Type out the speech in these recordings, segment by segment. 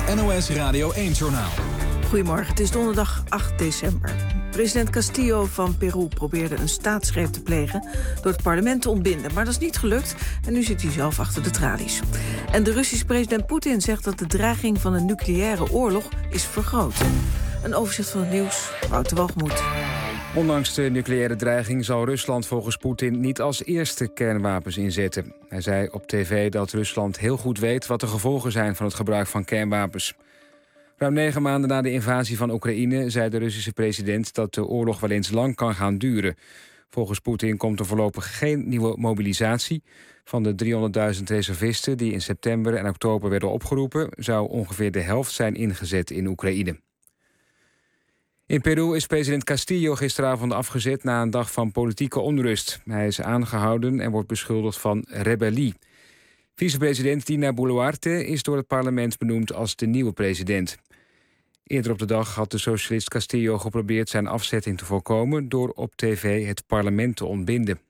NOS Radio 1-journaal. Goedemorgen, het is donderdag 8 december. President Castillo van Peru probeerde een staatsgreep te plegen door het parlement te ontbinden. Maar dat is niet gelukt en nu zit hij zelf achter de tralies. En de Russische president Poetin zegt dat de dreiging van een nucleaire oorlog is vergroot. Een overzicht van het nieuws, Wouter Walgemoed. Ondanks de nucleaire dreiging zal Rusland volgens Poetin niet als eerste kernwapens inzetten. Hij zei op tv dat Rusland heel goed weet wat de gevolgen zijn van het gebruik van kernwapens. Ruim 9 maanden na de invasie van Oekraïne zei de Russische president dat de oorlog wel eens lang kan gaan duren. Volgens Poetin komt er voorlopig geen nieuwe mobilisatie. Van de 300.000 reservisten die in september en oktober werden opgeroepen, zou ongeveer de helft zijn ingezet in Oekraïne. In Peru is president Castillo gisteravond afgezet na een dag van politieke onrust. Hij is aangehouden en wordt beschuldigd van rebellie. Vicepresident Dina Boluarte is door het parlement benoemd als de nieuwe president. Eerder op de dag had de socialist Castillo geprobeerd zijn afzetting te voorkomen door op tv het parlement te ontbinden.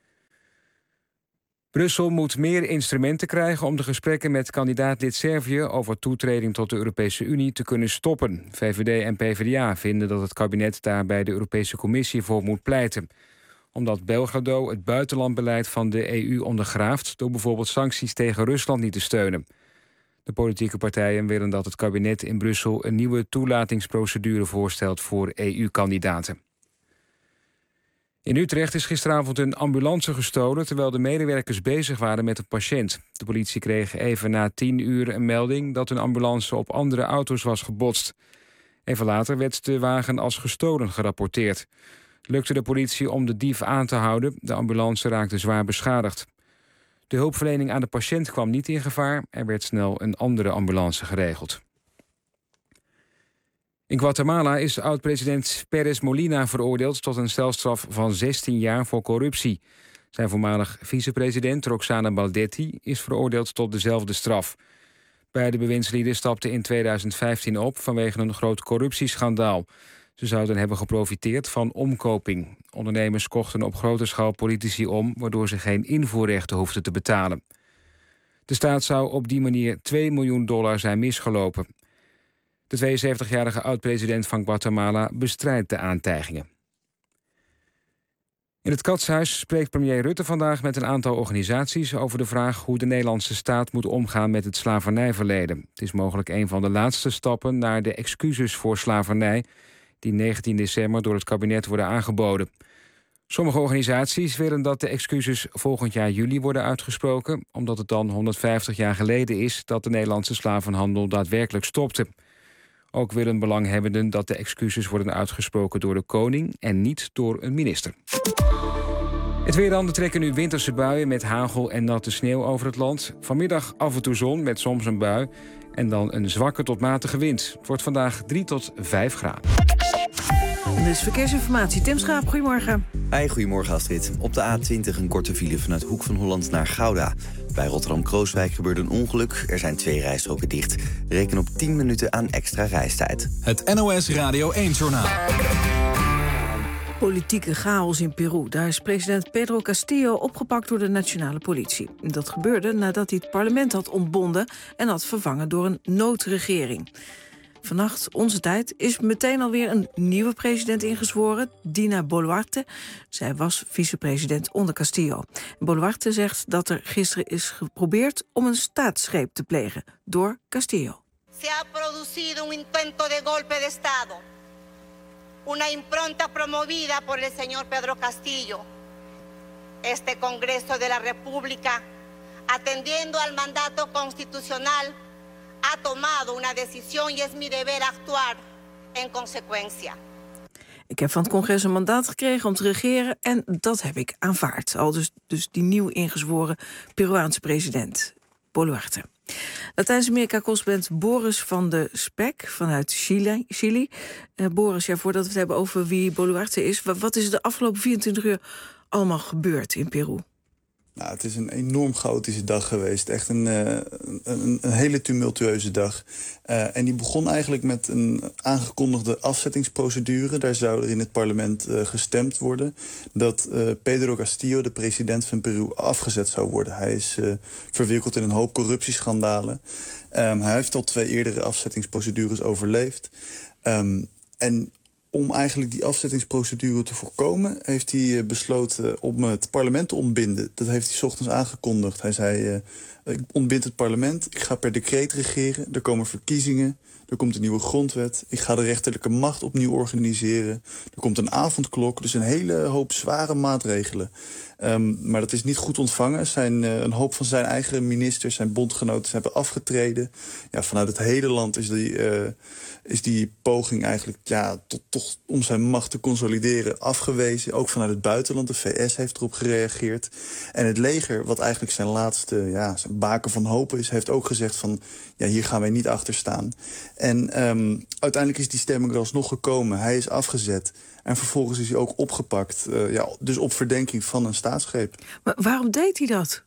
Brussel moet meer instrumenten krijgen om de gesprekken met kandidaat-lid Servië over toetreding tot de Europese Unie te kunnen stoppen. VVD en PvdA vinden dat het kabinet daar bij de Europese Commissie voor moet pleiten. Omdat Belgrado het buitenlandbeleid van de EU ondergraaft door bijvoorbeeld sancties tegen Rusland niet te steunen. De politieke partijen willen dat het kabinet in Brussel een nieuwe toelatingsprocedure voorstelt voor EU-kandidaten. In Utrecht is gisteravond een ambulance gestolen terwijl de medewerkers bezig waren met een patiënt. De politie kreeg even na 10 uur een melding dat een ambulance op andere auto's was gebotst. Even later werd de wagen als gestolen gerapporteerd. Lukte de politie om de dief aan te houden. De ambulance raakte zwaar beschadigd. De hulpverlening aan de patiënt kwam niet in gevaar. Er werd snel een andere ambulance geregeld. In Guatemala is oud-president Pérez Molina veroordeeld tot een celstraf van 16 jaar voor corruptie. Zijn voormalig vicepresident Roxana Baldetti is veroordeeld tot dezelfde straf. Beide bewindslieden stapten in 2015 op vanwege een groot corruptieschandaal. Ze zouden hebben geprofiteerd van omkoping. Ondernemers kochten op grote schaal politici om, waardoor ze geen invoerrechten hoefden te betalen. De staat zou op die manier $2 miljoen zijn misgelopen. De 72-jarige oud-president van Guatemala bestrijdt de aantijgingen. In het Katshuis spreekt premier Rutte vandaag met een aantal organisaties over de vraag hoe de Nederlandse staat moet omgaan met het slavernijverleden. Het is mogelijk een van de laatste stappen naar de excuses voor slavernij die 19 december door het kabinet worden aangeboden. Sommige organisaties willen dat de excuses volgend jaar juli worden uitgesproken, omdat het dan 150 jaar geleden is dat de Nederlandse slavenhandel daadwerkelijk stopte. Ook willen belanghebbenden dat de excuses worden uitgesproken door de koning en niet door een minister. Het weer dan, er trekken nu winterse buien met hagel en natte sneeuw over het land. Vanmiddag af en toe zon met soms een bui en dan een zwakke tot matige wind. Het wordt vandaag 3 tot 5 graden. En dit is verkeersinformatie. Tim Schaap, goedemorgen. Hi, goedemorgen Astrid. Op de A20 een korte file vanuit Hoek van Holland naar Gouda. Bij Rotterdam-Krooswijk gebeurde een ongeluk. Er zijn 2 rijstroken dicht. Reken op 10 minuten aan extra reistijd. Het NOS Radio 1-journaal. Politieke chaos in Peru. Daar is president Pedro Castillo opgepakt door de nationale politie. Dat gebeurde nadat hij het parlement had ontbonden en had vervangen door een noodregering. Vannacht, onze tijd, is meteen alweer een nieuwe president ingezworen, Dina Boluarte. Zij was vicepresident onder Castillo. Boluarte zegt dat er gisteren is geprobeerd om een staatsgreep te plegen door Castillo. Se ha producido un intento de golpe de Estado. Una impronta promovida por el señor Pedro Castillo. Este Congreso de la República, atendiendo al mandato constitucional, ha tomado una decisión y es mi deber actuar en consecuencia. Ik heb van het congres een mandaat gekregen om te regeren en dat heb ik aanvaard. Al dus die nieuw ingezworen Peruaanse president Boluarte. Latijns-Amerika-correspondent Boris van de Spek vanuit Chili. Boris, ja, voordat we het hebben over wie Boluarte is, wat is er de afgelopen 24 uur allemaal gebeurd in Peru? Nou, het is een enorm chaotische dag geweest. Echt een hele tumultueuze dag. En die begon eigenlijk met een aangekondigde afzettingsprocedure. Daar zou er in het parlement gestemd worden dat Pedro Castillo, de president van Peru, afgezet zou worden. Hij is verwikkeld in een hoop corruptieschandalen. Hij heeft al 2 eerdere afzettingsprocedures overleefd. En om eigenlijk die afzettingsprocedure te voorkomen, heeft hij besloten om het parlement te ontbinden. Dat heeft hij 's ochtends aangekondigd. Hij zei, ik ontbind het parlement, ik ga per decreet regeren, er komen verkiezingen, er komt een nieuwe grondwet, ik ga de rechterlijke macht opnieuw organiseren, er komt een avondklok, dus een hele hoop zware maatregelen. Maar dat is niet goed ontvangen. Een hoop van zijn eigen ministers, zijn bondgenoten, hebben afgetreden. Ja, vanuit het hele land is die poging eigenlijk toch om zijn macht te consolideren afgewezen. Ook vanuit het buitenland. De VS heeft erop gereageerd. En het leger, wat eigenlijk zijn laatste zijn baken van hoop is, heeft ook gezegd van, hier gaan wij niet achter staan. En uiteindelijk is die stemming er alsnog gekomen. Hij is afgezet. En vervolgens is hij ook opgepakt. Dus op verdenking van een staatsgreep. Maar waarom deed hij dat?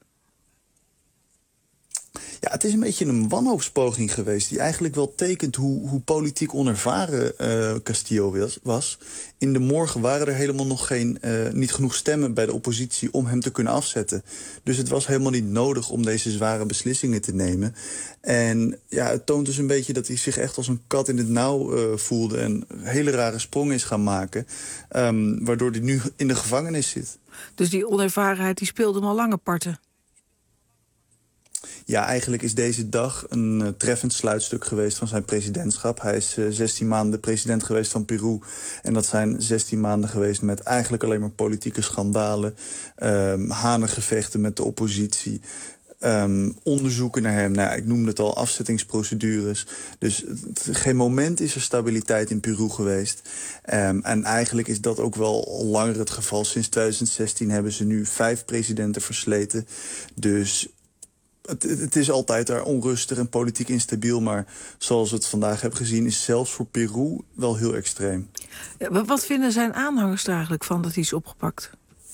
Ja, het is een beetje een wanhoopspoging geweest die eigenlijk wel tekent hoe politiek onervaren Castillo was. In de morgen waren er helemaal nog niet genoeg stemmen bij de oppositie om hem te kunnen afzetten. Dus het was helemaal niet nodig om deze zware beslissingen te nemen. En het toont dus een beetje dat hij zich echt als een kat in het nauw voelde en hele rare sprongen is gaan maken. Waardoor hij nu in de gevangenis zit. Dus die onervarenheid die speelde hem al lange parten? Ja, eigenlijk is deze dag een treffend sluitstuk geweest van zijn presidentschap. Hij is 16 maanden president geweest van Peru. En dat zijn 16 maanden geweest met eigenlijk alleen maar politieke schandalen. Hanengevechten met de oppositie. Onderzoeken naar hem. Ik noemde het al, afzettingsprocedures. Dus geen moment is er stabiliteit in Peru geweest. En eigenlijk is dat ook wel al langer het geval. Sinds 2016 hebben ze nu 5 presidenten versleten. Dus het is altijd daar onrustig en politiek instabiel. Maar zoals we het vandaag hebben gezien, is zelfs voor Peru wel heel extreem. Ja, wat vinden zijn aanhangers er eigenlijk van dat hij is opgepakt?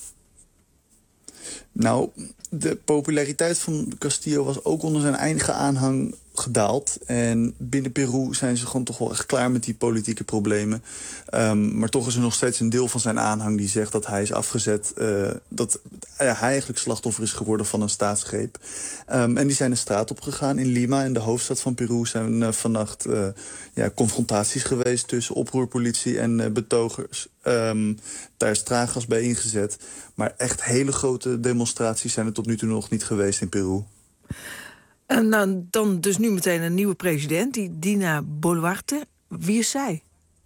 Nou, de populariteit van Castillo was ook onder zijn eigen aanhang gedaald. En binnen Peru zijn ze gewoon toch wel echt klaar met die politieke problemen. Maar toch is er nog steeds een deel van zijn aanhang die zegt dat hij is afgezet. Dat hij eigenlijk slachtoffer is geworden van een staatsgreep. En die zijn de straat op gegaan. In Lima, in de hoofdstad van Peru, zijn vannacht confrontaties geweest tussen oproerpolitie en betogers. Daar is traangas bij ingezet. Maar echt hele grote demonstraties zijn er tot nu toe nog niet geweest in Peru. En dan dus nu meteen een nieuwe president, die Dina Boluarte. Wie is zij?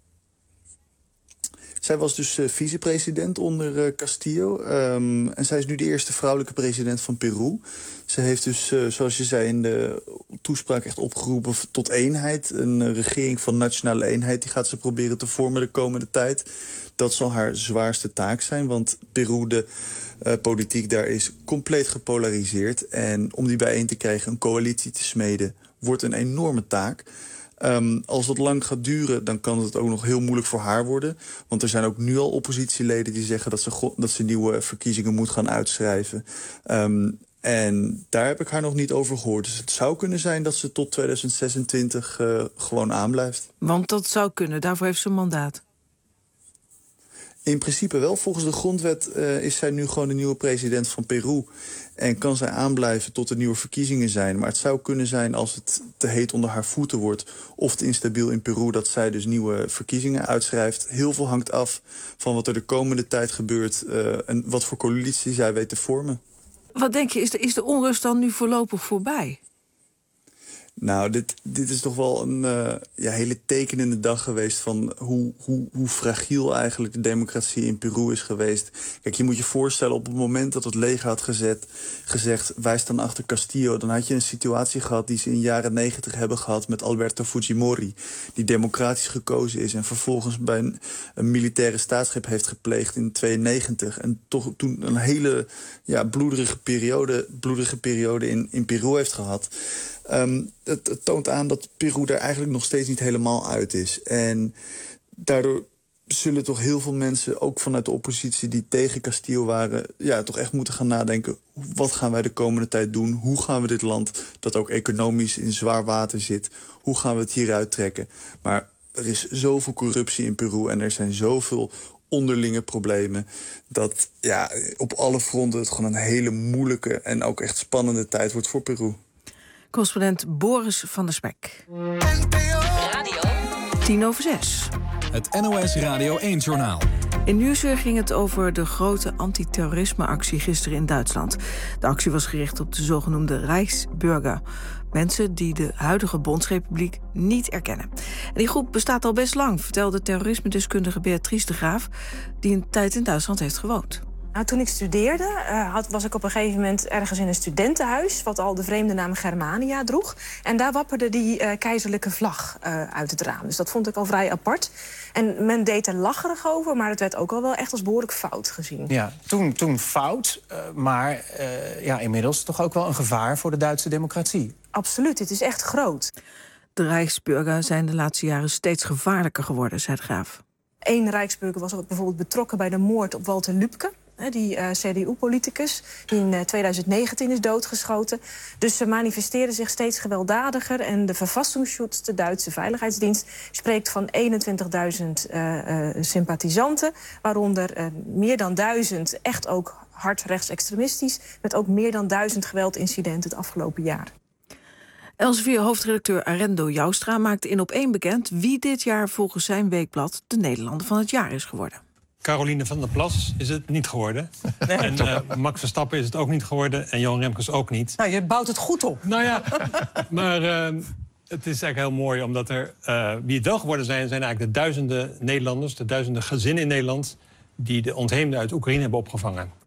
Zij was dus vicepresident onder Castillo. En zij is nu de eerste vrouwelijke president van Peru. Ze heeft dus, zoals je zei in de toespraak, echt opgeroepen tot eenheid. Een regering van nationale eenheid. Die gaat ze proberen te vormen de komende tijd. Dat zal haar zwaarste taak zijn, want Peru, de politiek daar is compleet gepolariseerd. En om die bijeen te krijgen, een coalitie te smeden, wordt een enorme taak. Als dat lang gaat duren, dan kan het ook nog heel moeilijk voor haar worden. Want er zijn ook nu al oppositieleden die zeggen dat ze nieuwe verkiezingen moet gaan uitschrijven. En daar heb ik haar nog niet over gehoord. Dus het zou kunnen zijn dat ze tot 2026 gewoon aanblijft. Want dat zou kunnen, daarvoor heeft ze een mandaat. In principe wel. Volgens de grondwet is zij nu gewoon de nieuwe president van Peru. En kan zij aanblijven tot er nieuwe verkiezingen zijn. Maar het zou kunnen zijn als het te heet onder haar voeten wordt, of te instabiel in Peru, dat zij dus nieuwe verkiezingen uitschrijft. Heel veel hangt af van wat er de komende tijd gebeurt en wat voor coalitie zij weet te vormen. Wat denk je, is de onrust dan nu voorlopig voorbij? Nou, dit is toch wel een hele tekenende dag geweest van hoe fragiel eigenlijk de democratie in Peru is geweest. Kijk, je moet je voorstellen, op het moment dat het leger had gezegd, wij staan achter Castillo, dan had je een situatie gehad die ze in de jaren 90 hebben gehad met Alberto Fujimori, die democratisch gekozen is en vervolgens bij een militaire staatsgreep heeft gepleegd in 1992. En toch toen een hele bloederige periode in Peru heeft gehad. Het toont aan dat Peru daar eigenlijk nog steeds niet helemaal uit is. En daardoor zullen toch heel veel mensen, ook vanuit de oppositie die tegen Castillo waren, toch echt moeten gaan nadenken. Wat gaan wij de komende tijd doen? Hoe gaan we dit land, dat ook economisch in zwaar water zit, hoe gaan we het hieruit trekken? Maar er is zoveel corruptie in Peru en er zijn zoveel onderlinge problemen, dat op alle fronten het gewoon een hele moeilijke en ook echt spannende tijd wordt voor Peru. Correspondent Boris van der Spek. Radio 5:10. Het NOS Radio 1-journaal. In Nieuwsuur ging het over de grote antiterrorismeactie gisteren in Duitsland. De actie was gericht op de zogenoemde Reichsbürger. Mensen die de huidige Bondsrepubliek niet erkennen. En die groep bestaat al best lang, vertelde terrorisme-deskundige Beatrice de Graaf, die een tijd in Duitsland heeft gewoond. Nou, toen ik studeerde, was ik op een gegeven moment ergens in een studentenhuis, wat al de vreemde naam Germania droeg. En daar wapperde die keizerlijke vlag uit het raam. Dus dat vond ik al vrij apart. En men deed er lacherig over, maar het werd ook al wel echt als behoorlijk fout gezien. Ja, toen fout, maar inmiddels toch ook wel een gevaar voor de Duitse democratie. Absoluut, het is echt groot. De Reichsbürger zijn de laatste jaren steeds gevaarlijker geworden, zei de Graaf. Eén Rijksburger was bijvoorbeeld betrokken bij de moord op Walter Lübcke, die CDU-politicus, die in 2019 is doodgeschoten. Dus ze manifesteren zich steeds gewelddadiger. En de Verfassungsschutz, de Duitse veiligheidsdienst, spreekt van 21.000 sympathisanten, waaronder meer dan 1000 echt ook hard rechtsextremistisch, met ook meer dan 1000 geweldincidenten het afgelopen jaar. Elsevier-hoofdredacteur Arendo Joustra maakte in Op1 bekend wie dit jaar volgens zijn weekblad de Nederlander van het jaar is geworden. Caroline van der Plas is het niet geworden. Nee. En Max Verstappen is het ook niet geworden. En Johan Remkes ook niet. Nou, je bouwt het goed op. Nou ja, maar het is eigenlijk heel mooi, omdat wie het wel geworden zijn eigenlijk de duizenden Nederlanders, de duizenden gezinnen in Nederland die de ontheemden uit Oekraïne hebben opgevangen.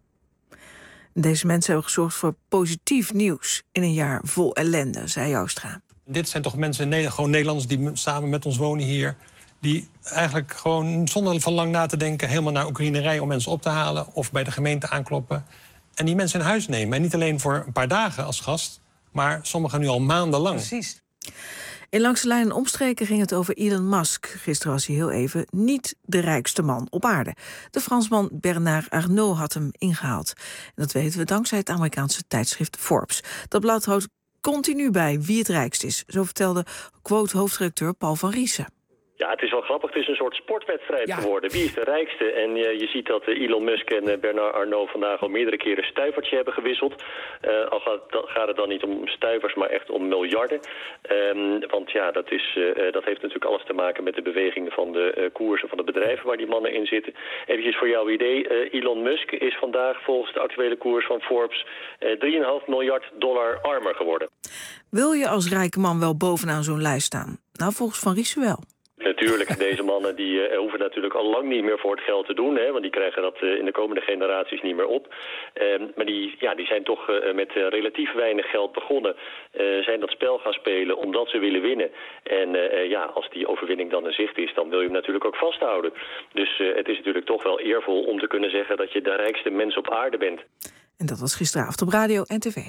Deze mensen hebben gezorgd voor positief nieuws in een jaar vol ellende, zei Joustra. Dit zijn toch mensen, gewoon Nederlanders die samen met ons wonen hier, die eigenlijk gewoon zonder van lang na te denken helemaal naar Oekraïne rijden om mensen op te halen of bij de gemeente aankloppen en die mensen in huis nemen. En niet alleen voor een paar dagen als gast, maar sommigen nu al maandenlang. Precies. In Langs de Lijn en Omstreken ging het over Elon Musk. Gisteren was hij heel even niet de rijkste man op aarde. De Fransman Bernard Arnault had hem ingehaald. En dat weten we dankzij het Amerikaanse tijdschrift Forbes. Dat blad houdt continu bij wie het rijkst is. Zo vertelde quote-hoofdredacteur Paul van Riesen. Ja, het is wel grappig. Het is een soort sportwedstrijd geworden. Wie is de rijkste? En je ziet dat Elon Musk en Bernard Arnault vandaag al meerdere keren een stuivertje hebben gewisseld. Al gaat het dan niet om stuivers, maar echt om miljarden. Want ja, dat heeft natuurlijk alles te maken met de bewegingen van de koersen van de bedrijven waar die mannen in zitten. Eventjes voor jouw idee. Elon Musk is vandaag volgens de actuele koers van Forbes $3,5 miljard armer geworden. Wil je als rijke man wel bovenaan zo'n lijst staan? Nou, volgens Van Riesen wel. Natuurlijk, deze mannen die hoeven natuurlijk al lang niet meer voor het geld te doen, hè, want die krijgen dat in de komende generaties niet meer op. Maar die zijn toch met relatief weinig geld begonnen, zijn dat spel gaan spelen omdat ze willen winnen. En als die overwinning dan in zicht is, dan wil je hem natuurlijk ook vasthouden. Dus het is natuurlijk toch wel eervol om te kunnen zeggen dat je de rijkste mens op aarde bent. En dat was gisteravond op radio en tv.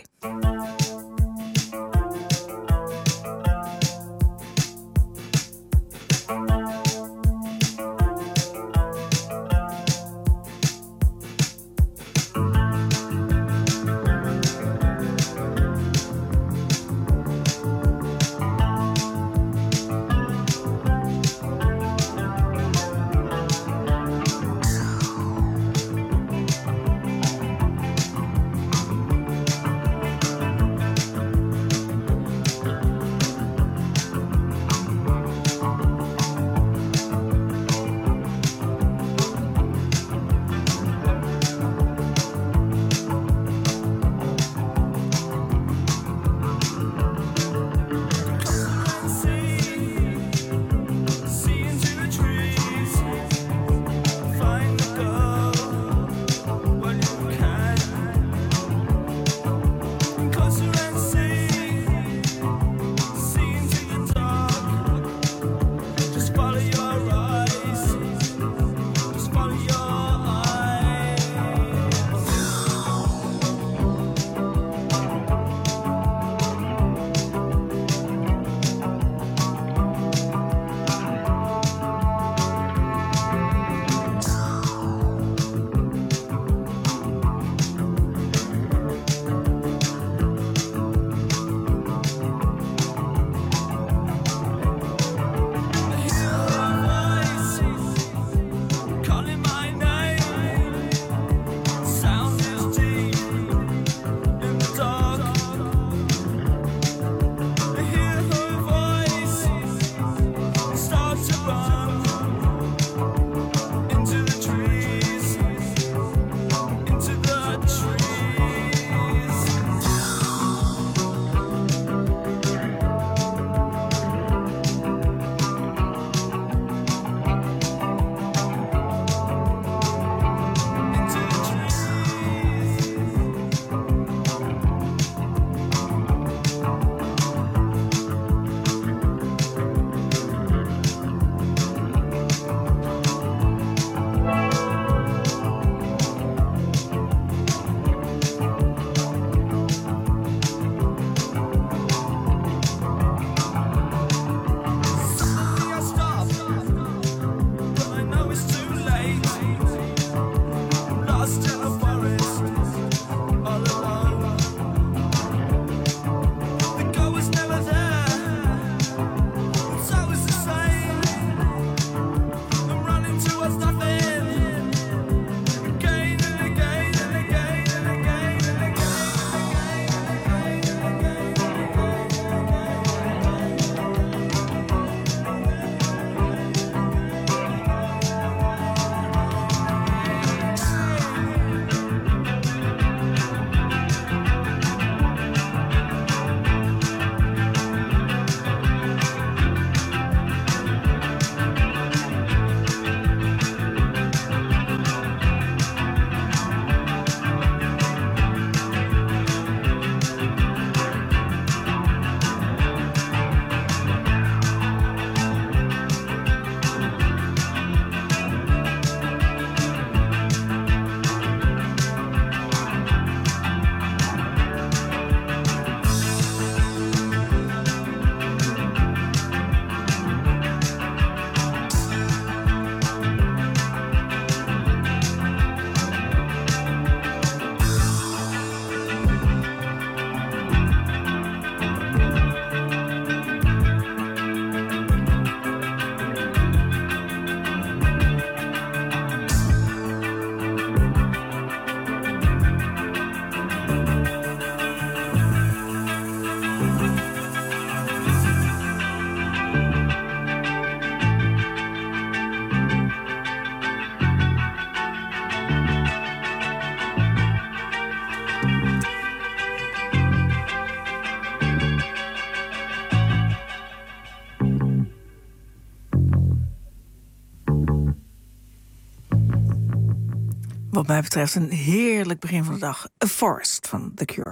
Wat mij betreft een heerlijk begin van de dag. A Forest van The Cure.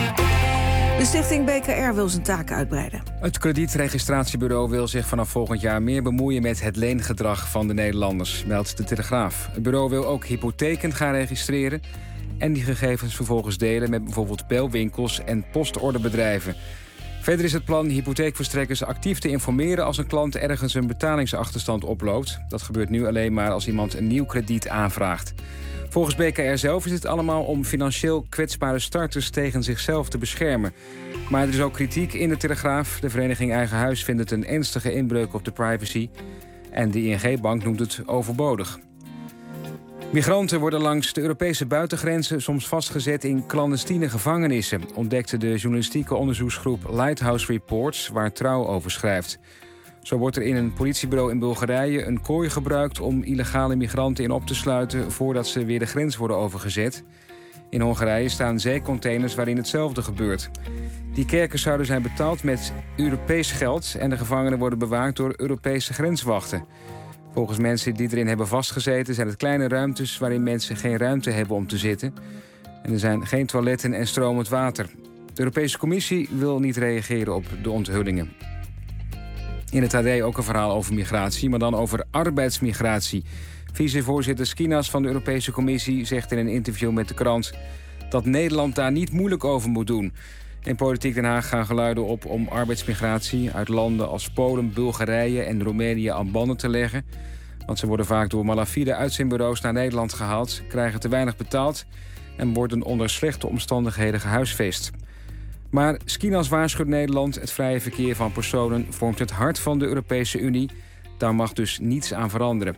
De stichting BKR wil zijn taken uitbreiden. Het kredietregistratiebureau wil zich vanaf volgend jaar meer bemoeien met het leengedrag van de Nederlanders, meldt de Telegraaf. Het bureau wil ook hypotheken gaan registreren en die gegevens vervolgens delen met bijvoorbeeld belwinkels en postorderbedrijven. Verder is het plan hypotheekverstrekkers actief te informeren als een klant ergens een betalingsachterstand oploopt. Dat gebeurt nu alleen maar als iemand een nieuw krediet aanvraagt. Volgens BKR zelf is het allemaal om financieel kwetsbare starters tegen zichzelf te beschermen. Maar er is ook kritiek in de Telegraaf. De vereniging Eigen Huis vindt het een ernstige inbreuk op de privacy. En de ING-bank noemt het overbodig. Migranten worden langs de Europese buitengrenzen soms vastgezet in clandestine gevangenissen, ontdekte de journalistieke onderzoeksgroep Lighthouse Reports, waar Trouw over schrijft. Zo wordt er in een politiebureau in Bulgarije een kooi gebruikt om illegale migranten in op te sluiten voordat ze weer de grens worden overgezet. In Hongarije staan zeecontainers waarin hetzelfde gebeurt. Die kerkers zouden zijn betaald met Europees geld en de gevangenen worden bewaakt door Europese grenswachten. Volgens mensen die erin hebben vastgezeten zijn het kleine ruimtes waarin mensen geen ruimte hebben om te zitten. En er zijn geen toiletten en stromend water. De Europese Commissie wil niet reageren op de onthullingen. In het AD ook een verhaal over migratie, maar dan over arbeidsmigratie. Vicevoorzitter Skinas van de Europese Commissie zegt in een interview met de krant dat Nederland daar niet moeilijk over moet doen. In Politiek Den Haag gaan geluiden op om arbeidsmigratie uit landen als Polen, Bulgarije en Roemenië aan banden te leggen. Want ze worden vaak door malafide uitzendbureaus naar Nederland gehaald, krijgen te weinig betaald en worden onder slechte omstandigheden gehuisvest. Maar Skinas waarschuwt Nederland: het vrije verkeer van personen vormt het hart van de Europese Unie. Daar mag dus niets aan veranderen.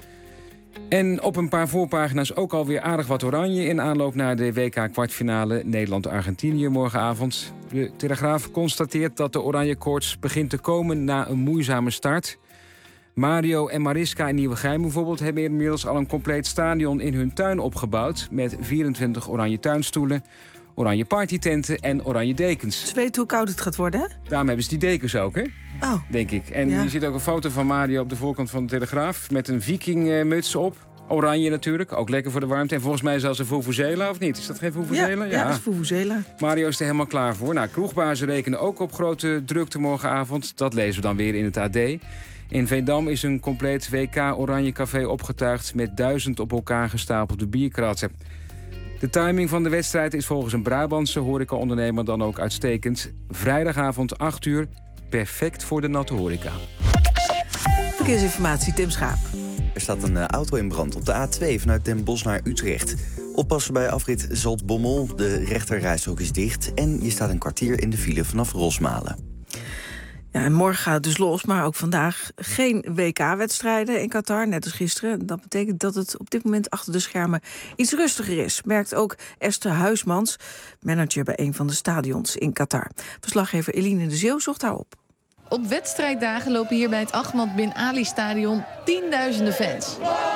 En op een paar voorpagina's ook alweer aardig wat oranje in aanloop naar de WK-kwartfinale Nederland-Argentinië morgenavond. De Telegraaf constateert dat de oranje koorts begint te komen na een moeizame start. Mario en Mariska in Nieuwegein bijvoorbeeld hebben inmiddels al een compleet stadion in hun tuin opgebouwd met 24 oranje tuinstoelen, oranje partytenten en oranje dekens. Ze weten hoe koud het gaat worden, hè? Daarom hebben ze die dekens ook, hè? Oh. Denk ik. En ja. Je ziet ook een foto van Mario op de voorkant van de Telegraaf met een vikingmuts op. Oranje natuurlijk, ook lekker voor de warmte. En volgens mij zelfs een vuvuzela, of niet? Is dat geen vuvuzela? Ja, dat is vuvuzela. Mario is er helemaal klaar voor. Nou, kroegbazen rekenen ook op grote drukte morgenavond. Dat lezen we dan weer in het AD. In Veendam is een compleet WK Oranje Café opgetuigd met 1000 op elkaar gestapelde bierkratten. De timing van de wedstrijd is volgens een Brabantse horecaondernemer dan ook uitstekend. Vrijdagavond 8 uur, perfect voor de natte horeca. Verkeersinformatie, Tim Schaap. Er staat een auto in brand op de A2 vanuit Den Bosch naar Utrecht. Oppassen bij afrit Zaltbommel, de rechterrijstrook is dicht en je staat een kwartier in de file vanaf Rosmalen. Ja, en morgen gaat het dus los, maar ook vandaag geen WK-wedstrijden in Qatar, net als gisteren. Dat betekent dat het op dit moment achter de schermen iets rustiger is, merkt ook Esther Huismans, manager bij een van de stadions in Qatar. Verslaggever Eline de Zeeuw zocht haar op. Op wedstrijddagen lopen hier bij het Ahmad bin Ali stadion tienduizenden fans.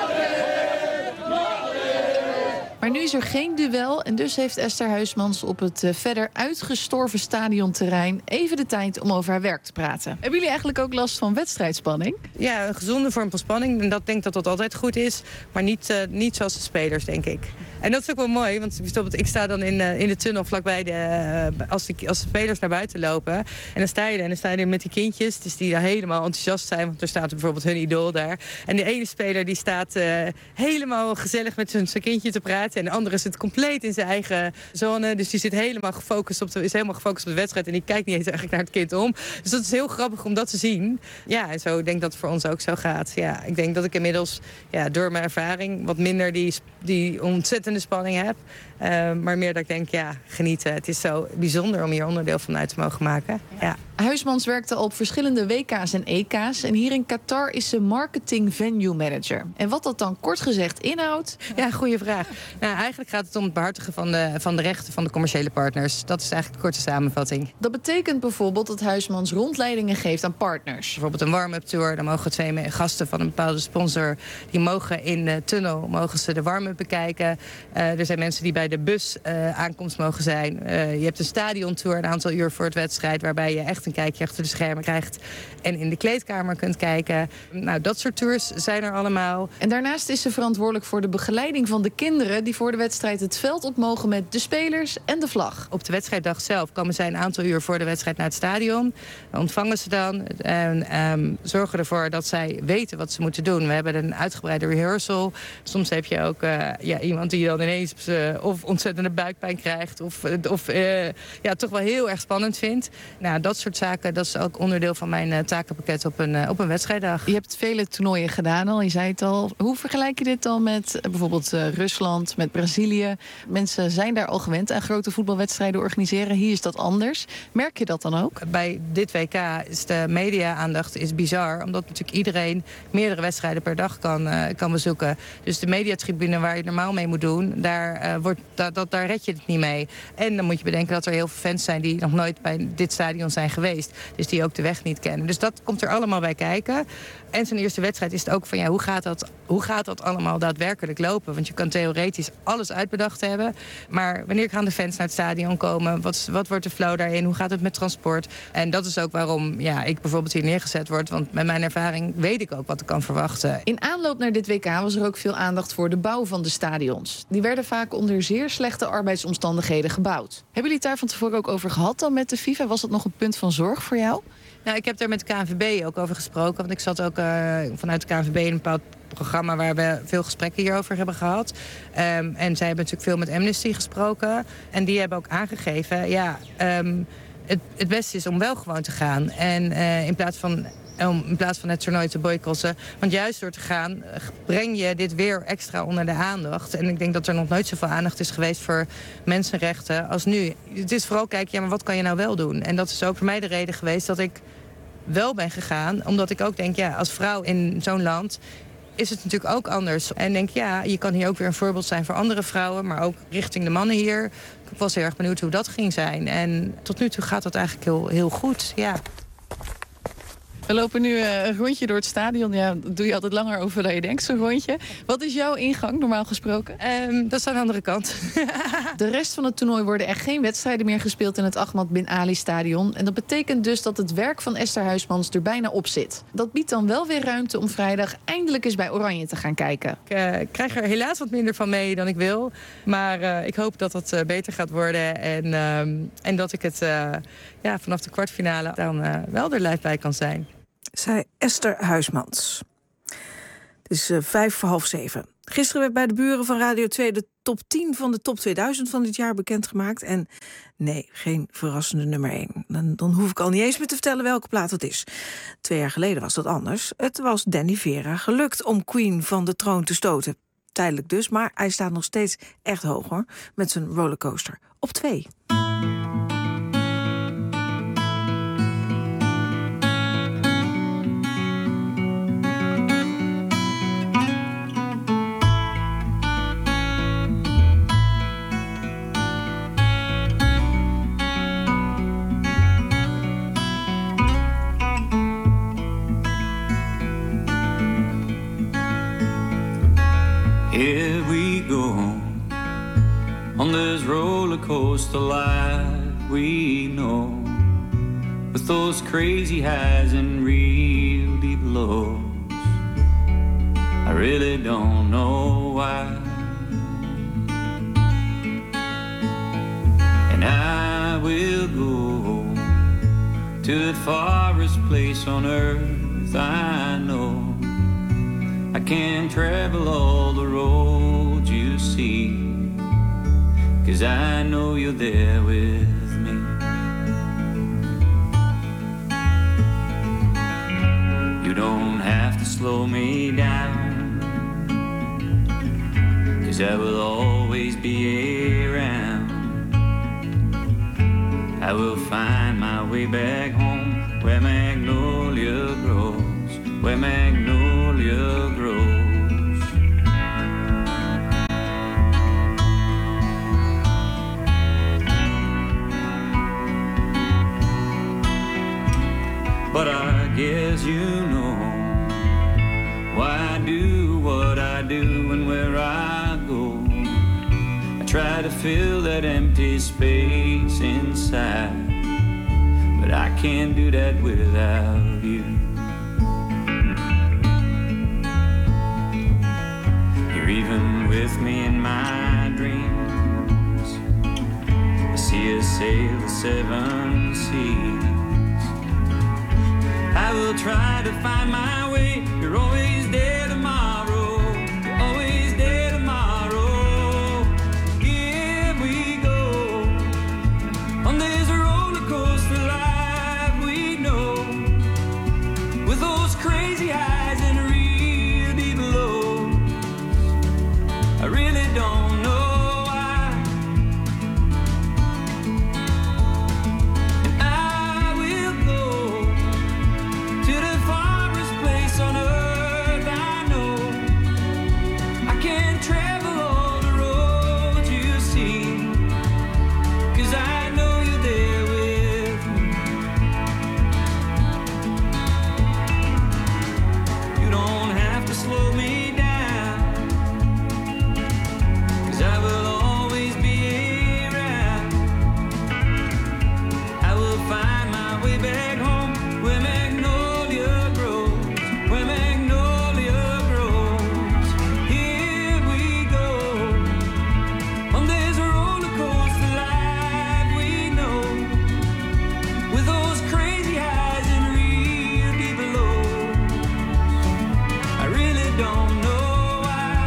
Maar nu is er geen duel en dus heeft Esther Huismans op het verder uitgestorven stadionterrein even de tijd om over haar werk te praten. Hebben jullie eigenlijk ook last van wedstrijdspanning? Ja, een gezonde vorm van spanning. En dat denk ik dat dat altijd goed is. Maar niet zoals de spelers, denk ik. En dat is ook wel mooi, want bijvoorbeeld ik sta dan in de tunnel vlakbij als de spelers naar buiten lopen. En dan sta je er met die kindjes, dus die daar helemaal enthousiast zijn. Want er staat bijvoorbeeld hun idool daar. En de ene speler die staat helemaal gezellig met zijn kindje te praten. En de andere zit compleet in zijn eigen zone. Dus die zit helemaal gefocust op de wedstrijd. En die kijkt niet eens eigenlijk naar het kind om. Dus dat is heel grappig om dat te zien. Ja, en zo denk ik dat het voor ons ook zo gaat. Ja, ik denk dat ik inmiddels door mijn ervaring wat minder die ontzettende spanning heb. Maar meer dat ik denk, genieten. Het is zo bijzonder om hier onderdeel van uit te mogen maken. Ja. Huismans werkte al op verschillende WK's en EK's. En hier in Qatar is ze marketing venue manager. En wat dat dan kort gezegd inhoudt? Ja, goede vraag. Nou, eigenlijk gaat het om het behartigen van de rechten van de commerciële partners. Dat is eigenlijk de korte samenvatting. Dat betekent bijvoorbeeld dat Huismans rondleidingen geeft aan partners. Bijvoorbeeld een warm-up tour. Dan mogen 2 gasten van een bepaalde sponsor... die mogen in de tunnel de warm-up bekijken. Er zijn mensen die bij de bus aankomst mogen zijn. Je hebt een stadiontour, een aantal uur voor het wedstrijd... waarbij je echt een kijkje achter de schermen krijgt... en in de kleedkamer kunt kijken. Nou, dat soort tours zijn er allemaal. En daarnaast is ze verantwoordelijk voor de begeleiding van de kinderen... die voor de wedstrijd het veld op mogen met de spelers en de vlag. Op de wedstrijddag zelf komen zij een aantal uur voor de wedstrijd naar het stadion. We ontvangen ze dan en zorgen ervoor dat zij weten wat ze moeten doen. We hebben een uitgebreide rehearsal. Soms heb je ook iemand die dan ineens of ontzettende buikpijn krijgt... of toch wel heel erg spannend vindt. Nou, dat soort zaken, dat is ook onderdeel van mijn takenpakket op een wedstrijddag. Je hebt vele toernooien gedaan al, je zei het al. Hoe vergelijk je dit dan met bijvoorbeeld Rusland, met Brazilië? Mensen zijn daar al gewend aan grote voetbalwedstrijden organiseren. Hier is dat anders. Merk je dat dan ook? Bij dit WK is de media-aandacht bizar. Omdat natuurlijk iedereen meerdere wedstrijden per dag kan bezoeken. Dus de mediatribune waar je normaal mee moet doen, daar red je het niet mee. En dan moet je bedenken dat er heel veel fans zijn die nog nooit bij dit stadion zijn geweest. Dus die ook de weg niet kennen. Dus dat komt er allemaal bij kijken. En zijn eerste wedstrijd is het ook van hoe gaat dat allemaal daadwerkelijk lopen? Want je kan theoretisch alles uitbedacht hebben. Maar wanneer gaan de fans naar het stadion komen? Wat wordt de flow daarin? Hoe gaat het met transport? En dat is ook waarom ik bijvoorbeeld hier neergezet word. Want met mijn ervaring weet ik ook wat ik kan verwachten. In aanloop naar dit WK was er ook veel aandacht voor de bouw van de stadions. Die werden vaak onder zeer slechte arbeidsomstandigheden gebouwd. Hebben jullie het daar van tevoren ook over gehad dan met de FIFA? Was dat nog een punt van zorg voor jou? Nou, ik heb daar met de KNVB ook over gesproken. Want ik zat ook vanuit de KNVB in een bepaald programma waar we veel gesprekken hierover hebben gehad. En zij hebben natuurlijk veel met Amnesty gesproken. En die hebben ook aangegeven, het beste is om wel gewoon te gaan. En in plaats van het toernooi te boycotten. Want juist door te gaan breng je dit weer extra onder de aandacht. En ik denk dat er nog nooit zoveel aandacht is geweest voor mensenrechten als nu. Het is vooral kijken, maar wat kan je nou wel doen? En dat is ook voor mij de reden geweest dat ik wel ben gegaan. Omdat ik ook denk, als vrouw in zo'n land is het natuurlijk ook anders. En denk, je kan hier ook weer een voorbeeld zijn voor andere vrouwen, maar ook richting de mannen hier. Ik was heel erg benieuwd hoe dat ging zijn. En tot nu toe gaat dat eigenlijk heel, heel goed, We lopen nu een rondje door het stadion. Ja, dat doe je altijd langer over dan je denkt, zo'n rondje. Wat is jouw ingang, normaal gesproken? Dat is aan de andere kant. De rest van het toernooi worden er geen wedstrijden meer gespeeld in het Ahmad Bin Ali stadion. En dat betekent dus dat het werk van Esther Huismans er bijna op zit. Dat biedt dan wel weer ruimte om vrijdag eindelijk eens bij Oranje te gaan kijken. Ik krijg er helaas wat minder van mee dan ik wil. Maar ik hoop dat het beter gaat worden. En dat ik het vanaf de kwartfinale dan wel er live bij kan zijn. Zei Esther Huismans. Het is 6:05. Gisteren werd bij de buren van Radio 2 de top 10 van de top 2000 van dit jaar bekendgemaakt. En nee, geen verrassende nummer 1. Dan hoef ik al niet eens meer te vertellen welke plaat het is. 2 jaar geleden was dat anders. Het was Danny Vera gelukt om Queen van de troon te stoten. Tijdelijk dus, maar hij staat nog steeds echt hoog hoor. Met zijn rollercoaster op 2. Here we go on this roller coaster life we know, with those crazy highs and real deep lows. I really don't know why, and I will go to the farthest place on earth I know. I can't travel all the roads you see, 'cause I know you're there with me. You don't have to slow me down, 'cause I will always be around. I will find my way back home, where magnolia grows, where magnolia grows. but I guess you know why I do what I do and where I go. I try to fill that empty space inside, but I can't do that without you. You're even with me in my dreams. I see us sail the 7 seas. I will try to find my way. You're always there tomorrow. You're always there tomorrow. Here we go on this roller coaster life we know, with those crazy highs and real deep lows. I really don't know why, and I will go to the farthest place on earth I know. I can't travel all the roads you see, 'cause I know you're there with me. You don't have to slow me down, 'cause I will always be around. I will find my way back home, where magnolia grows, where magnolia grows. Here we go on this roller coaster life we know, with those crazy highs and real deep lows. I really don't know why,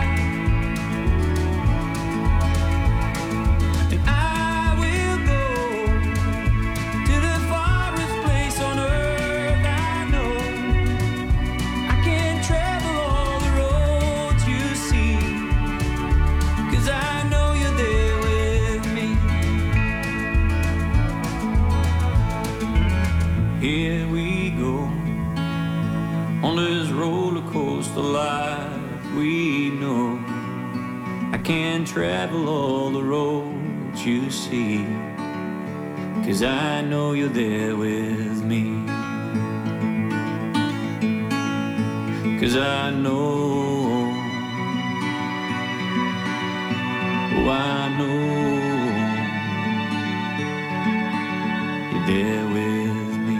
and I will go to the farthest place on earth I know. I can't travel all the roads you see, 'cause I know you're there with me. Here we go on this roller coaster life we know. I can't travel all the roads you see, 'cause I know you're there with me. 'Cause I know, oh I know you're there with me.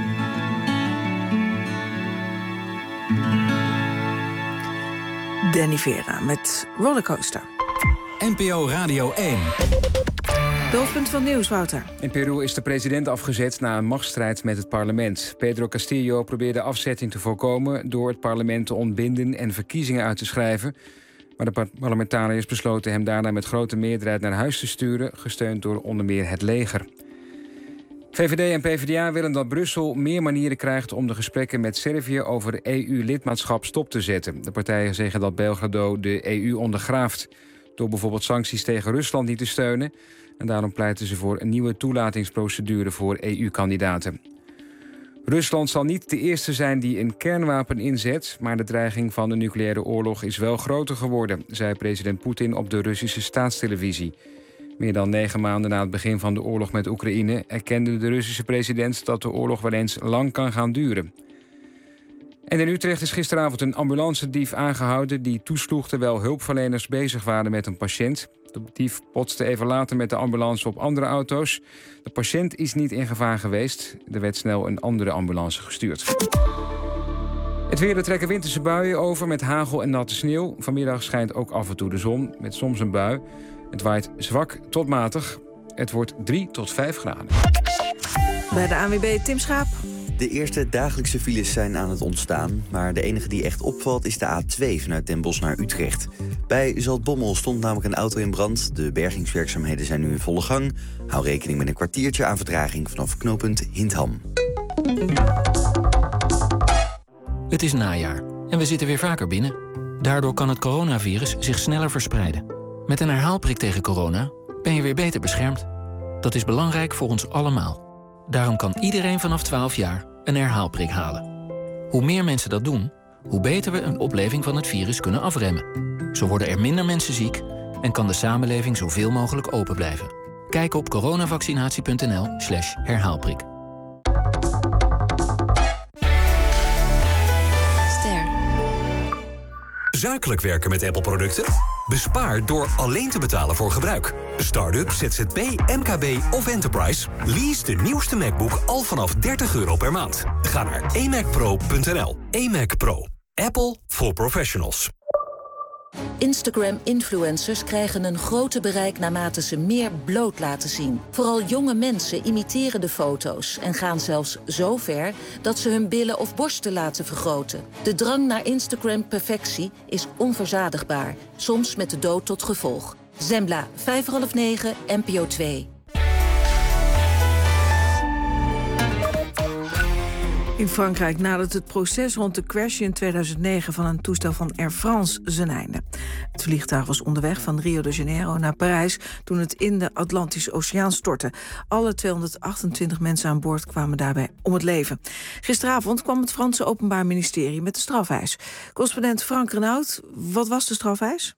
Danny Vera met Rollercoaster. NPO Radio 1. De hoofdpunt van nieuws, Wouter. In Peru is de president afgezet na een machtsstrijd met het parlement. Pedro Castillo probeerde afzetting te voorkomen door het parlement te ontbinden en verkiezingen uit te schrijven. Maar de parlementariërs besloten hem daarna met grote meerderheid naar huis te sturen, gesteund door onder meer het leger. VVD en PvdA willen dat Brussel meer manieren krijgt om de gesprekken met Servië over EU-lidmaatschap stop te zetten. De partijen zeggen dat Belgrado de EU ondergraaft door bijvoorbeeld sancties tegen Rusland niet te steunen. En daarom pleiten ze voor een nieuwe toelatingsprocedure voor EU-kandidaten. Rusland zal niet de eerste zijn die een kernwapen inzet, maar de dreiging van een nucleaire oorlog is wel groter geworden, zei president Poetin op de Russische staatstelevisie. Meer dan 9 maanden na het begin van de oorlog met Oekraïne erkende de Russische president dat de oorlog wel eens lang kan gaan duren. En in Utrecht is gisteravond een ambulancedief aangehouden die toesloeg terwijl hulpverleners bezig waren met een patiënt. De dief botste even later met de ambulance op andere auto's. De patiënt is niet in gevaar geweest. Er werd snel een andere ambulance gestuurd. Het weer, er trekken winterse buien over met hagel en natte sneeuw. Vanmiddag schijnt ook af en toe de zon met soms een bui. Het waait zwak tot matig. Het wordt 3 tot 5 graden. Bij de ANWB Tim Schaap. De eerste dagelijkse files zijn aan het ontstaan, maar de enige die echt opvalt is de A2 vanuit Den Bosch naar Utrecht. Bij Zaltbommel stond namelijk een auto in brand. De bergingswerkzaamheden zijn nu in volle gang. Hou rekening met een kwartiertje aan vertraging vanaf knooppunt Hintham. Het is najaar en we zitten weer vaker binnen. Daardoor kan het coronavirus zich sneller verspreiden. Met een herhaalprik tegen corona ben je weer beter beschermd. Dat is belangrijk voor ons allemaal. Daarom kan iedereen vanaf 12 jaar een herhaalprik halen. Hoe meer mensen dat doen, hoe beter we een opleving van het virus kunnen afremmen. Zo worden er minder mensen ziek en kan de samenleving zoveel mogelijk open blijven. Kijk op coronavaccinatie.nl/herhaalprik. zakelijk werken met Apple-producten? Bespaar door alleen te betalen voor gebruik. Start-up, ZZP, MKB of Enterprise? Lease de nieuwste MacBook al vanaf €30 per maand. Ga naar emacpro.nl. eMac Pro. Apple for professionals. Instagram-influencers krijgen een groter bereik naarmate ze meer bloot laten zien. Vooral jonge mensen imiteren de foto's en gaan zelfs zo ver dat ze hun billen of borsten laten vergroten. De drang naar Instagram-perfectie is onverzadigbaar, soms met de dood tot gevolg. Zembla, 8:45, NPO 2. In Frankrijk nadert het proces rond de crash in 2009 van een toestel van Air France zijn einde. Het vliegtuig was onderweg van Rio de Janeiro naar Parijs toen het in de Atlantische Oceaan stortte. Alle 228 mensen aan boord kwamen daarbij om het leven. Gisteravond kwam het Franse Openbaar Ministerie met de strafeis. Correspondent Frank Renaud, wat was de strafeis?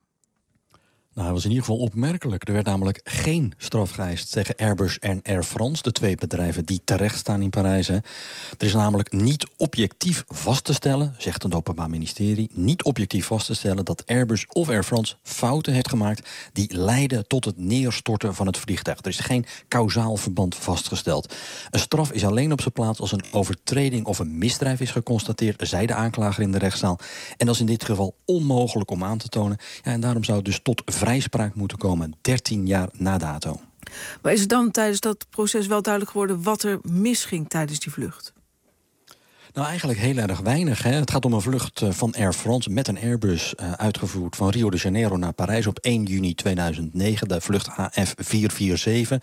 Nou, dat was in ieder geval opmerkelijk. Er werd namelijk geen straf geëist tegen Airbus en Air France, de twee bedrijven die terecht staan in Parijs. Hè. Er is namelijk niet objectief vast te stellen, zegt het Openbaar Ministerie, niet objectief vast te stellen dat Airbus of Air France fouten heeft gemaakt die leiden tot het neerstorten van het vliegtuig. Er is geen kausaal verband vastgesteld. Een straf is alleen op zijn plaats als een overtreding of een misdrijf is geconstateerd, zei de aanklager in de rechtszaal. En dat is in dit geval onmogelijk om aan te tonen. Ja, en daarom zou het dus tot vrijspraak moeten komen 13 jaar na dato. Maar is het dan tijdens dat proces wel duidelijk geworden wat er misging tijdens die vlucht? Nou, eigenlijk heel erg weinig. Hè. Het gaat om een vlucht van Air France met een Airbus uitgevoerd van Rio de Janeiro naar Parijs op 1 juni 2009. De vlucht AF447.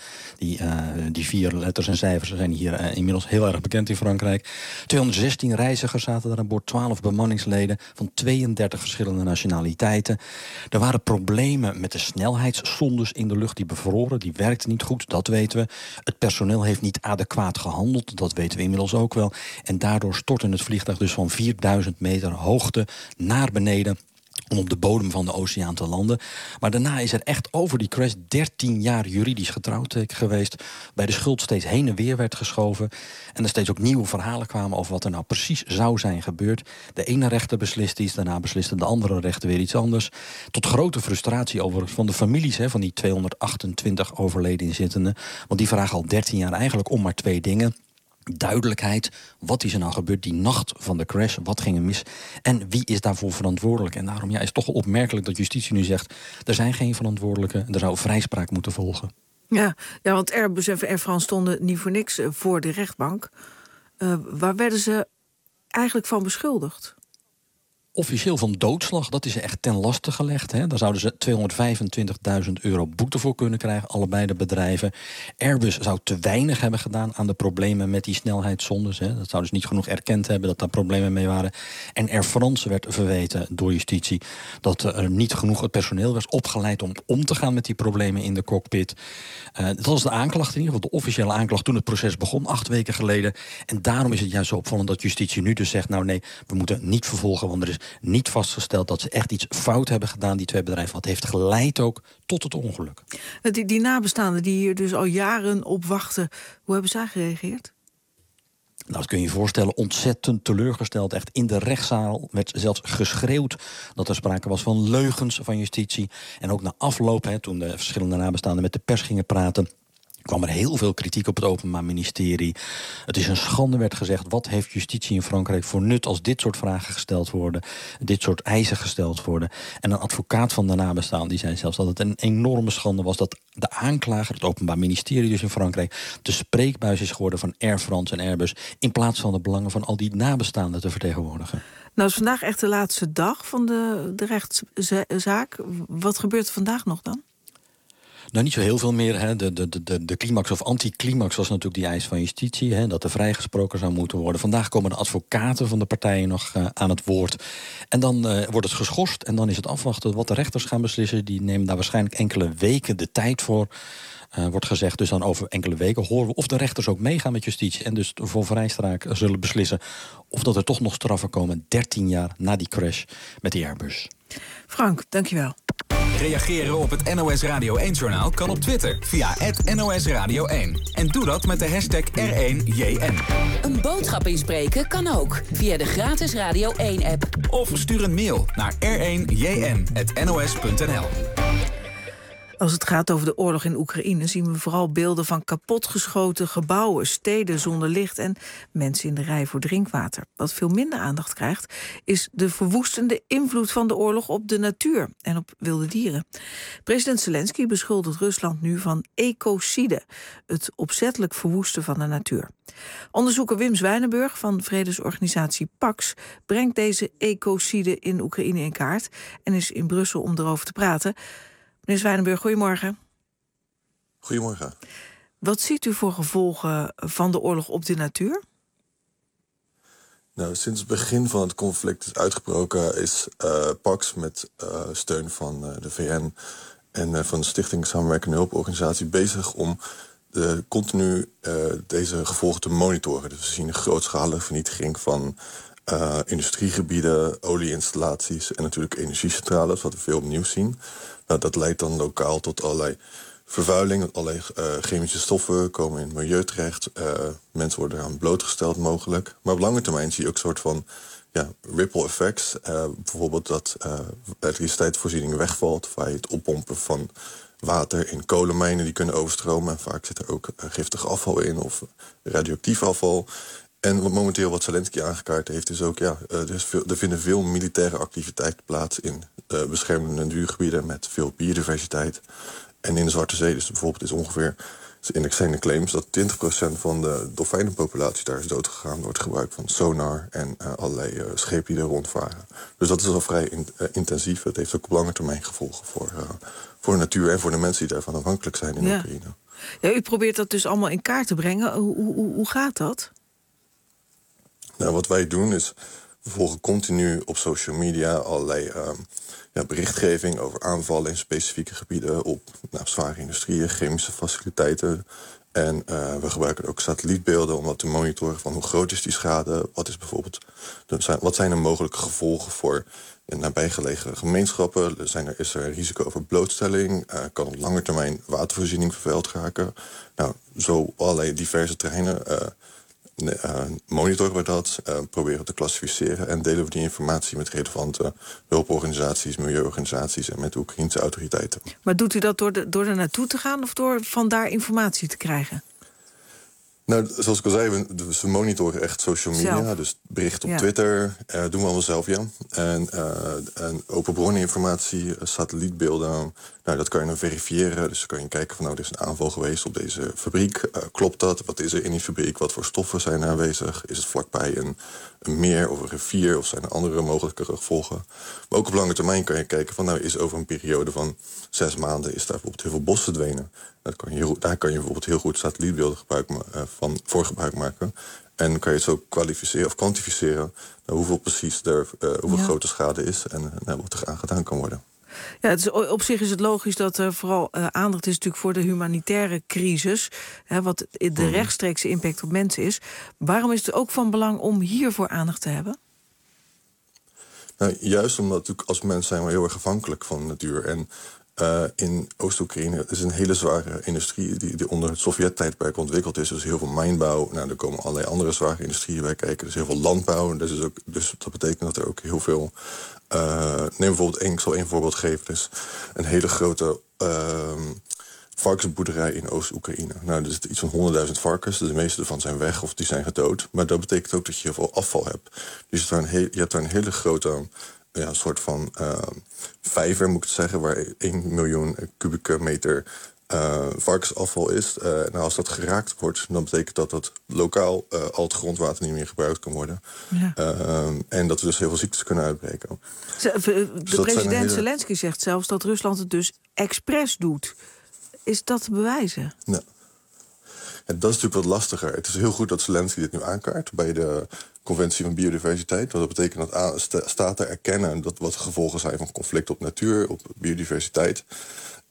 Die 4 letters en cijfers zijn hier inmiddels heel erg bekend in Frankrijk. 216 reizigers zaten daar aan boord, 12 bemanningsleden van 32 verschillende nationaliteiten. Er waren problemen met de snelheidszondes in de lucht die bevroren. Die werkten niet goed, dat weten we. Het personeel heeft niet adequaat gehandeld, dat weten we inmiddels ook wel. En daardoor stortte het vliegtuig dus van 4000 meter hoogte naar beneden om op de bodem van de oceaan te landen. Maar daarna is er echt over die crash 13 jaar juridisch getrouwd geweest, bij de schuld steeds heen en weer werd geschoven en er steeds ook nieuwe verhalen kwamen over wat er nou precies zou zijn gebeurd. De ene rechter besliste iets, daarna besliste de andere rechter weer iets anders. Tot grote frustratie overigens van de families van die 228 overleden inzittenden. Want die vragen al 13 jaar eigenlijk om maar 2 dingen. Duidelijkheid, wat is er nou gebeurd die nacht van de crash, wat ging er mis en wie is daarvoor verantwoordelijk. En daarom is het toch wel opmerkelijk dat justitie nu zegt, er zijn geen verantwoordelijken, er zou vrijspraak moeten volgen. Ja, want Airbus en Air France stonden niet voor niks voor de rechtbank. Waar werden ze eigenlijk van beschuldigd? Officieel van doodslag, dat is er echt ten laste gelegd. Hè. Daar zouden ze €225.000 boete voor kunnen krijgen, allebei de bedrijven. Airbus zou te weinig hebben gedaan aan de problemen met die snelheidszondes. Hè. Dat zou dus niet genoeg erkend hebben dat daar problemen mee waren. En Air France werd verweten door justitie dat er niet genoeg het personeel was opgeleid om te gaan met die problemen in de cockpit. Dat was de aanklacht in ieder geval, de officiële aanklacht toen het proces begon, 8 weken geleden. En daarom is het juist zo opvallend dat justitie nu dus zegt, nou nee, we moeten niet vervolgen, want er is niet vastgesteld dat ze echt iets fout hebben gedaan, die twee bedrijven. Wat heeft geleid ook tot het ongeluk. Die nabestaanden die hier dus al jaren op wachten, hoe hebben zij gereageerd? Nou, dat kun je je voorstellen, ontzettend teleurgesteld. Echt in de rechtszaal werd zelfs geschreeuwd dat er sprake was van leugens van justitie. En ook na afloop, toen de verschillende nabestaanden met de pers gingen praten, kwam er heel veel kritiek op het Openbaar Ministerie. Het is een schande, werd gezegd. Wat heeft justitie in Frankrijk voor nut als dit soort vragen gesteld worden, dit soort eisen gesteld worden? En een advocaat van de nabestaanden die zei zelfs dat het een enorme schande was dat de aanklager, het Openbaar Ministerie dus in Frankrijk, de spreekbuis is geworden van Air France en Airbus, in plaats van de belangen van al die nabestaanden te vertegenwoordigen. Nou, is vandaag echt de laatste dag van de rechtszaak. Wat gebeurt er vandaag nog dan? Nou, niet zo heel veel meer. Hè. De climax of anticlimax was natuurlijk die eis van justitie, hè, dat er vrijgesproken zou moeten worden. Vandaag komen de advocaten van de partijen nog aan het woord. En dan wordt het geschorst en dan is het afwachten wat de rechters gaan beslissen. Die nemen daar waarschijnlijk enkele weken de tijd voor. Wordt gezegd, dus dan over enkele weken horen we of de rechters ook meegaan met justitie en dus voor vrijspraak zullen beslissen of dat er toch nog straffen komen 13 jaar na die crash met die Airbus. Frank, dankjewel. Reageren op het NOS Radio 1-journaal kan op Twitter via @NOS Radio 1. En doe dat met de hashtag R1JN. Een boodschap inspreken kan ook via de gratis Radio 1-app. Of stuur een mail naar r1jn@nos.nl. Als het gaat over de oorlog in Oekraïne zien we vooral beelden van kapotgeschoten gebouwen, steden zonder licht en mensen in de rij voor drinkwater. Wat veel minder aandacht krijgt is de verwoestende invloed van de oorlog op de natuur en op wilde dieren. President Zelensky beschuldigt Rusland nu van ecocide, het opzettelijk verwoesten van de natuur. Onderzoeker Wim Zwijnenburg van vredesorganisatie Pax brengt deze ecocide in Oekraïne in kaart en is in Brussel om erover te praten. Meneer Zwijnenburg, goedemorgen. Goedemorgen. Wat ziet u voor gevolgen van de oorlog op de natuur? Nou, sinds het begin van het conflict is uitgebroken is Pax met steun van de VN en van de Stichting Samenwerkende Hulporganisatie bezig om continu deze gevolgen te monitoren. Dus we zien een grootschalige vernietiging van industriegebieden, olieinstallaties en natuurlijk energiecentrales, wat we veel opnieuw zien. Nou, dat leidt dan lokaal tot allerlei vervuiling, allerlei chemische stoffen komen in het milieu terecht. Mensen worden eraan blootgesteld mogelijk. Maar op lange termijn zie je ook een soort van ripple effects. Bijvoorbeeld dat elektriciteitsvoorziening wegvalt, waar je het oppompen van water in kolenmijnen die kunnen overstromen. En vaak zit er ook giftig afval in of radioactief afval. En momenteel wat Zelensky aangekaart heeft is ook, er vinden veel militaire activiteiten plaats in beschermde natuurgebieden met veel biodiversiteit. En in de Zwarte Zee, dus bijvoorbeeld is ongeveer, zijn de claims dat 20% van de dolfijnenpopulatie daar is doodgegaan door het gebruik van sonar en allerlei schepen die er rondvaren. Dus dat is al vrij intensief. Het heeft ook op lange termijn gevolgen voor de natuur en voor de mensen die daarvan afhankelijk zijn in Oekraïne. Ja, u probeert dat dus allemaal in kaart te brengen. Hoe gaat dat? Nou, wat wij doen is, we volgen continu op social media allerlei berichtgeving over aanvallen in specifieke gebieden op zware industrieën, chemische faciliteiten. En we gebruiken ook satellietbeelden om wat te monitoren van hoe groot is die schade. Wat zijn de mogelijke gevolgen voor nabijgelegen gemeenschappen? Is er een risico over blootstelling? Kan op lange termijn watervoorziening vervuild raken? Nou, zo allerlei diverse terreinen monitoren we dat, proberen te klassificeren en delen we die informatie met relevante hulporganisaties, milieuorganisaties en met de Oekraïense autoriteiten. Maar doet u dat door er naartoe te gaan of door vandaar informatie te krijgen? Nou, zoals ik al zei, we monitoren echt social media. Zelf. Dus berichten op Twitter, doen we allemaal zelf, ja. En open bronnen-informatie, satellietbeelden, nou, dat kan je dan verifiëren. Dus dan kan je kijken van, er is een aanval geweest op deze fabriek. Klopt dat? Wat is er in die fabriek? Wat voor stoffen zijn er aanwezig? Is het vlakbij een meer of een rivier? Of zijn er andere mogelijke gevolgen? Maar ook op lange termijn kan je kijken van, is over een periode van 6 maanden is daar bijvoorbeeld heel veel bos verdwenen. Daar kan je bijvoorbeeld heel goed satellietbeelden voor gebruik maken. En dan kan je het zo kwalificeren of kwantificeren hoeveel precies hoeveel grote schade is en wat er aan gedaan kan worden. Ja, op zich is het logisch dat er vooral aandacht is natuurlijk voor de humanitaire crisis, wat de rechtstreekse impact op mensen is. Waarom is het ook van belang om hiervoor aandacht te hebben? Nou, juist omdat natuurlijk als mens zijn we heel erg afhankelijk van de natuur. En in Oost-Oekraïne is een hele zware industrie die onder het Sovjet-tijdperk ontwikkeld is. Dus heel veel mijnbouw. Nou, er komen allerlei andere zware industrieën bij kijken. Dus heel veel landbouw. Dus dat betekent dat er ook heel veel. Neem bijvoorbeeld ik zal één voorbeeld geven. Dus een hele grote varkensboerderij in Oost-Oekraïne. Nou, er zitten iets van 100.000 varkens. De meeste ervan zijn weg of die zijn gedood. Maar dat betekent ook dat je heel veel afval hebt. Dus je hebt daar een hele grote een soort van vijver, moet ik zeggen, waar 1 miljoen kubieke meter varkensafval is. Nou, als dat geraakt wordt, dan betekent dat lokaal al het grondwater niet meer gebruikt kan worden. Ja. En dat we dus heel veel ziektes kunnen uitbreken. De president Zelensky zegt zelfs dat Rusland het dus expres doet. Is dat te bewijzen? Nou, dat is natuurlijk wat lastiger. Het is heel goed dat Zelensky dit nu aankaart bij de Conventie van Biodiversiteit. Dat betekent dat staten erkennen wat de gevolgen zijn van conflict op natuur, op biodiversiteit.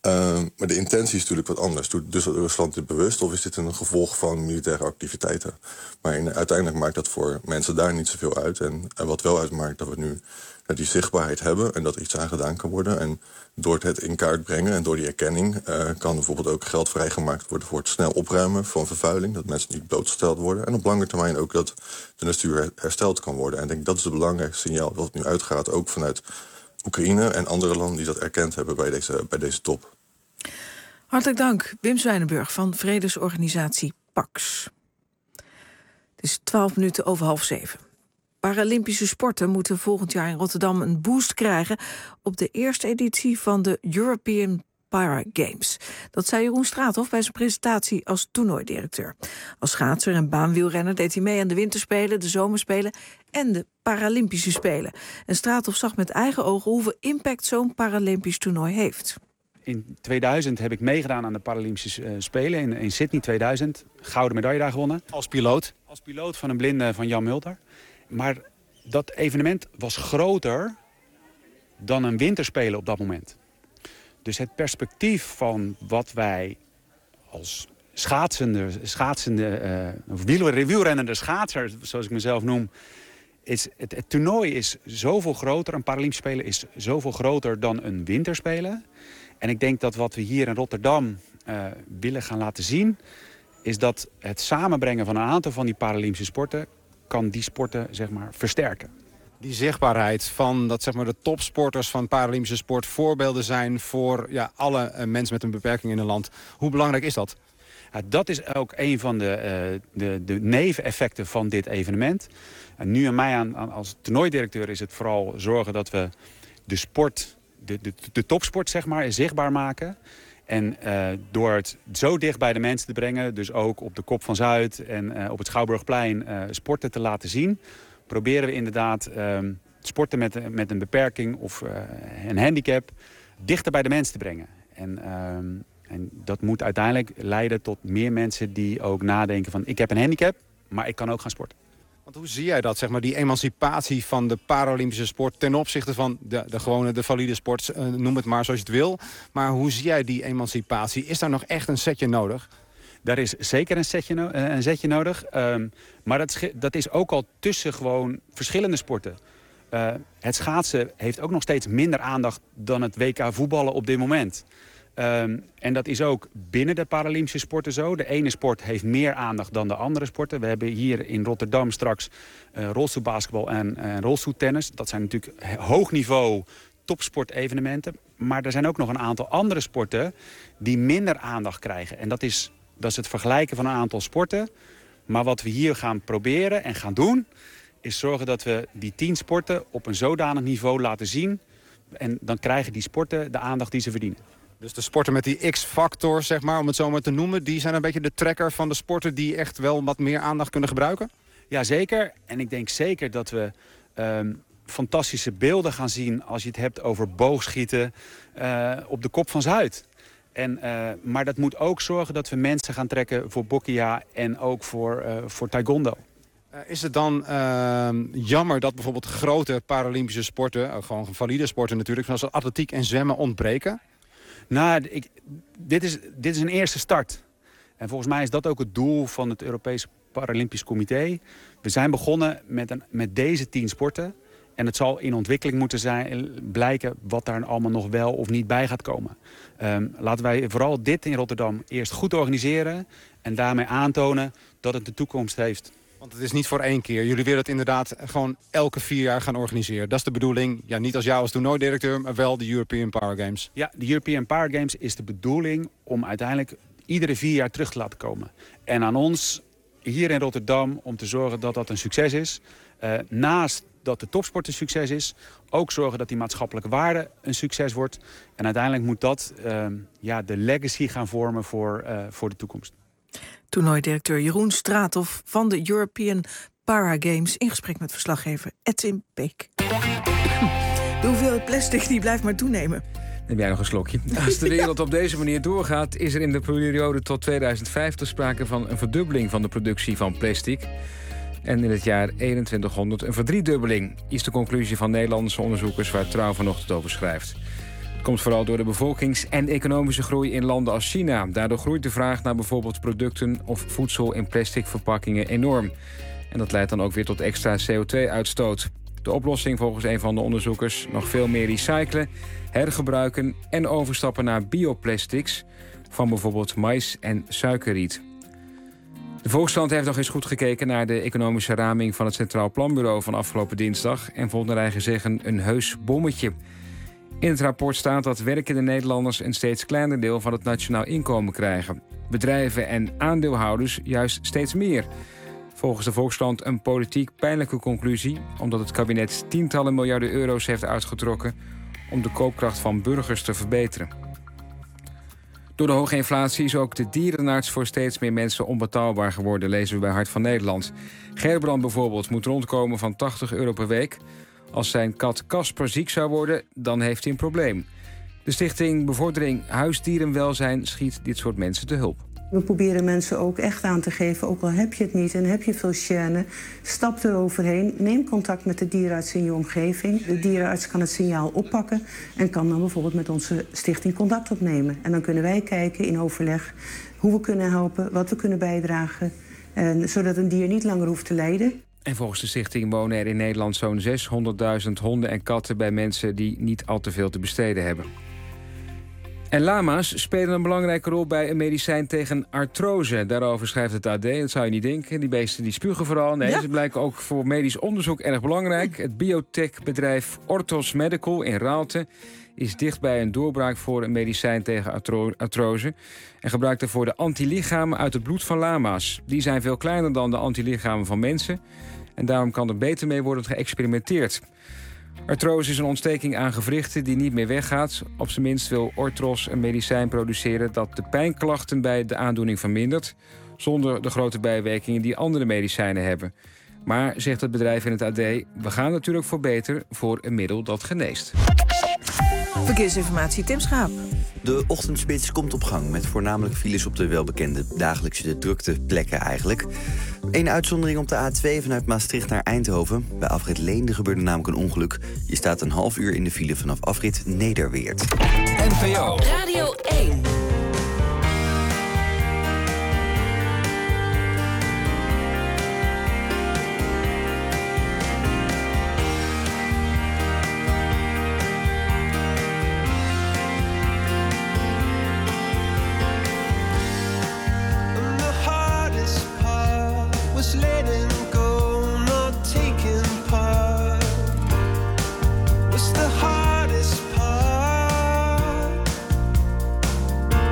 Maar de intentie is natuurlijk wat anders. Doet dus Rusland dit bewust of is dit een gevolg van militaire activiteiten? Maar uiteindelijk maakt dat voor mensen daar niet zoveel uit. En wat wel uitmaakt dat we nu die zichtbaarheid hebben en dat er iets aan gedaan kan worden. En door het in kaart brengen en door die erkenning kan bijvoorbeeld ook geld vrijgemaakt worden voor het snel opruimen van vervuiling. Dat mensen niet blootgesteld worden. En op lange termijn ook dat de natuur hersteld kan worden. En ik denk dat is het belangrijkste signaal dat nu uitgaat, ook vanuit Oekraïne en andere landen die dat erkend hebben bij deze top. Hartelijk dank, Wim Zwijnenburg van vredesorganisatie PAX. Het is 12 minuten over 6:30. Paralympische sporten moeten volgend jaar in Rotterdam een boost krijgen op de eerste editie van de European Paragames. Dat zei Jeroen Straathof bij zijn presentatie als toernooidirecteur. Als schaatser en baanwielrenner deed hij mee aan de winterspelen, de zomerspelen en de Paralympische Spelen. En Straathof zag met eigen ogen hoeveel impact zo'n Paralympisch toernooi heeft. In 2000 heb ik meegedaan aan de Paralympische Spelen in Sydney 2000. Gouden medaille daar gewonnen. Als piloot? Als piloot van een blinde van Jan Mulder. Maar dat evenement was groter dan een winterspelen op dat moment. Dus het perspectief van wat wij als wielrennende schaatser, zoals ik mezelf noem, is het toernooi is zoveel groter. Een Paralympische Spelen is zoveel groter dan een winterspelen. En ik denk dat wat we hier in Rotterdam willen gaan laten zien, is dat het samenbrengen van een aantal van die Paralympische sporten kan die sporten zeg maar versterken. Die zichtbaarheid van dat zeg maar de topsporters van Paralympische sport voorbeelden zijn voor alle mensen met een beperking in een land. Hoe belangrijk is dat? Ja, dat is ook een van de neveneffecten van dit evenement. En nu aan mij als toernooidirecteur is het vooral zorgen dat we de sport, de topsport zeg maar, zichtbaar maken. En door het zo dicht bij de mensen te brengen, dus ook op de Kop van Zuid en op het Schouwburgplein sporten te laten zien, proberen we inderdaad sporten met een beperking of een handicap dichter bij de mensen te brengen. En dat moet uiteindelijk leiden tot meer mensen die ook nadenken van ik heb een handicap, maar ik kan ook gaan sporten. Want hoe zie jij dat, zeg maar, die emancipatie van de Paralympische sport ten opzichte van de valide sport, noem het maar zoals je het wil. Maar hoe zie jij die emancipatie? Is daar nog echt een setje nodig? Daar is zeker een zetje nodig. Maar dat is ook al tussen gewoon verschillende sporten. Het schaatsen heeft ook nog steeds minder aandacht dan het WK voetballen op dit moment. En dat is ook binnen de Paralympische sporten zo. De ene sport heeft meer aandacht dan de andere sporten. We hebben hier in Rotterdam straks rolstoelbasketbal en rolstoeltennis. Dat zijn natuurlijk hoog niveau topsportevenementen. Maar er zijn ook nog een aantal andere sporten die minder aandacht krijgen. En dat is het vergelijken van een aantal sporten. Maar wat we hier gaan proberen en gaan doen, is zorgen dat we die 10 sporten op een zodanig niveau laten zien. En dan krijgen die sporten de aandacht die ze verdienen. Dus de sporten met die X-factor, zeg maar, om het zo maar te noemen, die zijn een beetje de trekker van de sporten die echt wel wat meer aandacht kunnen gebruiken? Jazeker. En ik denk zeker dat we fantastische beelden gaan zien als je het hebt over boogschieten op de Kop van Zuid. Maar dat moet ook zorgen dat we mensen gaan trekken voor boccia en ook voor taekwondo. Is het dan jammer dat bijvoorbeeld grote Paralympische sporten, gewoon valide sporten natuurlijk, zoals atletiek en zwemmen, ontbreken? Nou, dit is een eerste start. En volgens mij is dat ook het doel van het Europees Paralympisch Comité. We zijn begonnen met deze 10 sporten. En het zal in ontwikkeling moeten blijken wat daar allemaal nog wel of niet bij gaat komen. Laten wij vooral dit in Rotterdam eerst goed organiseren en daarmee aantonen dat het de toekomst heeft. Want het is niet voor 1 keer. Jullie willen het inderdaad gewoon elke 4 jaar gaan organiseren. Dat is de bedoeling. Ja, niet als jou als toernooidirecteur, maar wel de European Paragames. Ja, de European Paragames is de bedoeling om uiteindelijk iedere 4 jaar terug te laten komen. En aan ons hier in Rotterdam om te zorgen dat dat een succes is. Naast dat de topsport een succes is, ook zorgen dat die maatschappelijke waarde een succes wordt. En uiteindelijk moet dat de legacy gaan vormen voor de toekomst. Toernooidirecteur Jeroen Straathof van de European Paragames in gesprek met verslaggever Edwin Peek. De hoeveelheid plastic die blijft maar toenemen. Neem jij nog een slokje? Als de wereld op deze manier doorgaat, is er in de periode tot 2050 sprake van een verdubbeling van de productie van plastic. En in het jaar 2100 een verdriedubbeling, is de conclusie van Nederlandse onderzoekers waar Trouw vanochtend over schrijft. Komt vooral door de bevolkings- en economische groei in landen als China. Daardoor groeit de vraag naar bijvoorbeeld producten of voedsel in plastic verpakkingen enorm. En dat leidt dan ook weer tot extra CO2-uitstoot. De oplossing volgens een van de onderzoekers: nog veel meer recyclen, hergebruiken en overstappen naar bioplastics van bijvoorbeeld mais en suikerriet. De Volkskrant heeft nog eens goed gekeken naar de economische raming van het Centraal Planbureau van afgelopen dinsdag en vond naar eigen zeggen een heus bommetje. In het rapport staat dat werkende Nederlanders een steeds kleiner deel van het nationaal inkomen krijgen. Bedrijven en aandeelhouders juist steeds meer. Volgens de Volkskrant een politiek pijnlijke conclusie, omdat het kabinet tientallen miljarden euro's heeft uitgetrokken om de koopkracht van burgers te verbeteren. Door de hoge inflatie is ook de dierenarts voor steeds meer mensen onbetaalbaar geworden, lezen we bij Hart van Nederland. Gerbrand bijvoorbeeld moet rondkomen van €80 per week. Als zijn kat Casper ziek zou worden, dan heeft hij een probleem. De stichting Bevordering Huisdierenwelzijn schiet dit soort mensen te hulp. We proberen mensen ook echt aan te geven, ook al heb je het niet en heb je veel gêne, stap eroverheen, neem contact met de dierenarts in je omgeving. De dierenarts kan het signaal oppakken en kan dan bijvoorbeeld met onze stichting contact opnemen. En dan kunnen wij kijken in overleg hoe we kunnen helpen, wat we kunnen bijdragen, zodat een dier niet langer hoeft te lijden. En volgens de stichting wonen er in Nederland zo'n 600.000 honden en katten bij mensen die niet al te veel te besteden hebben. En lama's spelen een belangrijke rol bij een medicijn tegen artrose. Daarover schrijft het AD, dat zou je niet denken. Die beesten die spugen vooral. Nee, ze blijken ook voor medisch onderzoek erg belangrijk. Het biotechbedrijf Orthos Medical in Raalte is dicht bij een doorbraak voor een medicijn tegen artrose. En gebruikt daarvoor de antilichamen uit het bloed van lama's. Die zijn veel kleiner dan de antilichamen van mensen. En daarom kan er beter mee worden geëxperimenteerd. Artrose is een ontsteking aan gewrichten die niet meer weggaat. Op zijn minst wil Orthos een medicijn produceren dat de pijnklachten bij de aandoening vermindert, zonder de grote bijwerkingen die andere medicijnen hebben. Maar, zegt het bedrijf in het AD, we gaan natuurlijk voor beter voor een middel dat geneest. Verkeersinformatie, Tim Schaap. De ochtendspits komt op gang met voornamelijk files op de welbekende dagelijkse drukteplekken eigenlijk. Eén uitzondering op de A2 vanuit Maastricht naar Eindhoven. Bij afrit Leende gebeurde namelijk een ongeluk. Je staat een half uur in de file vanaf afrit Nederweert. NPO Radio 1. What's the hardest part?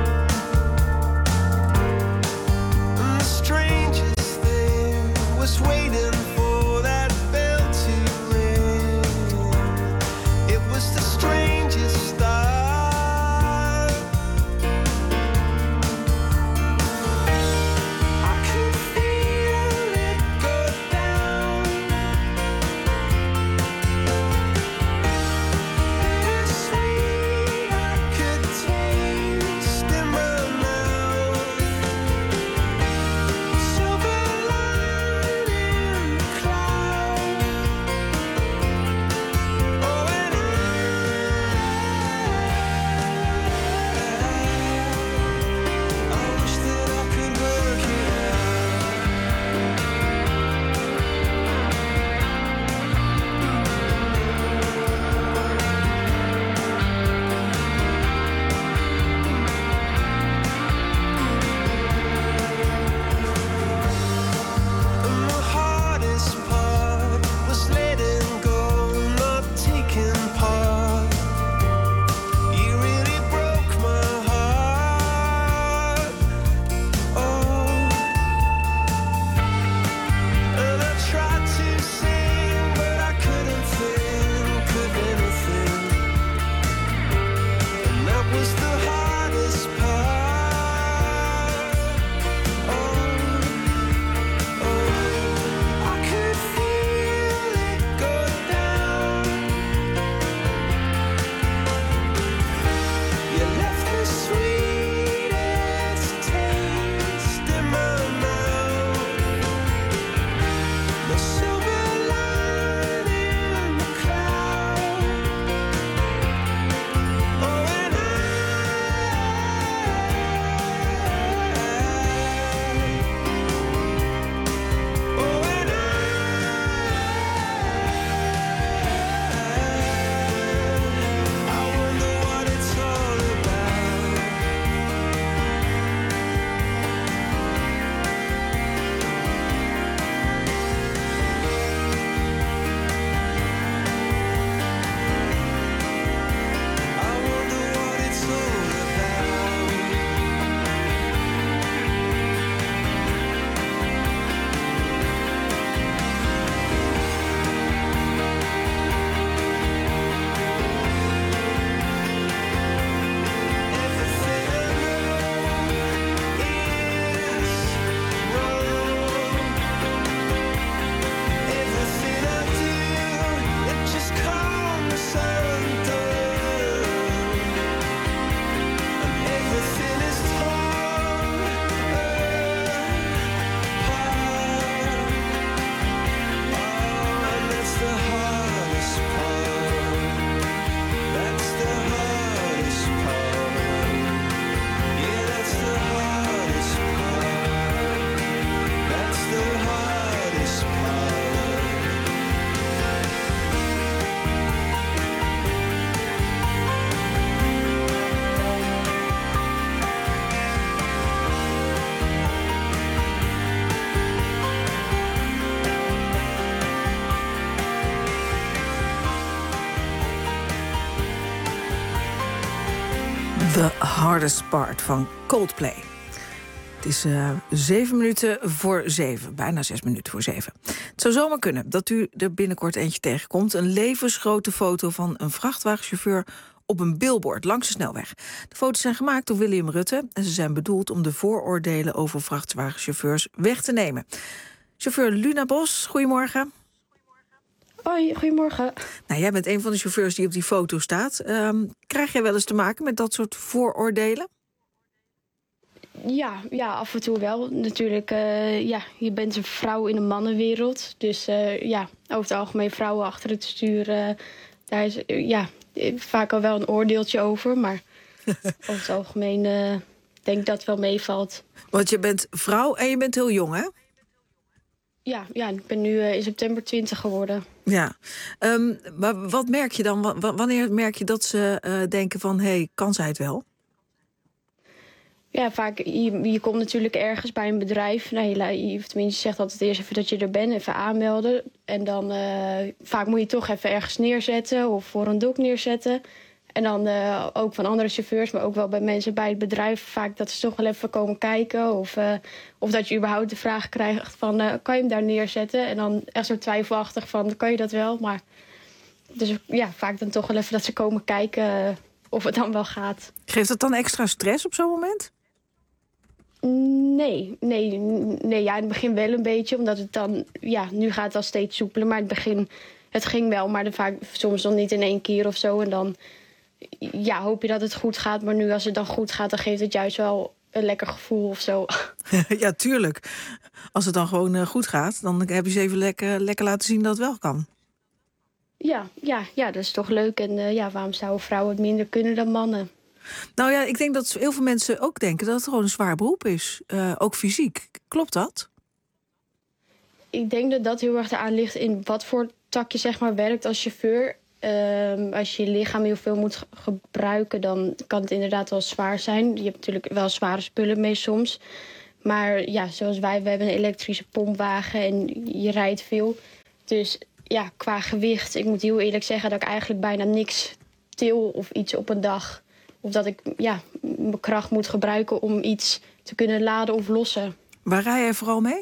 The Hardest Part van Coldplay. Het is 7 minuten voor 7, bijna 6 minuten voor 7. Het zou zomaar kunnen dat u er binnenkort eentje tegenkomt. Een levensgrote foto van een vrachtwagenchauffeur op een billboard langs de snelweg. De foto's zijn gemaakt door William Rutte en ze zijn bedoeld om de vooroordelen over vrachtwagenchauffeurs weg te nemen. Chauffeur Luna Bos, goedemorgen. Hoi, goedemorgen. Nou, jij bent een van de chauffeurs die op die foto staat. Krijg jij wel eens te maken met dat soort vooroordelen? Ja, af en toe wel. Natuurlijk, je bent een vrouw in een mannenwereld. Dus over het algemeen vrouwen achter het stuur... daar is vaak al wel een oordeeltje over. Maar over het algemeen denk ik dat het wel meevalt. Want je bent vrouw en je bent heel jong, hè? Ja, ik ben nu in september 20 geworden. Ja, maar wat merk je dan? Wanneer merk je dat ze denken van... hey, kan zij het wel? Ja, vaak, je komt natuurlijk ergens bij een bedrijf. Tenminste, je zegt altijd eerst even dat je er bent, even aanmelden. En dan vaak moet je toch even ergens neerzetten of voor een dok neerzetten. En dan ook van andere chauffeurs, maar ook wel bij mensen bij het bedrijf... vaak dat ze toch wel even komen kijken. Of dat je überhaupt de vraag krijgt van, kan je hem daar neerzetten? En dan echt zo twijfelachtig van, kan je dat wel? Maar dus vaak dan toch wel even dat ze komen kijken of het dan wel gaat. Geeft dat dan extra stress op zo'n moment? Nee, in het begin wel een beetje, omdat het dan... nu gaat het al steeds soepeler, maar in het begin... het ging wel, maar vaak soms nog niet in 1 keer of zo. En dan hoop je dat het goed gaat, maar nu als het dan goed gaat... dan geeft het juist wel een lekker gevoel of zo. Ja, tuurlijk. Als het dan gewoon goed gaat, dan heb je ze even lekker laten zien dat het wel kan. Ja, dat is toch leuk. En waarom zouden vrouwen het minder kunnen dan mannen? Nou ja, ik denk dat heel veel mensen ook denken dat het gewoon een zwaar beroep is. Ook fysiek. Klopt dat? Ik denk dat dat heel erg eraan ligt in wat voor tak je zeg maar werkt als chauffeur. Als je je lichaam heel veel moet gebruiken, dan kan het inderdaad wel zwaar zijn. Je hebt natuurlijk wel zware spullen mee soms. Maar zoals we hebben een elektrische pompwagen en je rijdt veel. Dus qua gewicht, ik moet heel eerlijk zeggen dat ik eigenlijk bijna niks til of iets op een dag. Of dat ik mijn kracht moet gebruiken om iets te kunnen laden of lossen. Waar rij jij vooral mee?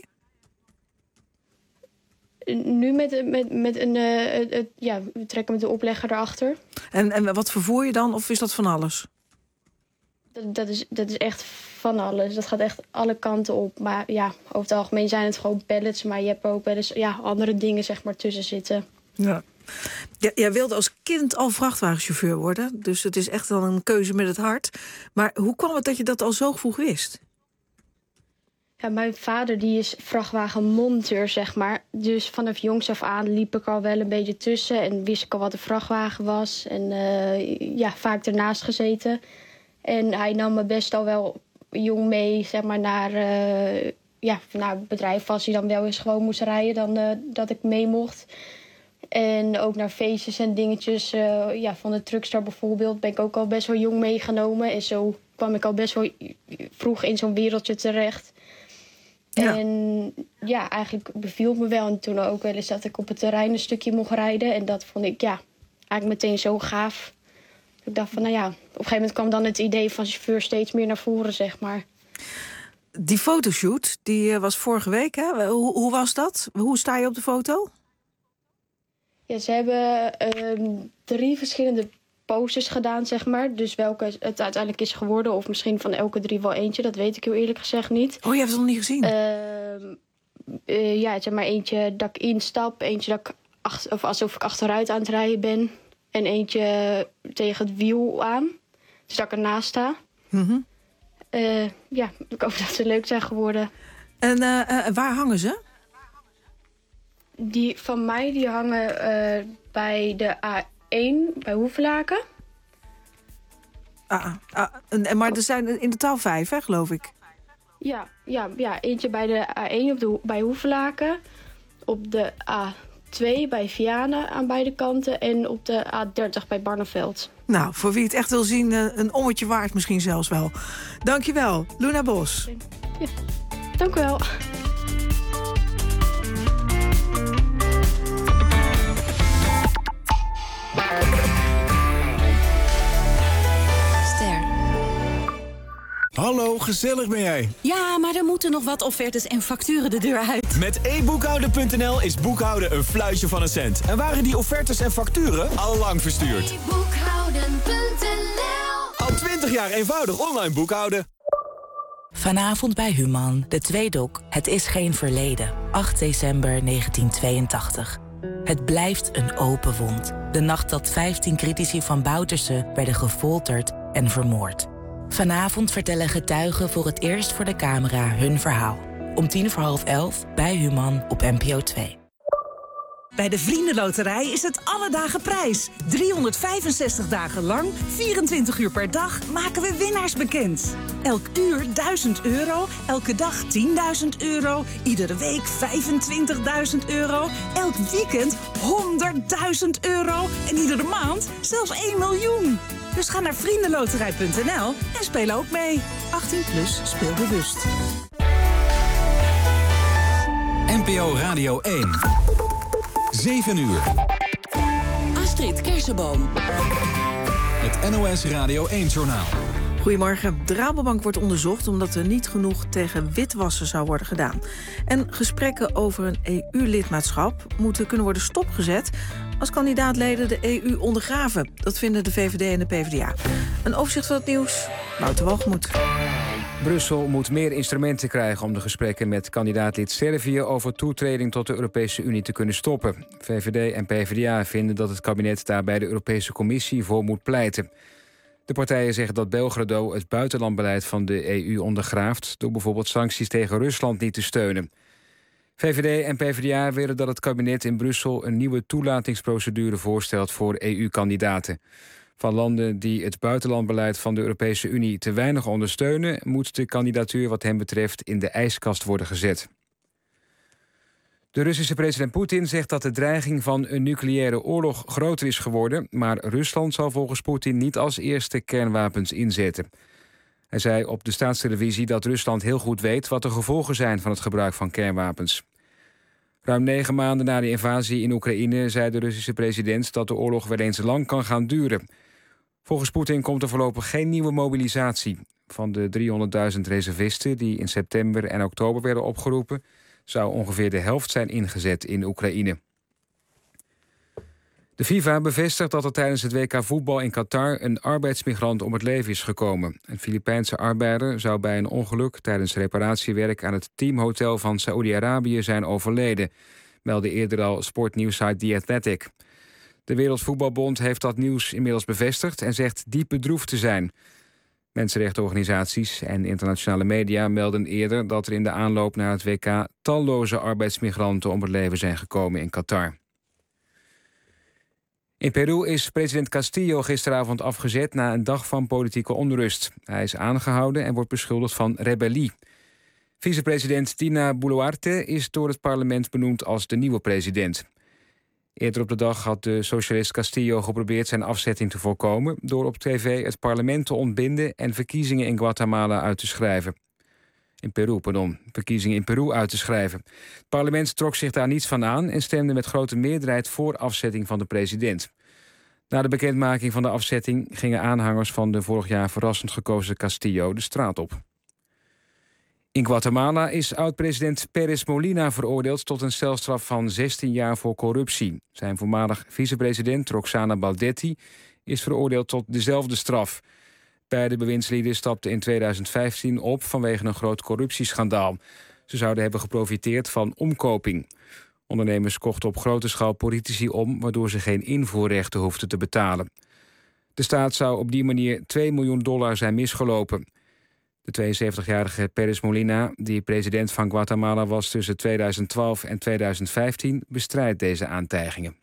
Nu met een... we trekken met de oplegger erachter. En wat vervoer je dan? Of is dat van alles? Dat is echt van alles. Dat gaat echt alle kanten op. Maar over het algemeen zijn het gewoon pallets. Maar je hebt ook wel eens andere dingen zeg maar tussen zitten. Ja. Jij wilde als kind al vrachtwagenchauffeur worden. Dus het is echt wel een keuze met het hart. Maar hoe kwam het dat je dat al zo vroeg wist? Ja, mijn vader die is vrachtwagenmonteur, zeg maar. Dus vanaf jongs af aan liep ik al wel een beetje tussen. En wist ik al wat een vrachtwagen was. En vaak ernaast gezeten. En hij nam me best al wel jong mee, zeg maar, naar het bedrijf. Als hij dan wel eens gewoon moest rijden, dan dat ik mee mocht. En ook naar feestjes en dingetjes. Van de Truckstar bijvoorbeeld ben ik ook al best wel jong meegenomen. En zo kwam ik al best wel vroeg in zo'n wereldje terecht. Ja. En eigenlijk beviel het me wel. En toen ook wel eens dat ik op het terrein een stukje mocht rijden. En dat vond ik eigenlijk meteen zo gaaf. Ik dacht van, op een gegeven moment kwam dan het idee van chauffeur steeds meer naar voren, zeg maar. Die fotoshoot, die was vorige week, hè? Hoe was dat? Hoe sta je op de foto? Ja, ze hebben 3 verschillende posters gedaan, zeg maar. Dus welke het uiteindelijk is geworden. Of misschien van elke 3 wel eentje. Dat weet ik heel eerlijk gezegd niet. Oh, je hebt het nog niet gezien? Het is maar eentje dat ik instap. Eentje dat ik alsof ik achteruit aan het rijden ben. En eentje tegen het wiel aan. Dus dat ik ernaast sta. Mm-hmm. Ik hoop dat ze leuk zijn geworden. En waar hangen ze? Die van mij die hangen bij de A1 bij Hoevelaken. Maar er zijn in totaal 5, hè, geloof ik? Ja, eentje bij de A1 bij Hoevelaken. Op de A2 bij Vianen aan beide kanten. En op de A30 bij Barneveld. Nou, voor wie het echt wil zien, een ommetje waard misschien zelfs wel. Dankjewel, Luna Bos. Ja, dank u wel. gezellig ben jij. Ja, maar er moeten nog wat offertes en facturen de deur uit. Met e-boekhouden.nl is boekhouden een fluitje van een cent. En waren die offertes en facturen al lang verstuurd. e-boekhouden.nl. Al 20 jaar eenvoudig online boekhouden. Vanavond bij Human, de tweedok. Het is geen verleden. 8 december 1982. Het blijft een open wond. De nacht dat 15 critici van Bouterse werden gefolterd en vermoord. Vanavond vertellen getuigen voor het eerst voor de camera hun verhaal. Om 11:10 bij Human op NPO 2. Bij de Vriendenloterij is het alle dagen prijs. 365 dagen lang, 24 uur per dag maken we winnaars bekend. Elk uur 1000 euro, elke dag 10.000 euro, iedere week 25.000 euro, elk weekend 100.000 euro en iedere maand zelfs 1 miljoen. Dus ga naar vriendenloterij.nl en speel ook mee. 18+ speel bewust. NPO Radio 1. 7 uur. Astrid Kersenboom. Het NOS Radio 1-journaal. Goedemorgen. De Rabobank wordt onderzocht omdat er niet genoeg tegen witwassen zou worden gedaan. En gesprekken over een EU-lidmaatschap moeten kunnen worden stopgezet als kandidaatleden de EU ondergraven. Dat vinden de VVD en de PvdA. Een overzicht van het nieuws, Wouter Walgemoed. Brussel moet meer instrumenten krijgen om de gesprekken met kandidaatlid Servië over toetreding tot de Europese Unie te kunnen stoppen. VVD en PvdA vinden dat het kabinet daar bij de Europese Commissie voor moet pleiten. De partijen zeggen dat Belgrado het buitenlandbeleid van de EU ondergraaft door bijvoorbeeld sancties tegen Rusland niet te steunen. VVD en PvdA willen dat het kabinet in Brussel een nieuwe toelatingsprocedure voorstelt voor EU-kandidaten. Van landen die het buitenlandbeleid van de Europese Unie te weinig ondersteunen, moet de kandidatuur wat hen betreft in de ijskast worden gezet. De Russische president Poetin zegt dat de dreiging van een nucleaire oorlog groter is geworden, maar Rusland zal volgens Poetin niet als eerste kernwapens inzetten. Hij zei op de staatstelevisie dat Rusland heel goed weet wat de gevolgen zijn van het gebruik van kernwapens. Ruim 9 maanden na de invasie in Oekraïne zei de Russische president dat de oorlog wel eens lang kan gaan duren. Volgens Poetin komt er voorlopig geen nieuwe mobilisatie. Van de 300.000 reservisten die in september en oktober werden opgeroepen, zou ongeveer de helft zijn ingezet in Oekraïne. De FIFA bevestigt dat er tijdens het WK voetbal in Qatar een arbeidsmigrant om het leven is gekomen. Een Filipijnse arbeider zou bij een ongeluk tijdens reparatiewerk aan het teamhotel van Saoedi-Arabië zijn overleden, meldde eerder al sportnieuwsite The Athletic. De Wereldvoetbalbond heeft dat nieuws inmiddels bevestigd en zegt diep bedroefd te zijn. Mensenrechtenorganisaties en internationale media melden eerder dat er in de aanloop naar het WK talloze arbeidsmigranten om het leven zijn gekomen in Qatar. In Peru is president Castillo gisteravond afgezet na een dag van politieke onrust. Hij is aangehouden en wordt beschuldigd van rebellie. Vicepresident Dina Boluarte is door het parlement benoemd als de nieuwe president. Eerder op de dag had de socialist Castillo geprobeerd zijn afzetting te voorkomen door op tv het parlement te ontbinden en verkiezingen in Guatemala uit te schrijven. Verkiezingen in Peru uit te schrijven. Het parlement trok zich daar niets van aan en stemde met grote meerderheid voor afzetting van de president. Na de bekendmaking van de afzetting gingen aanhangers van de vorig jaar verrassend gekozen Castillo de straat op. In Guatemala is oud-president Pérez Molina veroordeeld tot een celstraf van 16 jaar voor corruptie. Zijn voormalig vicepresident Roxana Baldetti is veroordeeld tot dezelfde straf. Beide bewindslieden stapten in 2015 op vanwege een groot corruptieschandaal. Ze zouden hebben geprofiteerd van omkoping. Ondernemers kochten op grote schaal politici om, waardoor ze geen invoerrechten hoefden te betalen. De staat zou op die manier $2 miljoen zijn misgelopen. De 72-jarige Pérez Molina, die president van Guatemala was tussen 2012 en 2015, bestrijdt deze aantijgingen.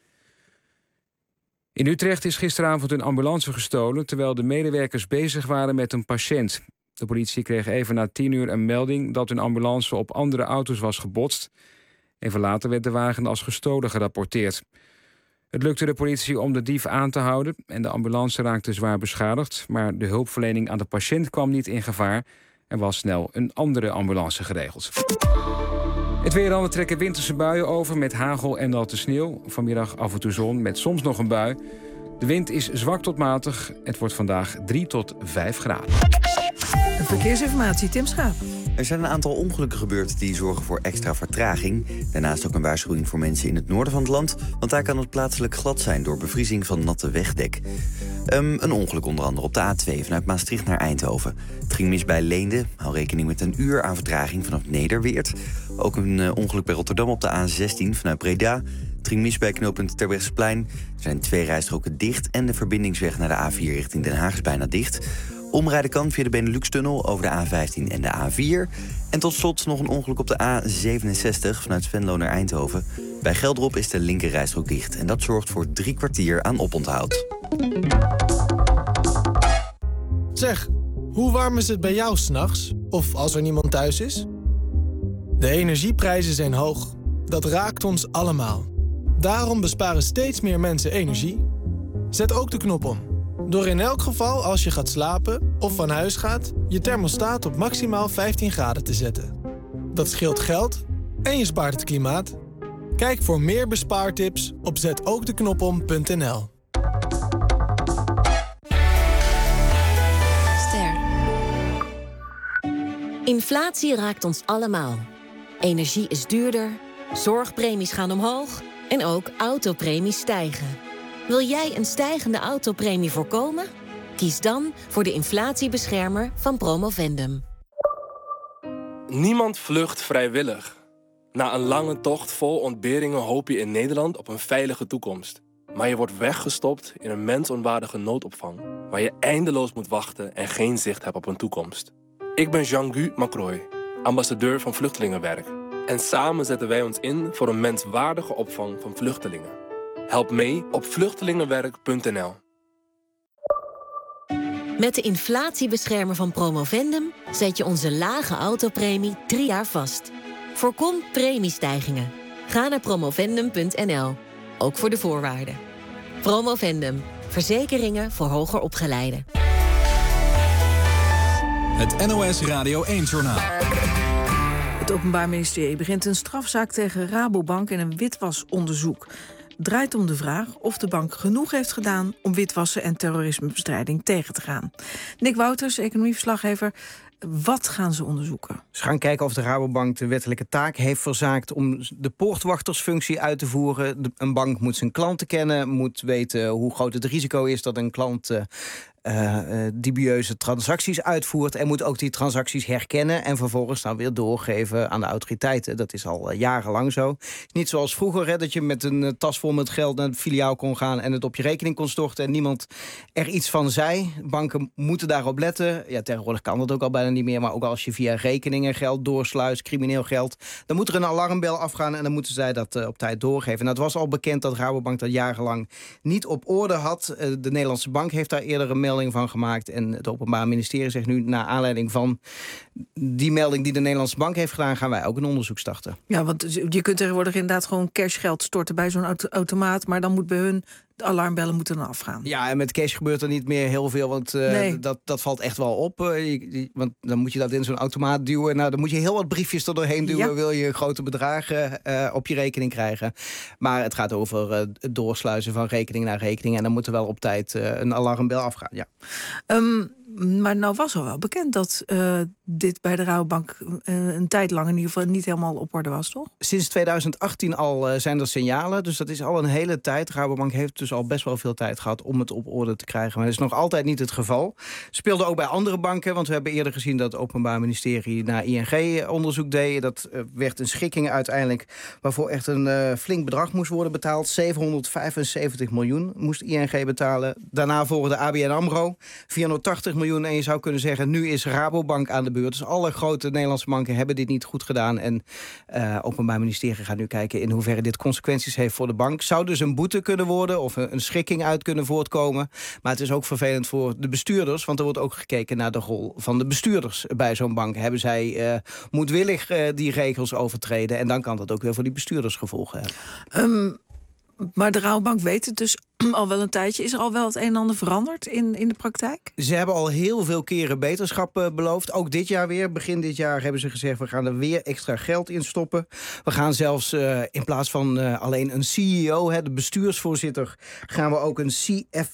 In Utrecht is gisteravond een ambulance gestolen terwijl de medewerkers bezig waren met een patiënt. De politie kreeg even na 10 uur een melding dat een ambulance op andere auto's was gebotst. Even later werd de wagen als gestolen gerapporteerd. Het lukte de politie om de dief aan te houden en de ambulance raakte zwaar beschadigd, maar de hulpverlening aan de patiënt kwam niet in gevaar. Er was snel een andere ambulance geregeld. Het weer dan, trekken winterse buien over met hagel en natte sneeuw. Vanmiddag af en toe zon met soms nog een bui. De wind is zwak tot matig. Het wordt vandaag 3 tot 5 graden. Verkeersinformatie, Tim Schaap. Er zijn een aantal ongelukken gebeurd die zorgen voor extra vertraging. Daarnaast ook een waarschuwing voor mensen in het noorden van het land, want daar kan het plaatselijk glad zijn door bevriezing van natte wegdek. Een ongeluk onder andere op de A2 vanuit Maastricht naar Eindhoven. Het ging mis bij Leende. Hou rekening met een uur aan vertraging vanaf Nederweert. Ook een ongeluk bij Rotterdam op de A16 vanuit Breda. Het ging mis bij knooppunt Terbrechtseplein. Er zijn 2 rijstroken dicht en de verbindingsweg naar de A4 richting Den Haag is bijna dicht. Omrijden kan via de Benelux-tunnel over de A15 en de A4. En tot slot nog een ongeluk op de A67 vanuit Venlo naar Eindhoven. Bij Geldrop is de linker rijstrook dicht. En dat zorgt voor 3 kwartier aan oponthoud. Zeg, hoe warm is het bij jou 's nachts? Of als er niemand thuis is? De energieprijzen zijn hoog. Dat raakt ons allemaal. Daarom besparen steeds meer mensen energie. Zet ook de knop om. Door in elk geval, als je gaat slapen of van huis gaat, je thermostaat op maximaal 15 graden te zetten. Dat scheelt geld en je spaart het klimaat. Kijk voor meer bespaartips op zetookdeknopom.nl. Inflatie raakt ons allemaal. Energie is duurder, zorgpremies gaan omhoog en ook autopremies stijgen. Wil jij een stijgende autopremie voorkomen? Kies dan voor de inflatiebeschermer van Promovendum. Niemand vlucht vrijwillig. Na een lange tocht vol ontberingen hoop je in Nederland op een veilige toekomst. Maar je wordt weggestopt in een mensonwaardige noodopvang, waar je eindeloos moet wachten en geen zicht hebt op een toekomst. Ik ben Jean-Gu Macroy, ambassadeur van Vluchtelingenwerk. En samen zetten wij ons in voor een menswaardige opvang van vluchtelingen. Help mee op vluchtelingenwerk.nl. Met de inflatiebeschermer van Promovendum zet je onze lage autopremie 3 jaar vast. Voorkom premiestijgingen. Ga naar promovendum.nl, ook voor de voorwaarden. Promovendum, verzekeringen voor hoger opgeleiden. Het NOS Radio 1-journaal. Het Openbaar Ministerie begint een strafzaak tegen Rabobank in een witwasonderzoek. Het draait om de vraag of de bank genoeg heeft gedaan om witwassen en terrorismebestrijding tegen te gaan. Nick Wouters, economieverslaggever. Wat gaan ze onderzoeken? Ze gaan kijken of de Rabobank de wettelijke taak heeft verzaakt om de poortwachtersfunctie uit te voeren. Een bank moet zijn klanten kennen, moet weten hoe groot het risico is dat een klant dubieuze transacties uitvoert en moet ook die transacties herkennen en vervolgens dan weer doorgeven aan de autoriteiten. Dat is al jarenlang zo. Niet zoals vroeger, hè, dat je met een tas vol met geld naar het filiaal kon gaan en het op je rekening kon storten en niemand er iets van zei. Banken moeten daarop letten. Ja, tegenwoordig kan dat ook al bijna niet meer, maar ook als je via rekeningen geld doorsluist, crimineel geld, dan moet er een alarmbel afgaan en dan moeten zij dat op tijd doorgeven. En het was al bekend dat Rabobank dat jarenlang niet op orde had. De Nederlandse Bank heeft daar eerder een melding van gemaakt. En het Openbaar Ministerie zegt nu, naar aanleiding van die melding die de Nederlandse Bank heeft gedaan, gaan wij ook een onderzoek starten. Ja, want je kunt tegenwoordig inderdaad gewoon cashgeld storten bij zo'n automaat, maar dan moet bij hun de alarmbellen moeten dan afgaan. Ja, en met cash gebeurt er niet meer heel veel, want dat valt echt wel op. Want dan moet je dat in zo'n automaat duwen. Nou, dan moet je heel wat briefjes er doorheen duwen, wil je grote bedragen op je rekening krijgen. Maar het gaat over het doorsluizen van rekening naar rekening en dan moet er wel op tijd een alarmbel afgaan, ja. Maar nou was al wel bekend dat dit bij de Rabobank een tijd lang in ieder geval niet helemaal op orde was, toch? Sinds 2018 al zijn er signalen, dus dat is al een hele tijd. Rabobank heeft dus al best wel veel tijd gehad om het op orde te krijgen. Maar dat is nog altijd niet het geval. Speelde ook bij andere banken, want we hebben eerder gezien dat het Openbaar Ministerie naar ING onderzoek deed. Dat werd een schikking uiteindelijk waarvoor echt een flink bedrag moest worden betaald. 775 miljoen moest ING betalen. Daarna volgde ABN AMRO, 480 miljoen. En je zou kunnen zeggen, nu is Rabobank aan de beurt. Dus alle grote Nederlandse banken hebben dit niet goed gedaan. En Openbaar Ministerie gaat nu kijken in hoeverre dit consequenties heeft voor de bank. Zou dus een boete kunnen worden of een schikking uit kunnen voortkomen. Maar het is ook vervelend voor de bestuurders. Want er wordt ook gekeken naar de rol van de bestuurders bij zo'n bank. Hebben zij moedwillig die regels overtreden? En dan kan dat ook weer voor die bestuurders gevolgen hebben. Maar de Rabobank weet het dus al wel een tijdje. Is er al wel het een en ander veranderd in de praktijk? Ze hebben al heel veel keren beterschap beloofd. Ook dit jaar weer. Begin dit jaar hebben ze gezegd, we gaan er weer extra geld in stoppen. We gaan zelfs in plaats van alleen een CEO, de bestuursvoorzitter, gaan we ook een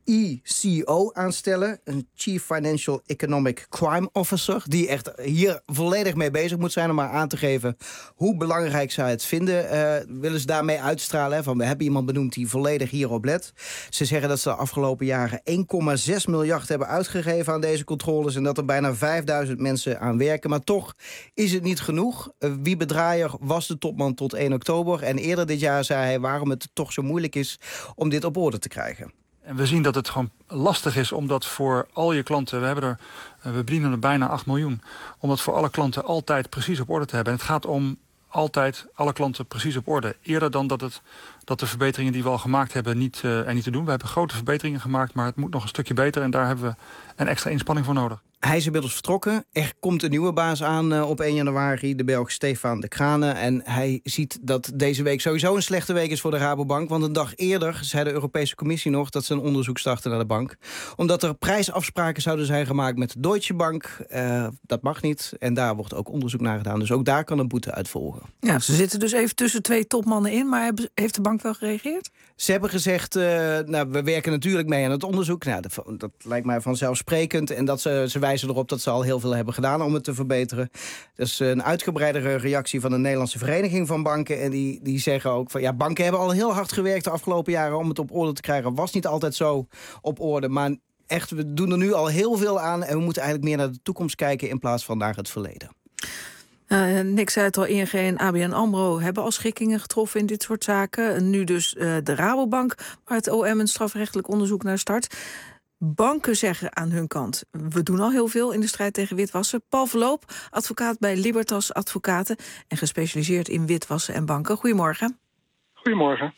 CFECO aanstellen. Een Chief Financial Economic Crime Officer. Die echt hier volledig mee bezig moet zijn om maar aan te geven hoe belangrijk zij het vinden. Willen ze daarmee uitstralen. Hè, van we hebben iemand benoemd die volledig hierop let. Ze zeggen dat ze de afgelopen jaren 1,6 miljard hebben uitgegeven aan deze controles. En dat er bijna 5000 mensen aan werken. Maar toch is het niet genoeg. Wiebe Draaier was de topman tot 1 oktober. En eerder dit jaar zei hij waarom het toch zo moeilijk is om dit op orde te krijgen. En we zien dat het gewoon lastig is om dat voor al je klanten... we bedienen er bijna 8 miljoen... om dat voor alle klanten altijd precies op orde te hebben. En het gaat om altijd alle klanten precies op orde. Eerder dan dat de verbeteringen die we al gemaakt hebben niet te doen. We hebben grote verbeteringen gemaakt, maar het moet nog een stukje beter... en daar hebben we een extra inspanning voor nodig. Hij is inmiddels vertrokken. Er komt een nieuwe baas aan op 1 januari, de Belg Stefan de Kranen. En hij ziet dat deze week sowieso een slechte week is voor de Rabobank. Want een dag eerder zei de Europese Commissie nog dat ze een onderzoek starten naar de bank. Omdat er prijsafspraken zouden zijn gemaakt met de Deutsche Bank. Dat mag niet. En daar wordt ook onderzoek naar gedaan. Dus ook daar kan een boete uit volgen. Ja, ze zitten dus even tussen 2 topmannen in. Maar heeft de bank wel gereageerd? Ze hebben gezegd, we werken natuurlijk mee aan het onderzoek. Nou, dat lijkt mij vanzelfsprekend. En dat ze wijzen erop dat ze al heel veel hebben gedaan om het te verbeteren. Dat is een uitgebreidere reactie van de Nederlandse Vereniging van Banken. En die zeggen ook van ja, banken hebben al heel hard gewerkt de afgelopen jaren om het op orde te krijgen. Was niet altijd zo op orde, maar echt, we doen er nu al heel veel aan. En we moeten eigenlijk meer naar de toekomst kijken in plaats van naar het verleden. Nick zei het al, ING en ABN AMRO hebben al schikkingen getroffen in dit soort zaken. Nu dus de Rabobank, waar het OM een strafrechtelijk onderzoek naar start. Banken zeggen aan hun kant, we doen al heel veel in de strijd tegen witwassen. Paul Verloop, advocaat bij Libertas Advocaten en gespecialiseerd in witwassen en banken. Goedemorgen. Goedemorgen.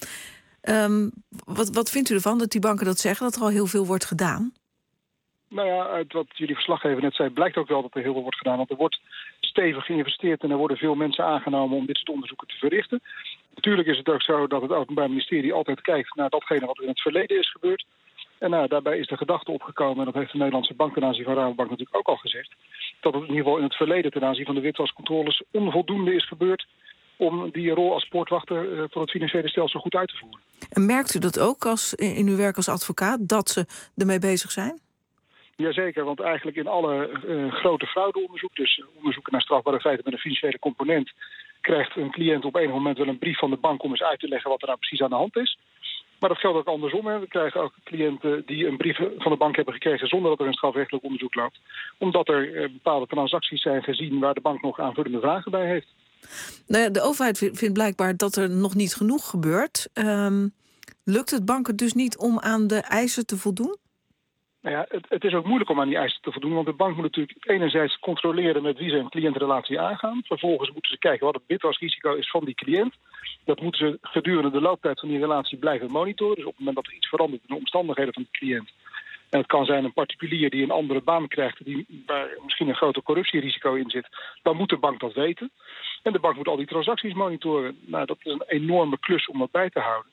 Wat vindt u ervan dat die banken dat zeggen, dat er al heel veel wordt gedaan? Nou ja, uit wat jullie verslaggever net zei, blijkt ook wel dat er heel veel wordt gedaan. Want er wordt stevig geïnvesteerd en er worden veel mensen aangenomen om dit soort onderzoeken te verrichten. Natuurlijk is het ook zo dat het Openbaar Ministerie altijd kijkt naar datgene wat er in het verleden is gebeurd. En daarbij is de gedachte opgekomen, en dat heeft de Nederlandse bank ten aanzien van Rabobank natuurlijk ook al gezegd, dat het in ieder geval in het verleden ten aanzien van de witwascontroles onvoldoende is gebeurd om die rol als poortwachter voor het financiële stelsel goed uit te voeren. En merkt u dat ook in uw werk als advocaat, dat ze ermee bezig zijn? Jazeker, want eigenlijk in alle grote fraudeonderzoek, dus onderzoeken naar strafbare feiten met een financiële component, krijgt een cliënt op enig moment wel een brief van de bank om eens uit te leggen wat er nou precies aan de hand is. Maar dat geldt ook andersom. Hè. We krijgen ook cliënten die een brief van de bank hebben gekregen zonder dat er een strafrechtelijk onderzoek loopt. Omdat er bepaalde transacties zijn gezien waar de bank nog aanvullende vragen bij heeft. Nou ja, de overheid vindt blijkbaar dat er nog niet genoeg gebeurt. Lukt het banken dus niet om aan de eisen te voldoen? Nou ja, het is ook moeilijk om aan die eisen te voldoen. Want de bank moet natuurlijk enerzijds controleren met wie ze een cliëntrelatie aangaan. Vervolgens moeten ze kijken wat het witwasrisico is van die cliënt. Dat moeten ze gedurende de looptijd van die relatie blijven monitoren. Dus op het moment dat er iets verandert in de omstandigheden van de cliënt. En het kan zijn een particulier die een andere baan krijgt, waar misschien een groter corruptierisico in zit. Dan moet de bank dat weten. En de bank moet al die transacties monitoren. Nou, dat is een enorme klus om dat bij te houden.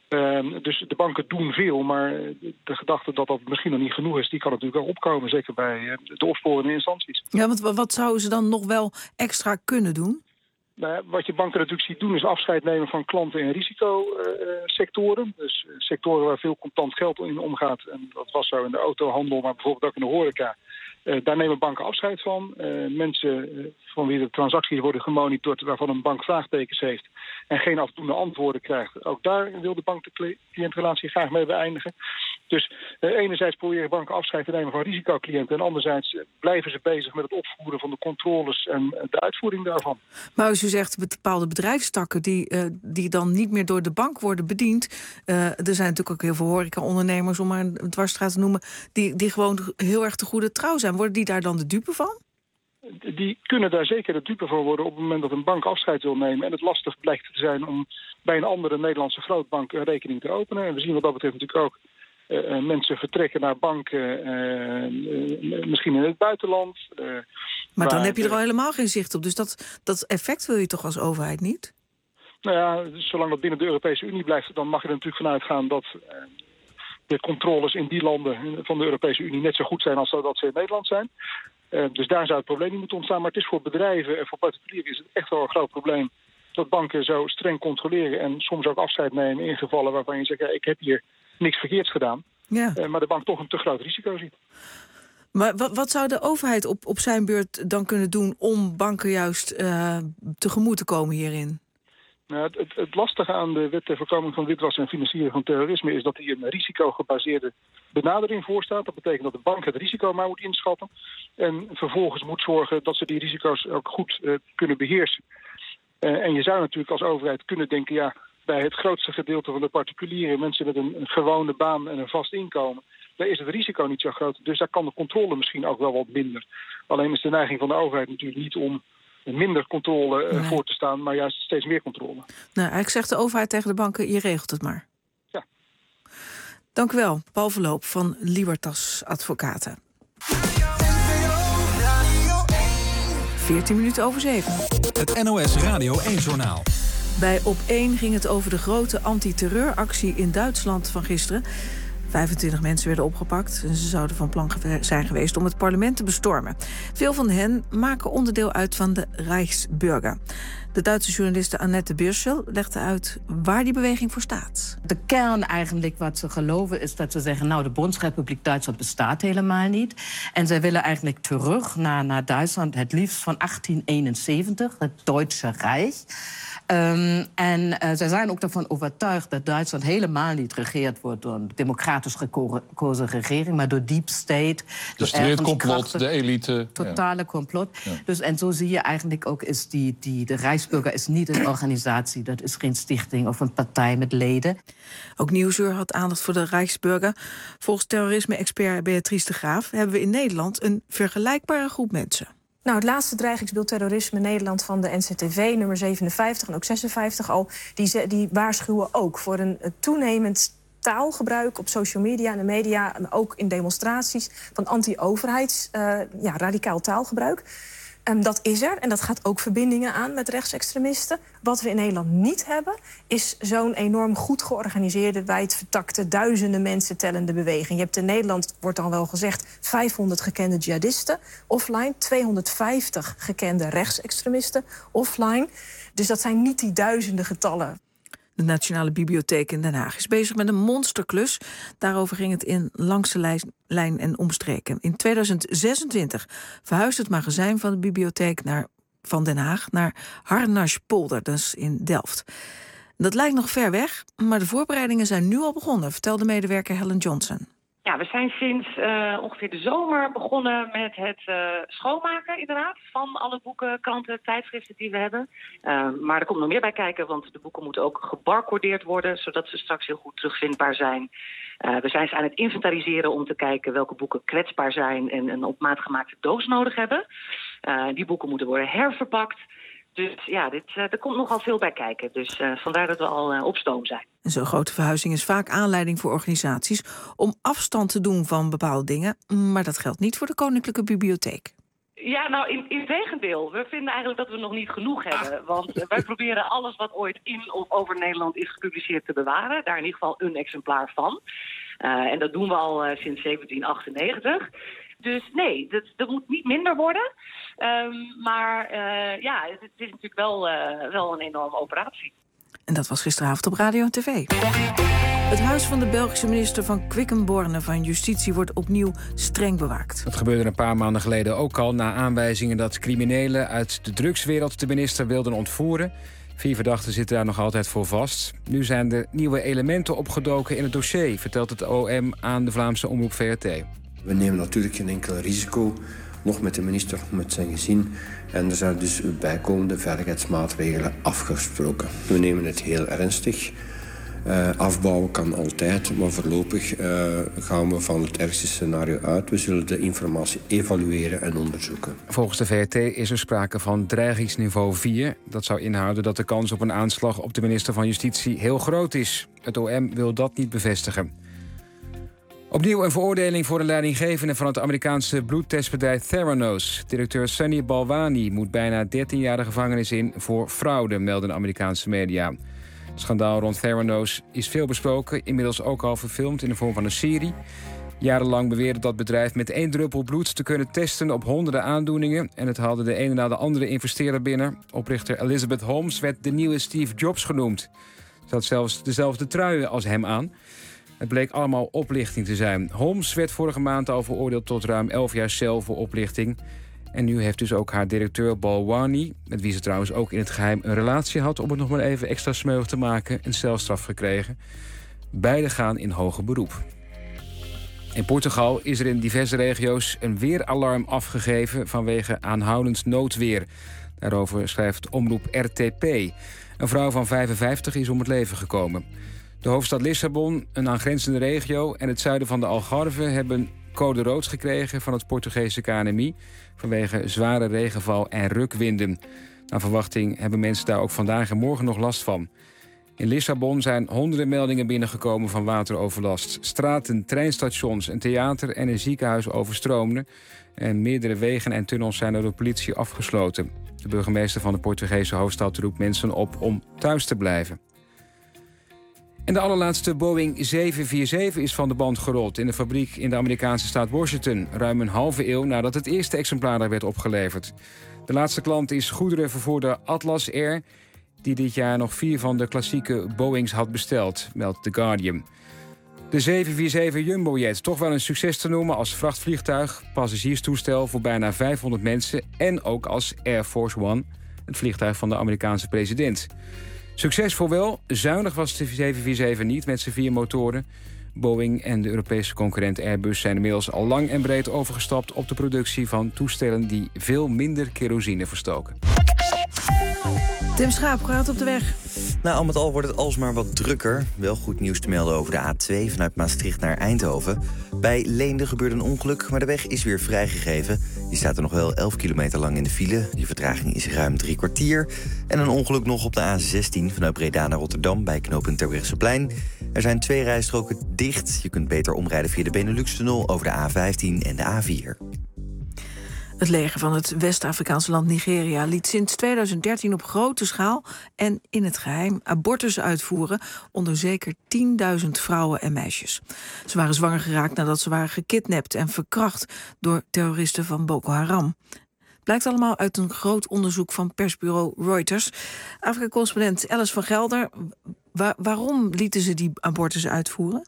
Dus de banken doen veel, maar de gedachte dat dat misschien nog niet genoeg is, die kan natuurlijk ook opkomen. Zeker bij de opsporende instanties. Ja, want wat zouden ze dan nog wel extra kunnen doen? Wat je banken natuurlijk ziet doen is afscheid nemen van klanten in risicosectoren. Dus sectoren waar veel contant geld in omgaat. En dat was zo in de autohandel, maar bijvoorbeeld ook in de horeca. Daar nemen banken afscheid van. Mensen van wie de transacties worden gemonitord, waarvan een bank vraagtekens heeft en geen afdoende antwoorden krijgt. Ook daar wil de bank de cliëntrelatie graag mee beëindigen. Dus enerzijds proberen banken afscheid te nemen van risicocliënten en anderzijds blijven ze bezig met het opvoeren van de controles en de uitvoering daarvan. Maar als u zegt bepaalde bedrijfstakken die dan niet meer door de bank worden bediend, er zijn natuurlijk ook heel veel horeca-ondernemers, om maar een dwarsstraat te noemen, die gewoon heel erg te goede trouw zijn. Worden die daar dan de dupe van? Die kunnen daar zeker de dupe van worden op het moment dat een bank afscheid wil nemen en het lastig blijkt te zijn om bij een andere Nederlandse grootbank een rekening te openen. En we zien wat dat betreft natuurlijk ook mensen vertrekken naar banken, misschien in het buitenland. Maar dan heb je er al helemaal geen zicht op. Dus dat effect wil je toch als overheid niet? Nou ja, zolang dat binnen de Europese Unie blijft, dan mag je er natuurlijk vanuit gaan dat de controles in die landen van de Europese Unie net zo goed zijn als dat ze in Nederland zijn. Dus daar zou het probleem niet moeten ontstaan. Maar het is voor bedrijven en voor particulieren is het echt wel een groot probleem dat banken zo streng controleren en soms ook afscheid nemen in gevallen waarvan je zegt, ja, ik heb hier niks verkeerds gedaan. Ja. Maar de bank toch een te groot risico ziet. Maar wat zou de overheid op zijn beurt dan kunnen doen om banken juist tegemoet te komen hierin? Nou, het lastige aan de wet ter voorkoming van witwassen en financieren van terrorisme is dat hier een risicogebaseerde benadering voor staat. Dat betekent dat de bank het risico maar moet inschatten. En vervolgens moet zorgen dat ze die risico's ook goed kunnen beheersen. En je zou natuurlijk als overheid kunnen denken, ja, bij het grootste gedeelte van de particulieren, mensen met een gewone baan en een vast inkomen, daar is het risico niet zo groot. Dus daar kan de controle misschien ook wel wat minder. Alleen is de neiging van de overheid natuurlijk niet om minder controle voor te staan, maar juist steeds meer controle. Nou, eigenlijk zegt de overheid tegen de banken, je regelt het maar. Ja. Dank u wel, Paul Verloop van Libertas Advocaten. 7:14. Het NOS Radio 1-journaal. Bij Op1 ging het over de grote antiterreuractie in Duitsland van gisteren. 25 mensen werden opgepakt en ze zouden van plan zijn geweest om het parlement te bestormen. Veel van hen maken onderdeel uit van de Reichsbürger. De Duitse journaliste Annette Birschel legde uit waar die beweging voor staat. De kern eigenlijk wat ze geloven is dat ze zeggen, nou, de Bondsrepubliek Duitsland bestaat helemaal niet. En zij willen eigenlijk terug naar Duitsland, het liefst van 1871, het Duitse Rijk. Zij zijn ook ervan overtuigd dat Duitsland helemaal niet geregeerd wordt door een democratisch gekozen regering, maar door deep state. Dus het complot, de elite. Totale complot. Ja. Dus, en zo zie je eigenlijk ook, is de Reichsbürger is niet een organisatie, dat is geen stichting of een partij met leden. Ook Nieuwsuur had aandacht voor de Reichsbürger. Volgens terrorisme-expert Beatrice de Graaf hebben we in Nederland een vergelijkbare groep mensen. Nou, het laatste dreigingsbeeld terrorisme in Nederland van de NCTV, nummer 57 en ook 56 al, die waarschuwen ook voor een toenemend taalgebruik op social media en de media, en ook in demonstraties van anti-overheids, radicaal taalgebruik. Dat is er en dat gaat ook verbindingen aan met rechtsextremisten. Wat we in Nederland niet hebben, is zo'n enorm goed georganiseerde, wijdvertakte, duizenden mensen tellende beweging. Je hebt in Nederland, wordt al wel gezegd, 500 gekende jihadisten offline, 250 gekende rechtsextremisten offline. Dus dat zijn niet die duizenden getallen. De Nationale Bibliotheek in Den Haag is bezig met een monsterklus. Daarover ging het in Langs de Lijn en Omstreken. In 2026 verhuist het magazijn van de bibliotheek van Den Haag naar Harnaspolder, dat is in Delft. Dat lijkt nog ver weg, maar de voorbereidingen zijn nu al begonnen, vertelde medewerker Helen Johnson. Ja, we zijn sinds ongeveer de zomer begonnen met het schoonmaken inderdaad van alle boeken, kranten, tijdschriften die we hebben. Maar er komt nog meer bij kijken, want de boeken moeten ook gebarcodeerd worden, zodat ze straks heel goed terugvindbaar zijn. We zijn ze aan het inventariseren om te kijken welke boeken kwetsbaar zijn en een op maat gemaakte doos nodig hebben. Die boeken moeten worden herverpakt. Dus ja, er komt nogal veel bij kijken. Dus vandaar dat we al op stoom zijn. Zo'n grote verhuizing is vaak aanleiding voor organisaties om afstand te doen van bepaalde dingen. Maar dat geldt niet voor de Koninklijke Bibliotheek. Ja, nou, in tegendeel. We vinden eigenlijk dat we nog niet genoeg hebben. Want wij proberen alles wat ooit in of over Nederland is gepubliceerd te bewaren. Daar in ieder geval een exemplaar van. En dat doen we al sinds 1798. Dus nee, dat moet niet minder worden. Maar het is natuurlijk wel een enorme operatie. En dat was gisteravond op Radio en TV. Het huis van de Belgische minister van Quickenborne van Justitie wordt opnieuw streng bewaakt. Dat gebeurde een paar maanden geleden ook al na aanwijzingen dat criminelen uit de drugswereld de minister wilden ontvoeren. 4 verdachten zitten daar nog altijd voor vast. Nu zijn er nieuwe elementen opgedoken in het dossier, vertelt het OM aan de Vlaamse omroep VRT. We nemen natuurlijk geen enkel risico, nog met de minister, nog met zijn gezin. En er zijn dus bijkomende veiligheidsmaatregelen afgesproken. We nemen het heel ernstig. Afbouwen kan altijd, maar voorlopig gaan we van het ergste scenario uit. We zullen de informatie evalueren en onderzoeken. Volgens de VRT is er sprake van dreigingsniveau 4. Dat zou inhouden dat de kans op een aanslag op de minister van Justitie heel groot is. Het OM wil dat niet bevestigen. Opnieuw een veroordeling voor de leidinggevende van het Amerikaanse bloedtestbedrijf Theranos. Directeur Sunny Balwani moet bijna 13 jaar de gevangenis in voor fraude, melden de Amerikaanse media. Het schandaal rond Theranos is veel besproken, inmiddels ook al verfilmd in de vorm van een serie. Jarenlang beweerde dat bedrijf met 1 druppel bloed te kunnen testen op honderden aandoeningen. En het haalde de ene na de andere investeerder binnen. Oprichter Elizabeth Holmes werd de nieuwe Steve Jobs genoemd. Ze had zelfs dezelfde trui als hem aan. Het bleek allemaal oplichting te zijn. Holmes werd vorige maand al veroordeeld tot ruim 11 jaar cel voor oplichting. En nu heeft dus ook haar directeur Balwani, met wie ze trouwens ook in het geheim een relatie had, om het nog maar even extra smeuig te maken, een celstraf gekregen. Beiden gaan in hoger beroep. In Portugal is er in diverse regio's een weeralarm afgegeven vanwege aanhoudend noodweer. Daarover schrijft omroep RTP. Een vrouw van 55 is om het leven gekomen. De hoofdstad Lissabon, een aangrenzende regio en het zuiden van de Algarve hebben code rood gekregen van het Portugese KNMI vanwege zware regenval en rukwinden. Naar verwachting hebben mensen daar ook vandaag en morgen nog last van. In Lissabon zijn honderden meldingen binnengekomen van wateroverlast. Straten, treinstations, een theater en een ziekenhuis overstroomden. En meerdere wegen en tunnels zijn door de politie afgesloten. De burgemeester van de Portugese hoofdstad roept mensen op om thuis te blijven. En de allerlaatste Boeing 747 is van de band gerold in de fabriek in de Amerikaanse staat Washington, ruim een halve eeuw nadat het eerste exemplaar daar werd opgeleverd. De laatste klant is goederenvervoerder Atlas Air, die dit jaar nog 4 van de klassieke Boeings had besteld, meldt The Guardian. De 747 Jumbojet, toch wel een succes te noemen als vrachtvliegtuig, passagierstoestel voor bijna 500 mensen en ook als Air Force One, het vliegtuig van de Amerikaanse president. Succesvol wel, zuinig was de 747 niet met zijn 4 motoren. Boeing en de Europese concurrent Airbus zijn inmiddels al lang en breed overgestapt op de productie van toestellen die veel minder kerosine verstoken. Tim Schaap gaat op de weg. Nou, al met al wordt het alsmaar wat drukker. Wel goed nieuws te melden over de A2 vanuit Maastricht naar Eindhoven. Bij Leende gebeurde een ongeluk, maar de weg is weer vrijgegeven. Die staat er nog wel 11 kilometer lang in de file. Die vertraging is ruim 3 kwartier. En een ongeluk nog op de A16 vanuit Breda naar Rotterdam bij knooppunt Terbrechtseplein. Er zijn 2 rijstroken dicht. Je kunt beter omrijden via de Benelux-tunnel over de A15 en de A4. Het leger van het West-Afrikaanse land Nigeria liet sinds 2013 op grote schaal en in het geheim abortussen uitvoeren onder zeker 10.000 vrouwen en meisjes. Ze waren zwanger geraakt nadat ze waren gekidnapt en verkracht door terroristen van Boko Haram. Blijkt allemaal uit een groot onderzoek van persbureau Reuters. Afrika-correspondent Alice van Gelder, waarom lieten ze die abortussen uitvoeren?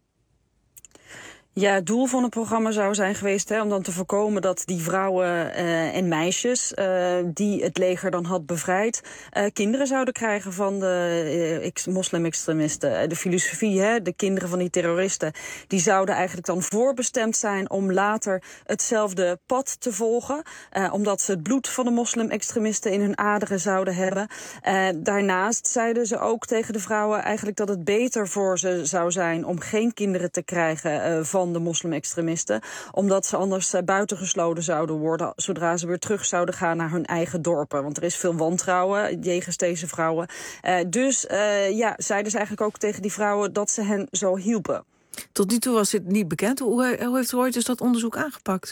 Ja, het doel van het programma zou zijn geweest om dan te voorkomen dat die vrouwen en meisjes die het leger dan had bevrijd, kinderen zouden krijgen van de moslim-extremisten. De filosofie, de kinderen van die terroristen, die zouden eigenlijk dan voorbestemd zijn om later hetzelfde pad te volgen, omdat ze het bloed van de moslim-extremisten in hun aderen zouden hebben. Daarnaast zeiden ze ook tegen de vrouwen eigenlijk dat het beter voor ze zou zijn om geen kinderen te krijgen van de moslim-extremisten, omdat ze anders buitengesloten zouden worden zodra ze weer terug zouden gaan naar hun eigen dorpen. Want er is veel wantrouwen jegens deze vrouwen. Dus zeiden ze eigenlijk ook tegen die vrouwen dat ze hen zo hielpen. Tot nu toe was dit niet bekend. Hoe heeft Reuters dat onderzoek aangepakt?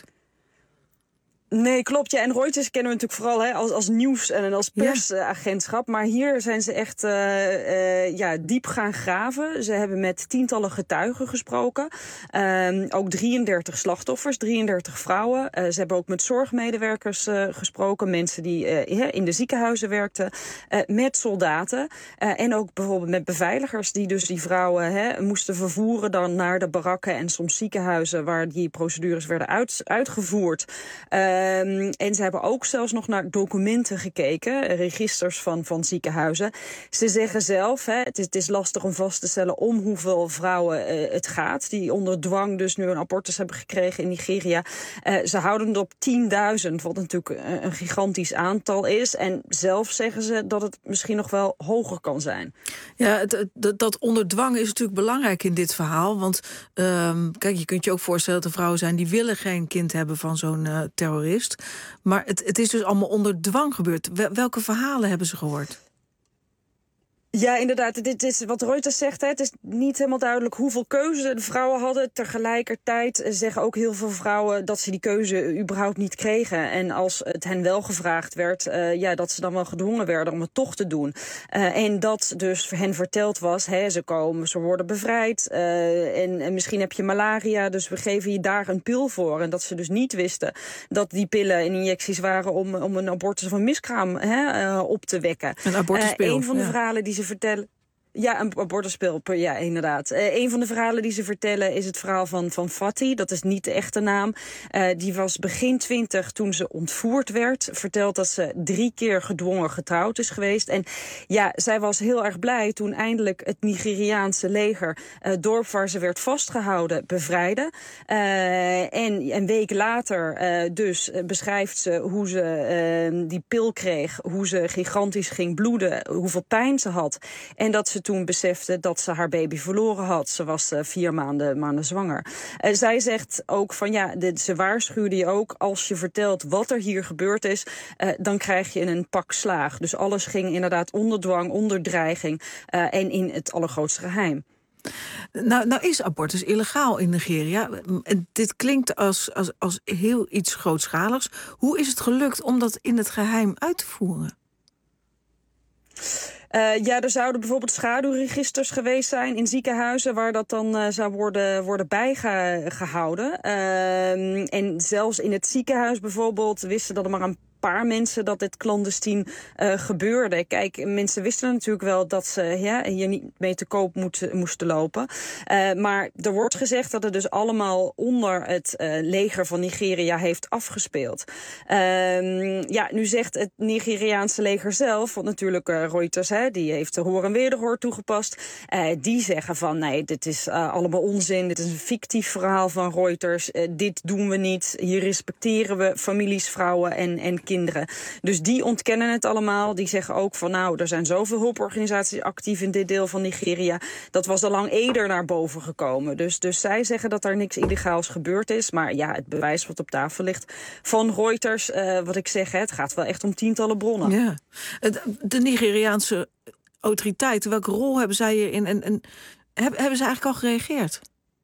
Nee, klopt. Ja. En Reuters kennen we natuurlijk vooral als nieuws- en als persagentschap. Maar hier zijn ze echt diep gaan graven. Ze hebben met tientallen getuigen gesproken. Ook 33 slachtoffers, 33 vrouwen. Ze hebben ook met zorgmedewerkers gesproken. Mensen die in de ziekenhuizen werkten. Met soldaten. En ook bijvoorbeeld met beveiligers die dus die vrouwen moesten vervoeren dan naar de barakken en soms ziekenhuizen waar die procedures werden uitgevoerd. En ze hebben ook zelfs nog naar documenten gekeken, registers van ziekenhuizen. Ze zeggen zelf, het is lastig om vast te stellen om hoeveel vrouwen het gaat, die onder dwang dus nu een abortus hebben gekregen in Nigeria. Ze houden het op 10.000, wat natuurlijk een gigantisch aantal is. En zelf zeggen ze dat het misschien nog wel hoger kan zijn. Ja, dat onder dwang is natuurlijk belangrijk in dit verhaal. Want kijk, je kunt je ook voorstellen dat er vrouwen zijn die willen geen kind hebben van zo'n terrorist. Maar het is dus allemaal onder dwang gebeurd. Welke verhalen hebben ze gehoord? Ja, inderdaad. Dit is wat Reuters zegt. Het is niet helemaal duidelijk hoeveel keuze de vrouwen hadden. Tegelijkertijd zeggen ook heel veel vrouwen dat ze die keuze überhaupt niet kregen. En als het hen wel gevraagd werd, dat ze dan wel gedwongen werden om het toch te doen. En dat dus hen verteld was, ze worden bevrijd. En misschien heb je malaria, dus we geven je daar een pil voor. En dat ze dus niet wisten dat die pillen en injecties waren om een abortus of een miskraam op te wekken. Een abortuspil. Een van de verhalen die ze vertellen. Ja, een abortuspil, ja, inderdaad. Een van de verhalen die ze vertellen is het verhaal van Fatty. Dat is niet de echte naam. Die was begin 20 toen ze ontvoerd werd. Vertelt dat ze 3 keer gedwongen getrouwd is geweest. En ja, zij was heel erg blij toen eindelijk het Nigeriaanse leger het dorp waar ze werd vastgehouden bevrijdde. En een week later dus beschrijft ze hoe ze die pil kreeg, hoe ze gigantisch ging bloeden, hoeveel pijn ze had. En dat ze toen besefte dat ze haar baby verloren had. Ze was 4 maanden zwanger. Zij zegt ook van ze waarschuwde je ook, als je vertelt wat er hier gebeurd is, dan krijg je een pak slaag. Dus alles ging inderdaad onder dwang, onder dreiging en in het allergrootste geheim. Nou is abortus illegaal in Nigeria. Dit klinkt als heel iets grootschaligs. Hoe is het gelukt om dat in het geheim uit te voeren? Er zouden bijvoorbeeld schaduwregisters geweest zijn in ziekenhuizen waar dat dan zou worden bijgehouden. En zelfs in het ziekenhuis bijvoorbeeld wisten dat er maar een paar mensen dat dit clandestien gebeurde. Kijk, mensen wisten natuurlijk wel dat ze hier niet mee te koop moesten lopen. Maar er wordt gezegd dat het dus allemaal onder het leger van Nigeria heeft afgespeeld. Nu zegt het Nigeriaanse leger zelf, want natuurlijk Reuters, die heeft de hoor en wederhoor toegepast. Die zeggen van nee, dit is allemaal onzin. Dit is een fictief verhaal van Reuters. Dit doen we niet. Hier respecteren we families, vrouwen en kinderen. Dus die ontkennen het allemaal. Die zeggen ook van er zijn zoveel hulporganisaties actief in dit deel van Nigeria. Dat was al lang eerder naar boven gekomen. Dus zij zeggen dat er niks illegaals gebeurd is. Maar het bewijs wat op tafel ligt van Reuters, wat ik zeg, het gaat wel echt om tientallen bronnen. Ja. De Nigeriaanse autoriteiten, welke rol hebben zij hierin? En hebben ze eigenlijk al gereageerd?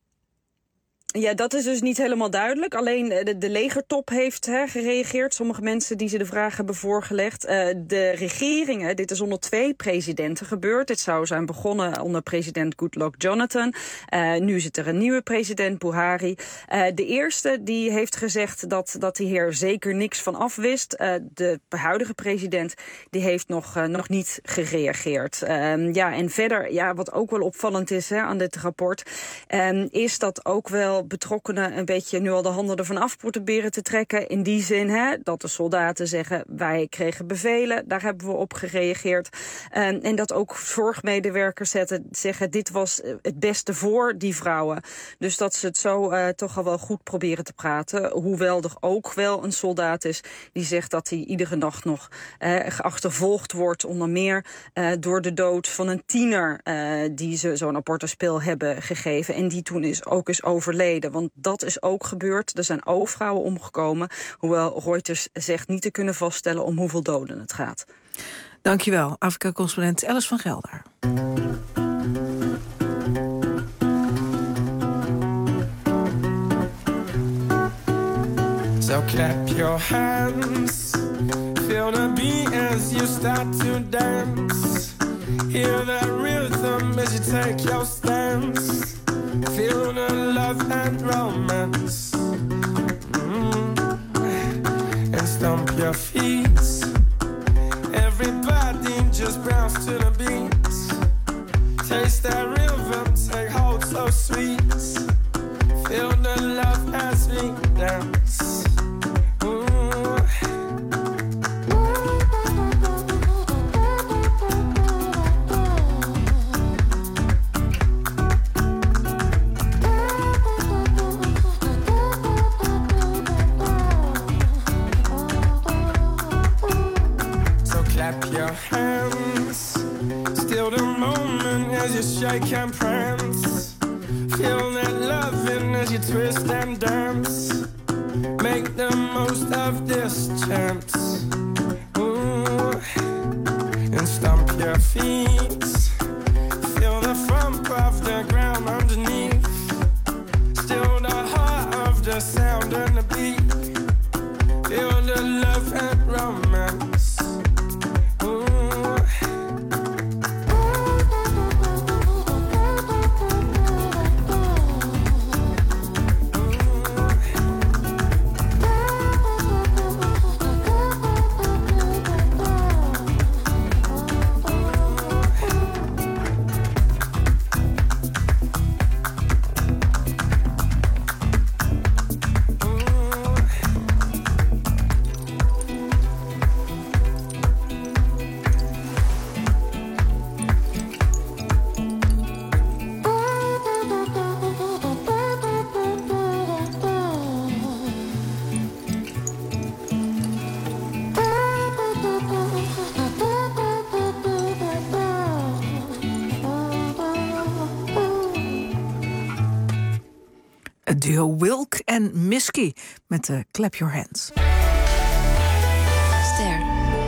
Ja, dat is dus niet helemaal duidelijk. Alleen de legertop heeft gereageerd. Sommige mensen die ze de vraag hebben voorgelegd. De regeringen, dit is onder 2 presidenten gebeurd. Dit zou zijn begonnen onder president Goodluck Jonathan. Nu zit er een nieuwe president, Buhari. De eerste die heeft gezegd dat hij hier zeker niks van afwist. De huidige president die heeft nog niet gereageerd. En verder, wat ook wel opvallend is aan dit rapport, is dat ook wel betrokkenen een beetje nu al de handen ervan af proberen te trekken. In die zin dat de soldaten zeggen, wij kregen bevelen, daar hebben we op gereageerd. En dat ook zorgmedewerkers zeggen, dit was het beste voor die vrouwen. Dus dat ze het zo toch al wel goed proberen te praten. Hoewel er ook wel een soldaat is die zegt dat hij iedere nacht nog geachtervolgd wordt, onder meer door de dood van een tiener die ze zo'n abortuspil hebben gegeven. En die toen is overleden. Want dat is ook gebeurd. Er zijn ook vrouwen omgekomen. Hoewel Reuters zegt niet te kunnen vaststellen om hoeveel doden het gaat. Dankjewel, Afrika-correspondent Alice van Gelder. So clap your hands, feel the beat as you start to dance. Hear that rhythm as you take your stance. Feel the love and romance. And stomp your feet. Everybody just bounce to the beat. Taste that rhythm, take hold so sweet. Feel the love as we dance. Hands, still the moment as you shake and prance. Feel that loving as you twist and dance. Make the most of this chance. Ooh. And stomp your feet. Feel the thump of the ground underneath. Still the heart of the sound and the beat. Feel the love and romance. Het duo Wilk en Misky met de Clap Your Hands. Ster.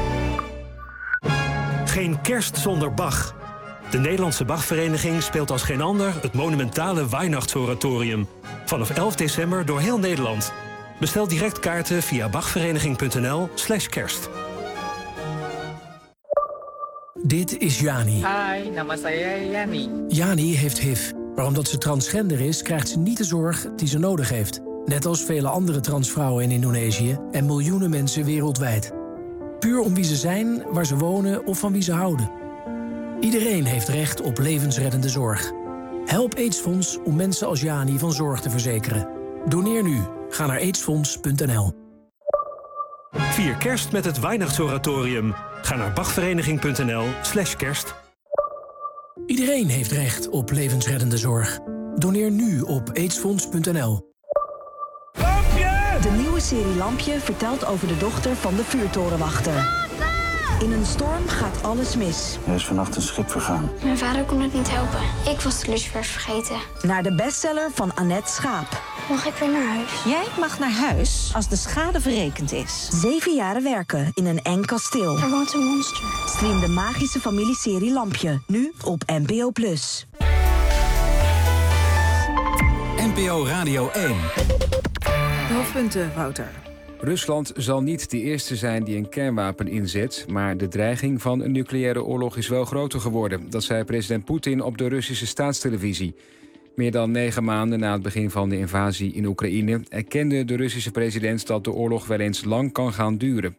Geen kerst zonder Bach. De Nederlandse Bachvereniging speelt als geen ander het monumentale Weihnachtsoratorium. Vanaf 11 december door heel Nederland. Bestel direct kaarten via bachvereniging.nl/kerst. Dit is Jani. Hi, nama saya Yani. Jani heeft HIV. Maar omdat ze transgender is, krijgt ze niet de zorg die ze nodig heeft. Net als vele andere transvrouwen in Indonesië en miljoenen mensen wereldwijd. Puur om wie ze zijn, waar ze wonen of van wie ze houden. Iedereen heeft recht op levensreddende zorg. Help AIDS-fonds om mensen als Jani van zorg te verzekeren. Doneer nu. Ga naar aidsfonds.nl. Vier kerst met het Weihnachtsoratorium. Ga naar bachvereniging.nl/kerst. Iedereen heeft recht op levensreddende zorg. Doneer nu op aidsfonds.nl. De nieuwe serie Lampje vertelt over de dochter van de vuurtorenwachter. In een storm gaat alles mis. Er is vannacht een schip vergaan. Mijn vader kon het niet helpen. Ik was de lucifers vergeten. Naar de bestseller van Annette Schaap. Mag ik weer naar huis? Jij mag naar huis als de schade verrekend is. 7 jaren werken in een eng kasteel. Er woont een monster. Stream de magische familieserie Lampje. Nu op NPO+. NPO Radio 1. De hoofdpunten, Wouter. Rusland zal niet de eerste zijn die een kernwapen inzet, maar de dreiging van een nucleaire oorlog is wel groter geworden. Dat zei president Poetin op de Russische staatstelevisie. Meer dan 9 maanden na het begin van de invasie in Oekraïne erkende de Russische president dat de oorlog wel eens lang kan gaan duren.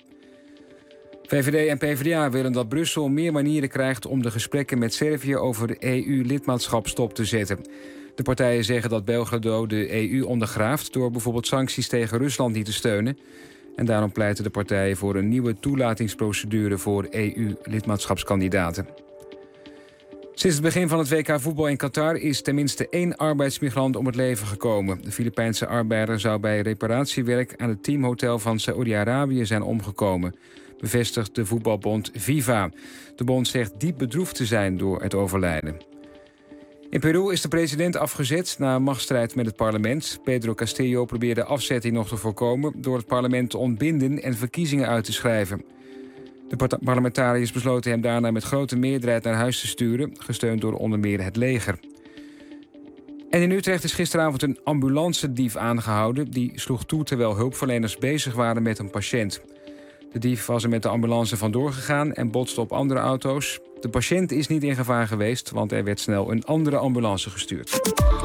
VVD en PvdA willen dat Brussel meer manieren krijgt om de gesprekken met Servië over de EU-lidmaatschap stop te zetten. De partijen zeggen dat Belgrado de EU ondergraaft door bijvoorbeeld sancties tegen Rusland niet te steunen. En daarom pleiten de partijen voor een nieuwe toelatingsprocedure voor EU-lidmaatschapskandidaten. Sinds het begin van het WK voetbal in Qatar is tenminste 1 arbeidsmigrant om het leven gekomen. De Filipijnse arbeider zou bij reparatiewerk aan het teamhotel van Saoedi-Arabië zijn omgekomen, bevestigt de voetbalbond FIFA. De bond zegt diep bedroefd te zijn door het overlijden. In Peru is de president afgezet na een machtsstrijd met het parlement. Pedro Castillo probeerde afzetting nog te voorkomen door het parlement te ontbinden en verkiezingen uit te schrijven. De parlementariërs besloten hem daarna met grote meerderheid naar huis te sturen, gesteund door onder meer het leger. En in Utrecht is gisteravond een ambulancedief aangehouden. Die sloeg toe terwijl hulpverleners bezig waren met een patiënt. De dief was er met de ambulance vandoor gegaan en botste op andere auto's. De patiënt is niet in gevaar geweest, want er werd snel een andere ambulance gestuurd.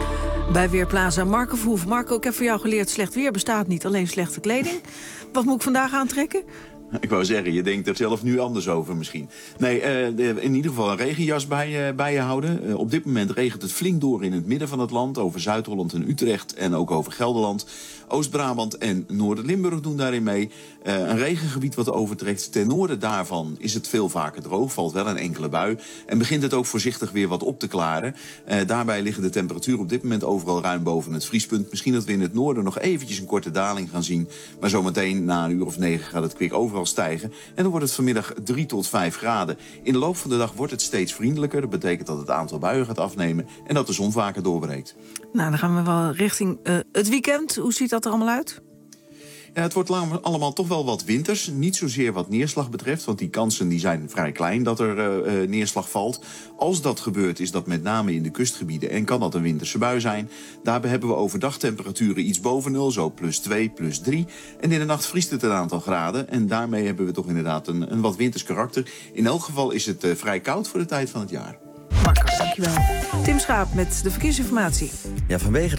Bij Weerplaza Marco Verhoef. Marco, ik heb voor jou geleerd, slecht weer bestaat niet, alleen slechte kleding. Wat moet ik vandaag aantrekken? Ik wou zeggen, je denkt er zelf nu anders over misschien. Nee, in ieder geval een regenjas bij je houden. Op dit moment regent het flink door in het midden van het land. Over Zuid-Holland en Utrecht en ook over Gelderland. Oost-Brabant en Noord-Limburg doen daarin mee. Een regengebied wat overtrekt. Ten noorden daarvan is het veel vaker droog. Valt wel een enkele bui. En begint het ook voorzichtig weer wat op te klaren. Daarbij liggen de temperaturen op dit moment overal ruim boven het vriespunt. Misschien dat we in het noorden nog eventjes een korte daling gaan zien. Maar zometeen na een uur of 9 gaat het kwik overal stijgen. En dan wordt het vanmiddag 3 tot 5 graden. In de loop van de dag wordt het steeds vriendelijker. Dat betekent dat het aantal buien gaat afnemen en dat de zon vaker doorbreekt. Nou, dan gaan we wel richting het weekend. Hoe ziet dat er allemaal uit? Ja, het wordt allemaal toch wel wat winters. Niet zozeer wat neerslag betreft, want die kansen die zijn vrij klein dat er neerslag valt. Als dat gebeurt, is dat met name in de kustgebieden en kan dat een winterse bui zijn. Daarbij hebben we overdag temperaturen iets boven 0, zo +2, +3. En in de nacht vriest het een aantal graden. En daarmee hebben we toch inderdaad een wat winters karakter. In elk geval is het vrij koud voor de tijd van het jaar. Marco, dankjewel. Tim Schaap met de verkeersinformatie. Ja, vanwege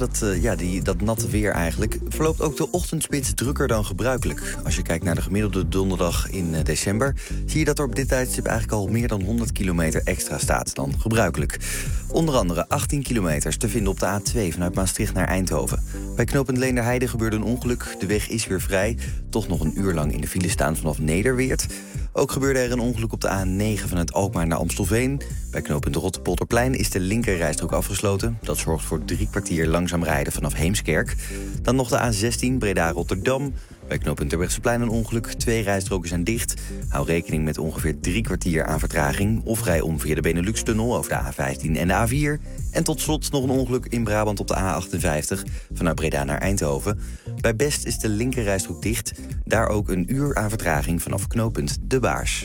dat natte weer eigenlijk verloopt ook de ochtendspits drukker dan gebruikelijk. Als je kijkt naar de gemiddelde donderdag in december, zie je dat er op dit tijdstip eigenlijk al meer dan 100 kilometer extra staat dan gebruikelijk. Onder andere 18 kilometers te vinden op de A2 vanuit Maastricht naar Eindhoven. Bij knooppunt Leenderheide gebeurde een ongeluk. De weg is weer vrij. Toch nog een uur lang in de file staan vanaf Nederweert. Ook gebeurde er een ongeluk op de A9 vanuit Alkmaar naar Amstelveen. Bij knooppunt Rotterpolderplein is de linkerrijstrook afgesloten. Dat zorgt voor 3 kwartier langzaam rijden vanaf Heemskerk. Dan nog de A16 Breda-Rotterdam. Bij knooppunt Terbrechtseplein een ongeluk. 2 rijstroken zijn dicht. Hou rekening met ongeveer 3 kwartier aan vertraging. Of rij om via de Benelux-tunnel over de A15 en de A4. En tot slot nog een ongeluk in Brabant op de A58. Vanuit Breda naar Eindhoven. Bij Best is de linkerrijstrook dicht. Daar ook een uur aan vertraging vanaf knooppunt De Baars.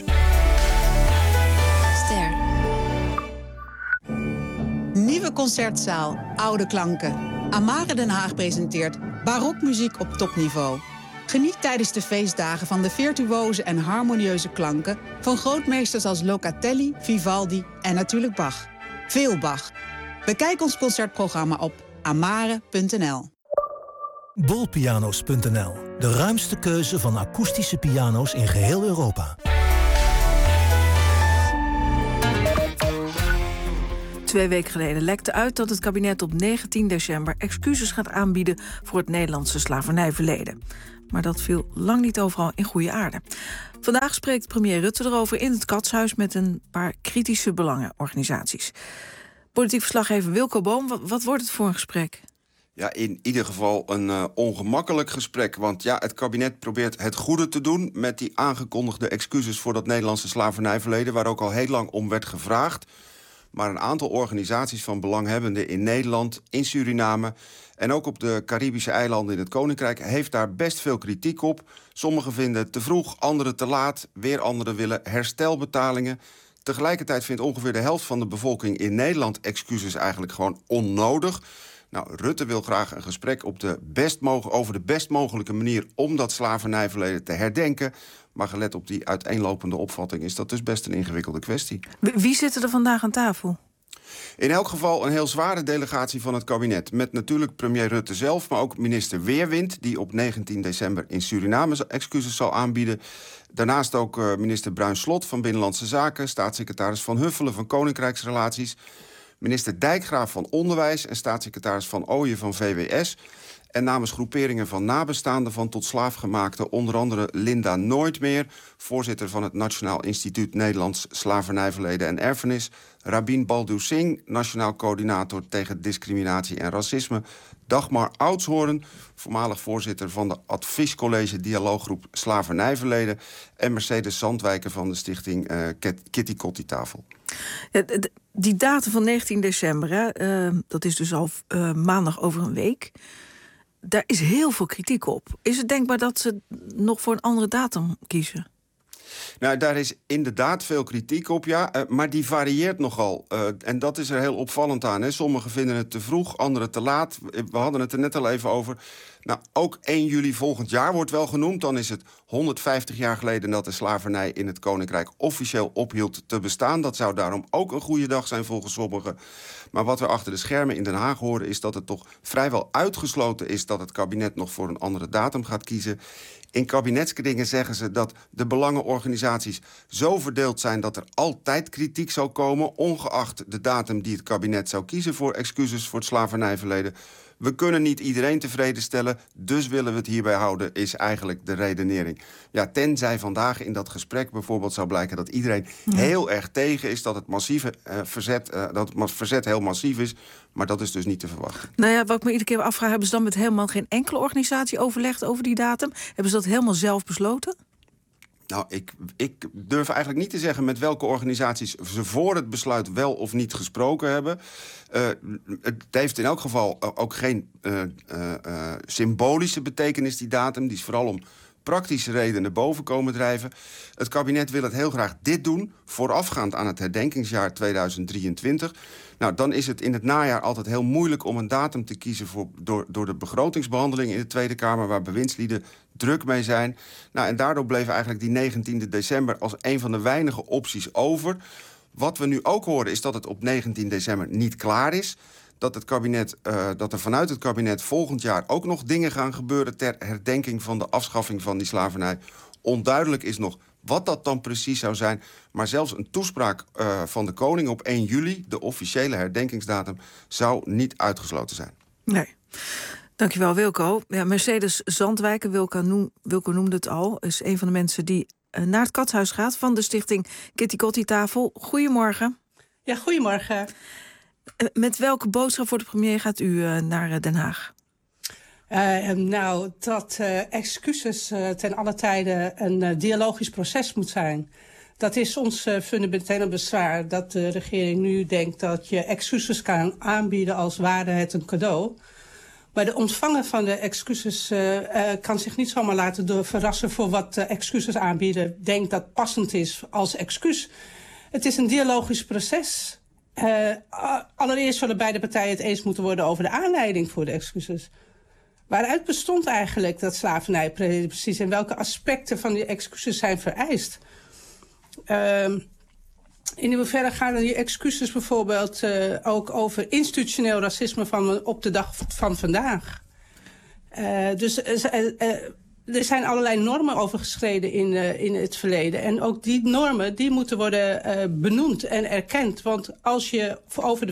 Ster. Nieuwe concertzaal, oude klanken. Amare Den Haag presenteert barokmuziek op topniveau. Geniet tijdens de feestdagen van de virtuoze en harmonieuze klanken van grootmeesters als Locatelli, Vivaldi en natuurlijk Bach. Veel Bach. Bekijk ons concertprogramma op amare.nl. Bolpiano's.nl. De ruimste keuze van akoestische piano's in geheel Europa. 2 weken geleden lekte uit dat het kabinet op 19 december excuses gaat aanbieden voor het Nederlandse slavernijverleden. Maar dat viel lang niet overal in goede aarde. Vandaag spreekt premier Rutte erover in het Katshuis met een paar kritische belangenorganisaties. Politiek verslaggever Wilco Boom, wat wordt het voor een gesprek? Ja, in ieder geval een ongemakkelijk gesprek. Want ja, het kabinet probeert het goede te doen met die aangekondigde excuses voor dat Nederlandse slavernijverleden, waar ook al heel lang om werd gevraagd. Maar een aantal organisaties van belanghebbenden in Nederland, in Suriname en ook op de Caribische eilanden in het Koninkrijk heeft daar best veel kritiek op. Sommigen vinden het te vroeg, anderen te laat. Weer anderen willen herstelbetalingen. Tegelijkertijd vindt ongeveer de helft van de bevolking in Nederland excuses eigenlijk gewoon onnodig. Nou, Rutte wil graag een gesprek over de best mogelijke manier om dat slavernijverleden te herdenken. Maar gelet op die uiteenlopende opvatting is dat dus best een ingewikkelde kwestie. Wie zitten er vandaag aan tafel? In elk geval een heel zware delegatie van het kabinet. Met natuurlijk premier Rutte zelf, maar ook minister Weerwind, die op 19 december in Suriname excuses zal aanbieden. Daarnaast ook minister Bruins-Slot van Binnenlandse Zaken, staatssecretaris Van Huffelen van Koninkrijksrelaties, minister Dijkgraaf van Onderwijs en staatssecretaris Van Ooyen van VWS. En namens groeperingen van nabestaanden van tot slaafgemaakten, onder andere Linda Nooitmeer, voorzitter van het Nationaal Instituut Nederlands Slavernijverleden en Erfenis, Rabin Baldu Singh, Nationaal Coördinator tegen Discriminatie en Racisme, Dagmar Oudshoorn, voormalig voorzitter van de Adviescollege Dialooggroep Slavernijverleden, en Mercedes Zandwijken van de stichting Kitty Kotti Tafel. Ja, die datum van 19 december, hè, dat is dus al maandag over een week. Daar is heel veel kritiek op. Is het denkbaar dat ze nog voor een andere datum kiezen? Nou, daar is inderdaad veel kritiek op, ja. Maar die varieert nogal. En dat is er heel opvallend aan. Hè. Sommigen vinden het te vroeg, anderen te laat. We hadden het er net al even over. Nou, ook 1 juli volgend jaar wordt wel genoemd. Dan is het 150 jaar geleden dat de slavernij in het Koninkrijk officieel ophield te bestaan. Dat zou daarom ook een goede dag zijn volgens sommigen. Maar wat we achter de schermen in Den Haag horen is dat het toch vrijwel uitgesloten is dat het kabinet nog voor een andere datum gaat kiezen. In kabinetskringen zeggen ze dat de belangenorganisaties zo verdeeld zijn dat er altijd kritiek zou komen, ongeacht de datum die het kabinet zou kiezen voor excuses voor het slavernijverleden. We kunnen niet iedereen tevreden stellen, dus willen we het hierbij houden, is eigenlijk de redenering. Ja, tenzij vandaag in dat gesprek bijvoorbeeld zou blijken dat iedereen heel erg tegen is, dat het verzet heel massief is, maar dat is dus niet te verwachten. Nou ja, wat ik me iedere keer afvraag, hebben ze dan met helemaal geen enkele organisatie overlegd over die datum? Hebben ze dat helemaal zelf besloten? Nou, ik durf eigenlijk niet te zeggen met welke organisaties ze voor het besluit wel of niet gesproken hebben. Het heeft in elk geval ook geen symbolische betekenis, die datum. Die is vooral om praktische redenen boven komen drijven. Het kabinet wil het heel graag dit doen, voorafgaand aan het herdenkingsjaar 2023. Nou, dan is het in het najaar altijd heel moeilijk om een datum te kiezen door de begrotingsbehandeling in de Tweede Kamer, waar bewindslieden druk mee zijn. Nou, en daardoor bleef eigenlijk die 19 december als een van de weinige opties over. Wat we nu ook horen is dat het op 19 december niet klaar is. Dat er vanuit het kabinet volgend jaar ook nog dingen gaan gebeuren ter herdenking van de afschaffing van die slavernij. Onduidelijk is nog wat dat dan precies zou zijn. Maar zelfs een toespraak van de koning op 1 juli, de officiële herdenkingsdatum, zou niet uitgesloten zijn. Nee. Dankjewel, Wilco. Ja, Mercedes Zandwijken, Wilco noemde het al, is een van de mensen die naar het Katshuis gaat van de stichting Kitty Kotti Tafel. Goedemorgen. Ja, goedemorgen. Met welke boodschap voor de premier gaat u naar Den Haag? Dat excuses ten alle tijde een dialogisch proces moet zijn. Dat is ons fundamentele bezwaar. Dat de regering nu denkt dat je excuses kan aanbieden als ware het een cadeau. Maar de ontvanger van de excuses kan zich niet zomaar laten verrassen voor wat de excuses aanbieden denkt dat passend is als excuus. Het is een dialogisch proces. Allereerst zullen beide partijen het eens moeten worden over de aanleiding voor de excuses. Waaruit bestond eigenlijk dat slavernij precies en welke aspecten van die excuses zijn vereist? In hoeverre gaan die excuses bijvoorbeeld ook over institutioneel racisme van op de dag van vandaag? Er zijn allerlei normen overgeschreden in het verleden. En ook die normen die moeten worden benoemd en erkend. Want als je over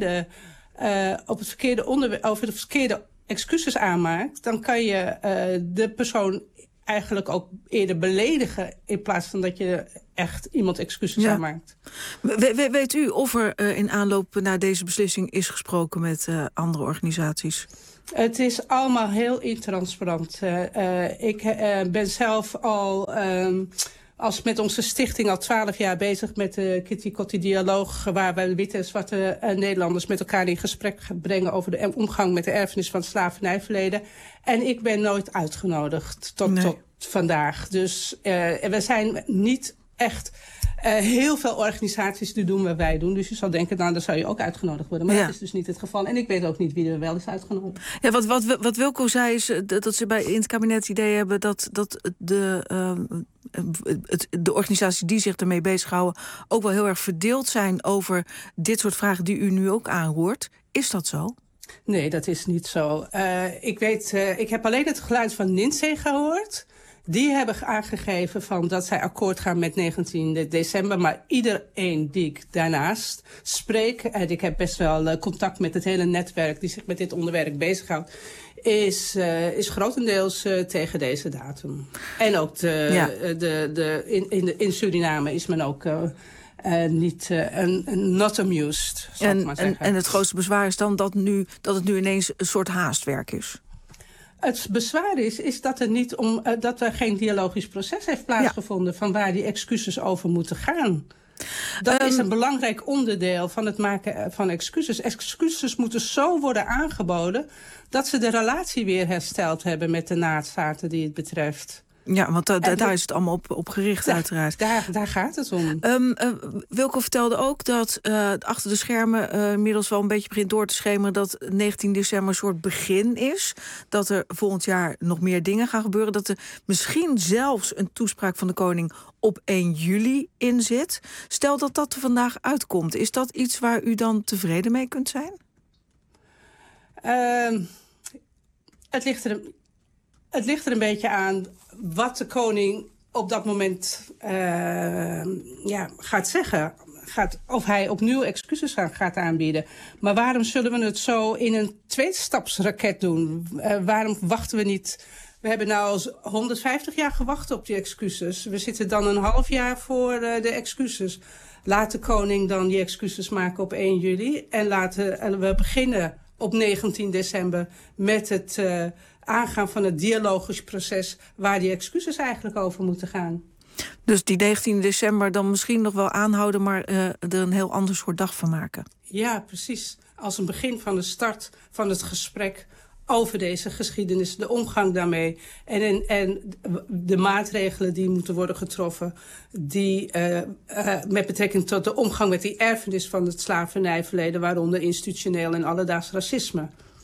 de verkeerde excuses aanmaakt, dan kan je de persoon eigenlijk ook eerder beledigen in plaats van dat je echt iemand excuses aanmaakt. Weet u of er in aanloop naar deze beslissing is gesproken met andere organisaties? Het is allemaal heel intransparant. Ik ben zelf al als met onze stichting al 12 jaar bezig met de Kitty Kotti dialoog, waar we witte en zwarte Nederlanders met elkaar in gesprek brengen over de omgang met de erfenis van het slavernijverleden. En ik ben nooit uitgenodigd tot vandaag. Dus we zijn niet echt heel veel organisaties die doen wat wij doen. Dus je zou denken, nou, dan zou je ook uitgenodigd worden. Maar dat is dus niet het geval. En ik weet ook niet wie er wel is uitgenodigd. Ja, wat Wilco zei is dat ze in het kabinet het idee hebben dat de organisaties die zich ermee bezighouden ook wel heel erg verdeeld zijn over dit soort vragen die u nu ook aanhoort. Is dat zo? Nee, dat is niet zo. Ik heb alleen het geluid van NINSE gehoord. Die hebben aangegeven dat zij akkoord gaan met 19 december. Maar iedereen die ik daarnaast spreek, en ik heb best wel contact met het hele netwerk die zich met dit onderwerp bezighoudt, is grotendeels tegen deze datum. En ook in Suriname is men ook not amused, zal ik maar zeggen. En het grootste bezwaar is dan dat het nu ineens een soort haastwerk is. Het bezwaar is dat dat er geen dialogisch proces heeft plaatsgevonden van waar die excuses over moeten gaan. Dat is een belangrijk onderdeel van het maken van excuses. Excuses moeten zo worden aangeboden dat ze de relatie weer hersteld hebben met de naadstaten die het betreft. Ja, want daar is het allemaal op gericht, uiteraard. Daar gaat het om. Wilco vertelde ook dat achter de schermen inmiddels wel een beetje begint door te schemeren dat 19 december een soort begin is. Dat er volgend jaar nog meer dingen gaan gebeuren. Dat er misschien zelfs een toespraak van de koning op 1 juli in zit. Stel dat dat er vandaag uitkomt. Is dat iets waar u dan tevreden mee kunt zijn? Het ligt er een beetje aan wat de koning op dat moment gaat zeggen. Of hij opnieuw excuses gaat aanbieden. Maar waarom zullen we het zo in een tweestapsraket doen? Waarom wachten we niet? We hebben nou al 150 jaar gewacht op die excuses. We zitten dan een half jaar voor de excuses. Laat de koning dan die excuses maken op 1 juli. En we beginnen op 19 december met het aangaan van het dialogisch proces waar die excuses eigenlijk over moeten gaan. Dus die 19 december dan misschien nog wel aanhouden, maar er een heel ander soort dag van maken. Ja, precies. Als een begin van de start van het gesprek over deze geschiedenis, de omgang daarmee en de maatregelen die moeten worden getroffen, die met betrekking tot de omgang met die erfenis van het slavernijverleden, waaronder institutioneel en alledaags racisme.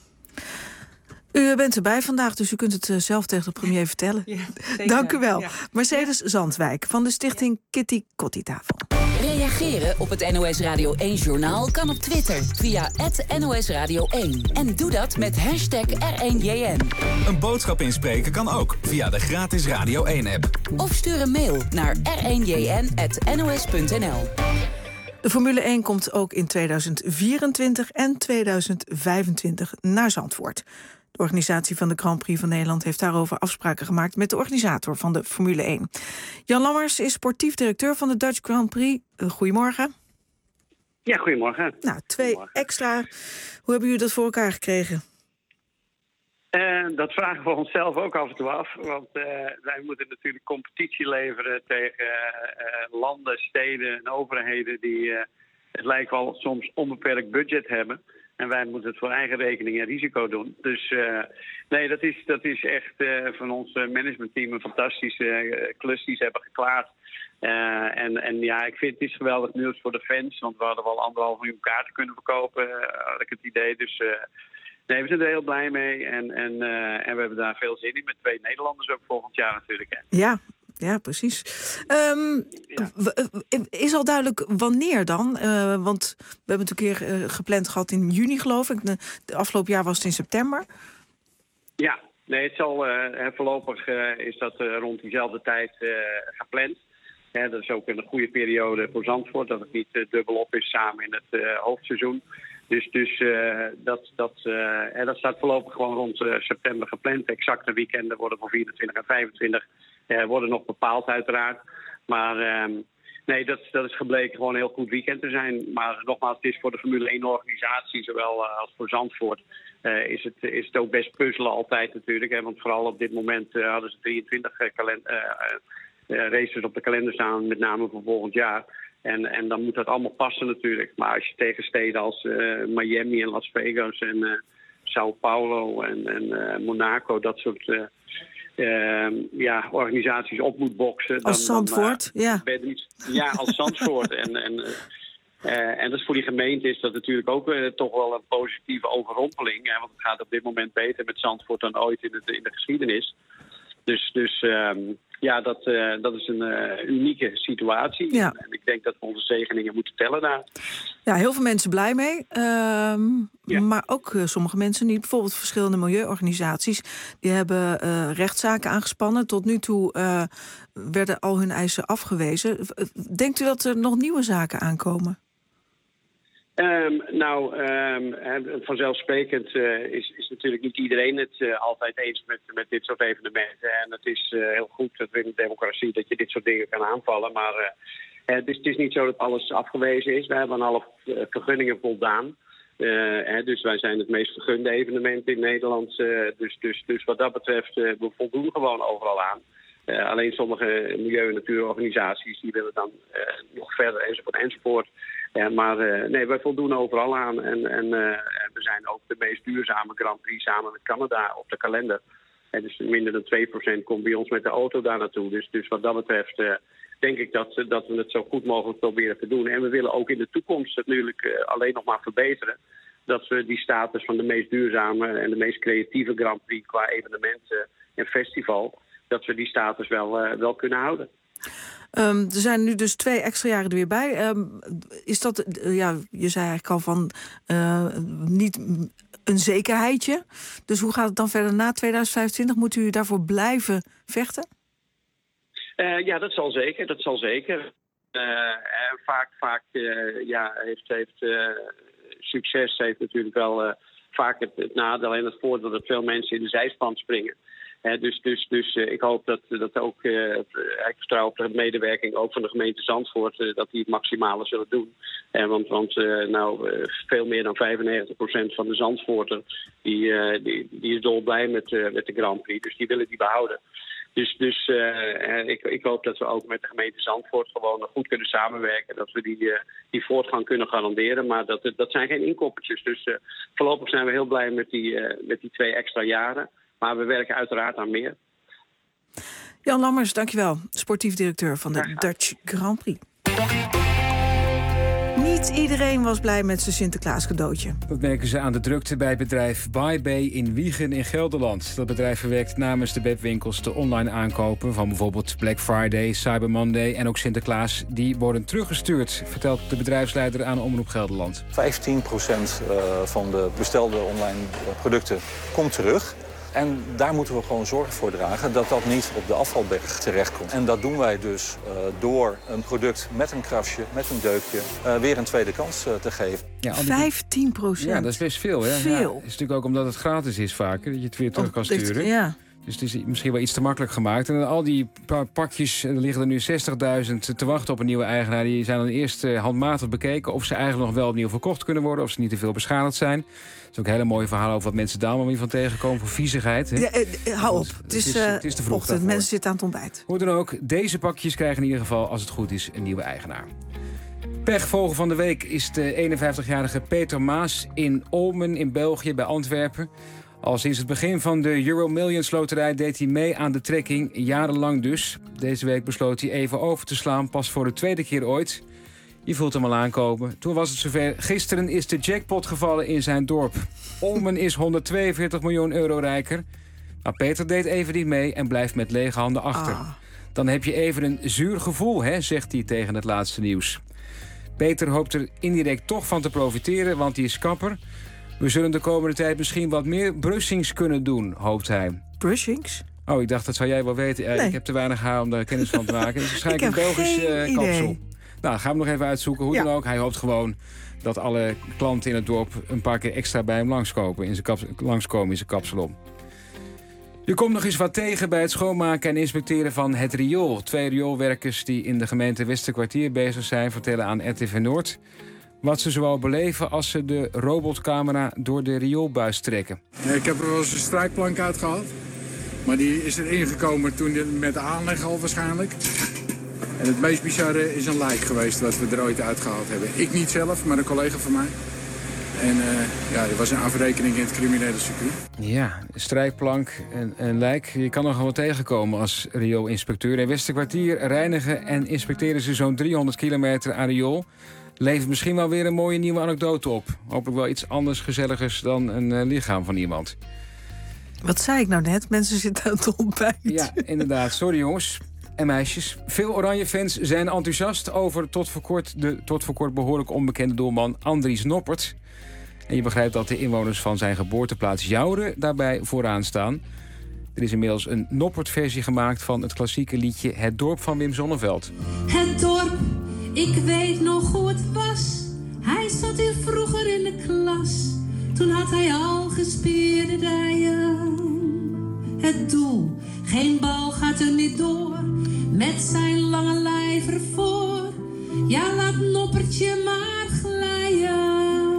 U bent erbij vandaag, dus u kunt het zelf tegen de premier vertellen. Ja, dank u wel. Ja. Mercedes Zandwijk van de stichting Kitty Kotti Tafel. Reageren op het NOS Radio 1-journaal kan op Twitter via @NOS Radio 1. En doe dat met #R1JN. Een boodschap inspreken kan ook via de gratis Radio 1-app. Of stuur een mail naar r1jn@nos.nl. De Formule 1 komt ook in 2024 en 2025 naar Zandvoort. De organisatie van de Grand Prix van Nederland heeft daarover afspraken gemaakt met de organisator van de Formule 1. Jan Lammers is sportief directeur van de Dutch Grand Prix. Goedemorgen. Ja, goedemorgen. Nou, 2 extra. Hoe hebben jullie dat voor elkaar gekregen? Dat vragen we onszelf ook af en toe af. Want wij moeten natuurlijk competitie leveren tegen landen, steden en overheden die het lijkt wel soms onbeperkt budget hebben. En wij moeten het voor eigen rekening en risico doen. Dus nee, dat is echt van ons managementteam een fantastische klus die ze hebben geklaard. En ja, ik vind het is geweldig nieuws voor de fans. Want we hadden wel 1,5 miljoen kaarten kunnen verkopen, had ik het idee. Dus nee, we zijn er heel blij mee. En we hebben daar veel zin in met 2 Nederlanders ook volgend jaar natuurlijk. Hè. Ja, precies. Is al duidelijk wanneer dan? Want we hebben het een keer gepland gehad in juni, geloof ik. De afgelopen jaar was het in september. Ja, nee, het zal voorlopig is dat rond diezelfde tijd gepland. Ja, dat is ook een goede periode voor Zandvoort, dat het niet dubbelop is samen in het hoofdseizoen. Dus dat staat voorlopig gewoon rond september gepland. Exacte weekenden worden voor 24 en 25 worden nog bepaald uiteraard. Maar nee, dat is gebleken gewoon een heel goed weekend te zijn. Maar nogmaals, het is voor de Formule 1-organisatie, zowel als voor Zandvoort, is het ook best puzzelen altijd natuurlijk. Hè, want vooral op dit moment hadden ze 23 races op de kalender staan, met name voor volgend jaar. En dan moet dat allemaal passen natuurlijk. Maar als je tegen steden als Miami en Las Vegas en Sao Paulo en Monaco, dat soort organisaties op moet boksen. Als Zandvoort, ja. Als Zandvoort. En dat is voor die gemeente is dat natuurlijk ook toch wel een positieve overrompeling. Hè, want het gaat op dit moment beter met Zandvoort dan ooit in de geschiedenis. Dus dat is een unieke situatie. Ja. En ik denk dat we onze zegeningen moeten tellen daar. Ja, heel veel mensen blij mee. Maar ook sommige mensen niet. Bijvoorbeeld verschillende milieuorganisaties. Die hebben rechtszaken aangespannen. Tot nu toe werden al hun eisen afgewezen. Denkt u dat er nog nieuwe zaken aankomen? Vanzelfsprekend is natuurlijk niet iedereen het altijd eens met dit soort evenementen. En het is heel goed dat we in de democratie dat je dit soort dingen kan aanvallen. Maar het is niet zo dat alles afgewezen is. We hebben aan alle vergunningen voldaan. Dus wij zijn het meest vergunde evenement in Nederland. Dus wat dat betreft, we voldoen gewoon overal aan. Alleen sommige milieu- en natuurorganisaties die willen dan nog verder enzovoort. Maar wij voldoen overal aan. En we zijn ook de meest duurzame Grand Prix samen met Canada op de kalender. Dus minder dan 2% komt bij ons met de auto daar naartoe. Dus wat dat betreft denk ik dat we het zo goed mogelijk proberen te doen. En we willen ook in de toekomst natuurlijk alleen nog maar verbeteren. Dat we die status van de meest duurzame en de meest creatieve Grand Prix qua evenement en festival, dat we die status wel kunnen houden. Er zijn nu dus 2 extra jaren er weer bij. Is dat, je zei eigenlijk al van niet een zekerheidje. Dus hoe gaat het dan verder na 2025? Moet u daarvoor blijven vechten? Ja, dat zal zeker. Vaak heeft succes heeft natuurlijk wel vaak het nadeel en het voordeel dat veel mensen in de zijspan springen. Dus ik hoop dat ook, ik vertrouw op de medewerking ook van de gemeente Zandvoort, dat die het maximale zullen doen. Want veel meer dan 95% van de Zandvoorter die is dolblij met de Grand Prix. Dus die willen die behouden. Dus ik hoop dat we ook met de gemeente Zandvoort gewoon goed kunnen samenwerken. Dat we die voortgang kunnen garanderen. Maar dat zijn geen inkoppertjes. Dus voorlopig zijn we heel blij met die 2 extra jaren. Maar we werken uiteraard aan meer. Jan Lammers, dankjewel. Sportief directeur van de Dutch Grand Prix. Niet iedereen was blij met zijn Sinterklaas cadeautje. Dat merken ze aan de drukte bij bedrijf BuyBay in Wijchen in Gelderland. Dat bedrijf verwerkt namens de webwinkels de online aankopen van bijvoorbeeld Black Friday, Cyber Monday en ook Sinterklaas. Die worden teruggestuurd, vertelt de bedrijfsleider aan Omroep Gelderland. 15% van de bestelde online producten komt terug. En daar moeten we gewoon zorg voor dragen dat dat niet op de afvalberg terechtkomt. En dat doen wij dus door een product met een krasje, met een deukje, weer een tweede kans te geven. Ja, 15%? Ja, dat is best veel. Hè? Veel. Ja, is natuurlijk ook omdat het gratis is vaak, dat je het weer terug kan sturen. Ja. Dus het is misschien wel iets te makkelijk gemaakt. En al die pakjes, er liggen er nu 60.000 te wachten op een nieuwe eigenaar. Die zijn dan eerst handmatig bekeken of ze eigenlijk nog wel opnieuw verkocht kunnen worden. Of ze niet te veel beschadigd zijn. Het is ook een hele mooie verhaal over wat mensen daar maar weer van tegenkomen voor viezigheid. Hè? Ja, hou op. Het is te vroeg. Ochtend, mensen zitten aan het ontbijt. Hoe dan ook, deze pakjes krijgen in ieder geval, als het goed is, een nieuwe eigenaar. Pechvogel van de week is de 51-jarige Peter Maas in Olmen in België bij Antwerpen. Al sinds het begin van de Euro Millions loterij deed hij mee aan de trekking, jarenlang dus. Deze week besloot hij even over te slaan, pas voor de tweede keer ooit. Je voelt hem al aankomen. Toen was het zover. Gisteren is de jackpot gevallen in zijn dorp. Olmen is 142 miljoen euro rijker. Maar Peter deed even niet mee en blijft met lege handen achter. Dan heb je even een zuur gevoel, hè, zegt hij tegen het laatste nieuws. Peter hoopt er indirect toch van te profiteren, want hij is kapper. We zullen de komende tijd misschien wat meer brushings kunnen doen, hoopt hij. Brushings? Oh, ik dacht, dat zou jij wel weten. Nee. Ik heb te weinig haar om daar kennis van te maken. Het is waarschijnlijk een Belgisch kapsel. Nou, gaan we nog even uitzoeken. Hoe dan ook, hij hoopt gewoon dat alle klanten in het dorp een paar keer extra bij hem langskomen in zijn kapsalon. Je komt nog eens wat tegen bij het schoonmaken en inspecteren van het riool. 2 rioolwerkers die in de gemeente Westerkwartier bezig zijn, vertellen aan RTV Noord wat ze zoal beleven als ze de robotcamera door de rioolbuis trekken. Ja, ik heb er wel eens een strijkplank uitgehaald. Maar die is er ingekomen toen met de aanleg al waarschijnlijk. En het meest bizarre is een lijk geweest wat we er ooit uitgehaald hebben. Ik niet zelf, maar een collega van mij. En er was een afrekening in het criminele circuit. Ja, een strijkplank, een lijk. Je kan nog wel tegenkomen als riool-inspecteur. In Westerkwartier reinigen en inspecteren ze zo'n 300 kilometer aan riool. Levert misschien wel weer een mooie nieuwe anekdote op. Hopelijk wel iets anders gezelligers dan een lichaam van iemand. Wat zei ik nou net? Mensen zitten aan het ontbijt. Ja, inderdaad. Sorry jongens en meisjes. Veel Oranje-fans zijn enthousiast over tot voor kort behoorlijk onbekende doelman Andries Noppert. En je begrijpt dat de inwoners van zijn geboorteplaats Joure daarbij vooraan staan. Er is inmiddels een Noppert-versie gemaakt van het klassieke liedje Het Dorp van Wim Sonneveld. Het dorp, ik weet nog hoe het was. Hij zat hier vroeger in de klas. Toen had hij al gespierde dijen. Het doel, geen bal gaat er niet door. Met zijn lange lijf ervoor. Ja, laat Noppertje maar glijden.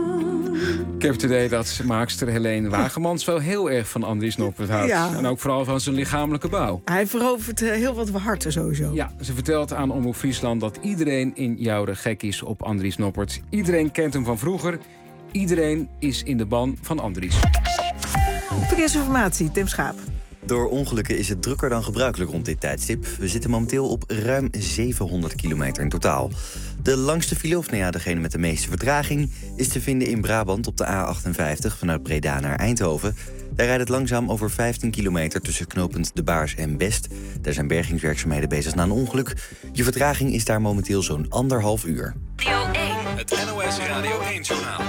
Ik heb het idee dat maakster Helene Wagemans wel heel erg van Andries Noppert houdt. Ja. En ook vooral van zijn lichamelijke bouw. Hij verovert heel wat harten sowieso. Ja, ze vertelt aan Omroep Friesland dat iedereen in Joure gek is op Andries Noppert. Iedereen kent hem van vroeger. Iedereen is in de ban van Andries. Verkeersinformatie, Tim Schaap. Door ongelukken is het drukker dan gebruikelijk rond dit tijdstip. We zitten momenteel op ruim 700 kilometer in totaal. De langste file, of degene met de meeste vertraging, is te vinden in Brabant op de A58 vanuit Breda naar Eindhoven. Daar rijdt het langzaam over 15 kilometer tussen knooppunt De Baars en Best. Daar zijn bergingswerkzaamheden bezig na een ongeluk. Je vertraging is daar momenteel zo'n 1,5 uur. Radio 1. Het NOS Radio 1-journaal.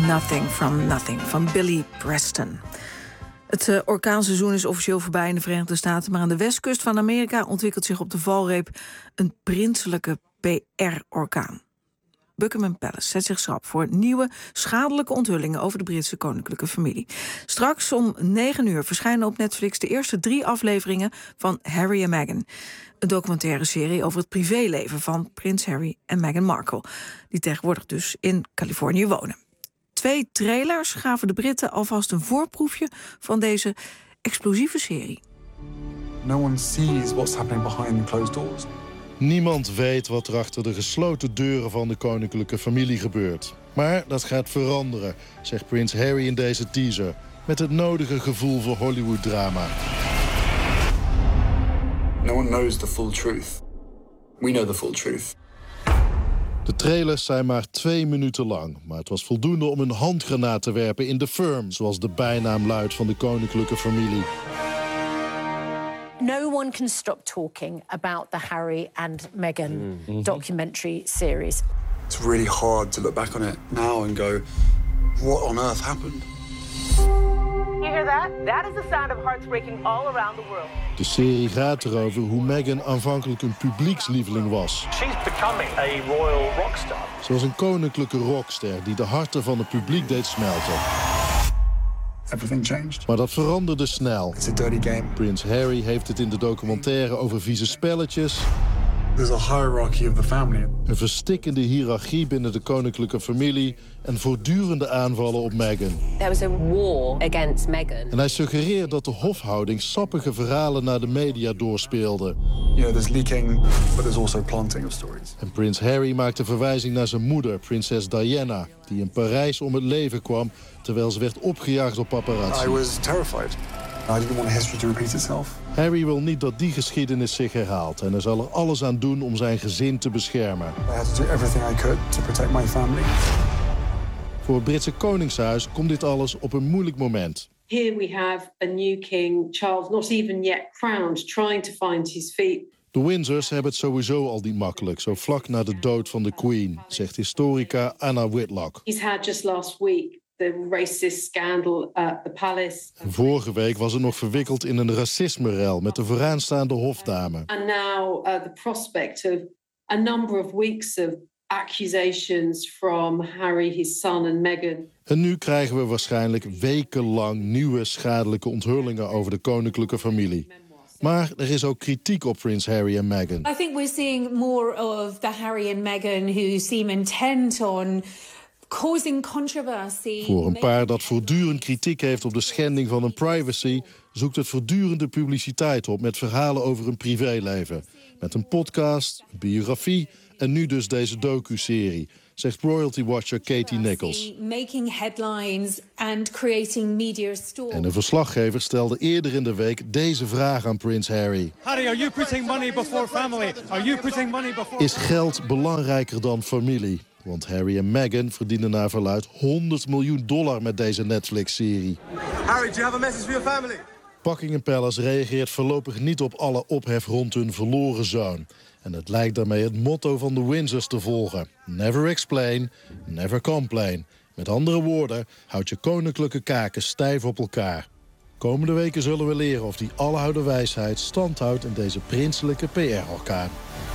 Nothing from Nothing van Billy Preston. Het orkaanseizoen is officieel voorbij in de Verenigde Staten, maar aan de westkust van Amerika ontwikkelt zich op de valreep een prinselijke PR-orkaan. Buckingham Palace zet zich schrap voor nieuwe schadelijke onthullingen over de Britse koninklijke familie. Straks om 9:00 verschijnen op Netflix de eerste 3 afleveringen van Harry en Meghan. Een documentaire serie over het privéleven van prins Harry en Meghan Markle, die tegenwoordig dus in Californië wonen. 2 trailers gaven de Britten alvast een voorproefje van deze explosieve serie. No one sees what's happening behind the closed doors. Niemand weet wat er achter de gesloten deuren van de koninklijke familie gebeurt. Maar dat gaat veranderen, zegt prins Harry in deze teaser, met het nodige gevoel voor Hollywood-drama. No one knows the full truth. We know the full truth. De trailers zijn maar 2 minuten lang, maar het was voldoende om een handgranaat te werpen in The Firm, zoals de bijnaam luidt van de koninklijke familie. No one can stop talking about the Harry and Meghan documentary series. It's really hard to look back on it now and go, what on earth happened? You hear that? That is the sound of hearts breaking all around the world. De serie gaat erover hoe Meghan aanvankelijk een publiekslieveling was. She's becoming a royal rockstar. Ze was een koninklijke rockster die de harten van het publiek deed smelten. Everything changed. Maar dat veranderde snel. It's a dirty game. Prins Harry heeft het in de documentaire over vieze spelletjes. There's a hierarchy of the family. Een verstikkende hiërarchie binnen de koninklijke familie en voortdurende aanvallen op Meghan. There was a war against Meghan. En hij suggereert dat de hofhouding sappige verhalen naar de media doorspeelde. You know, there's leaking, but there's also planting of stories. En prins Harry maakte verwijzing naar zijn moeder, prinses Diana, die in Parijs om het leven kwam terwijl ze werd opgejaagd door paparazzi. I was terrified. I didn't want history to repeat itself. Harry wil niet dat die geschiedenis zich herhaalt en hij zal er alles aan doen om zijn gezin te beschermen. I had to do everything I could to protect my family. Voor het Britse Koningshuis komt dit alles op een moeilijk moment. Here we have a new king, Charles, not even yet crowned, trying to find his feet. De Windsors hebben het sowieso al niet makkelijk, zo vlak na de dood van de Queen, zegt historica Anna Whitlock. He's had just last week the racist scandal at the palace. Vorige week was het nog verwikkeld in een racisme-rel met de vooraanstaande hofdame. And now the prospect of a number of weeks of accusations from Harry, his son and Meghan. En nu krijgen we waarschijnlijk wekenlang nieuwe schadelijke onthullingen over de koninklijke familie. Maar er is ook kritiek op prins Harry en Meghan. I think we're seeing more of the Harry and Meghan who seem intent on causing controversy. Voor een paar dat voortdurend kritiek heeft op de schending van hun privacy, zoekt het voortdurende publiciteit op met verhalen over hun privéleven. Met een podcast, een biografie en nu dus deze docu-serie, zegt royalty watcher Katie Nichols. Making headlines and creating media storms. En een verslaggever stelde eerder in de week deze vraag aan prins Harry. Harry, are you putting money before family? Are you putting money before... Is geld belangrijker dan familie? Want Harry en Meghan verdienen naar verluidt $100 miljoen met deze Netflix-serie. Harry, do you have a message for your family? Buckingham Palace reageert voorlopig niet op alle ophef rond hun verloren zoon. En het lijkt daarmee het motto van de Windsors te volgen. Never explain, never complain. Met andere woorden, houd je koninklijke kaken stijf op elkaar. Komende weken zullen we leren of die alloude wijsheid stand houdt in deze prinselijke PR-orkaan.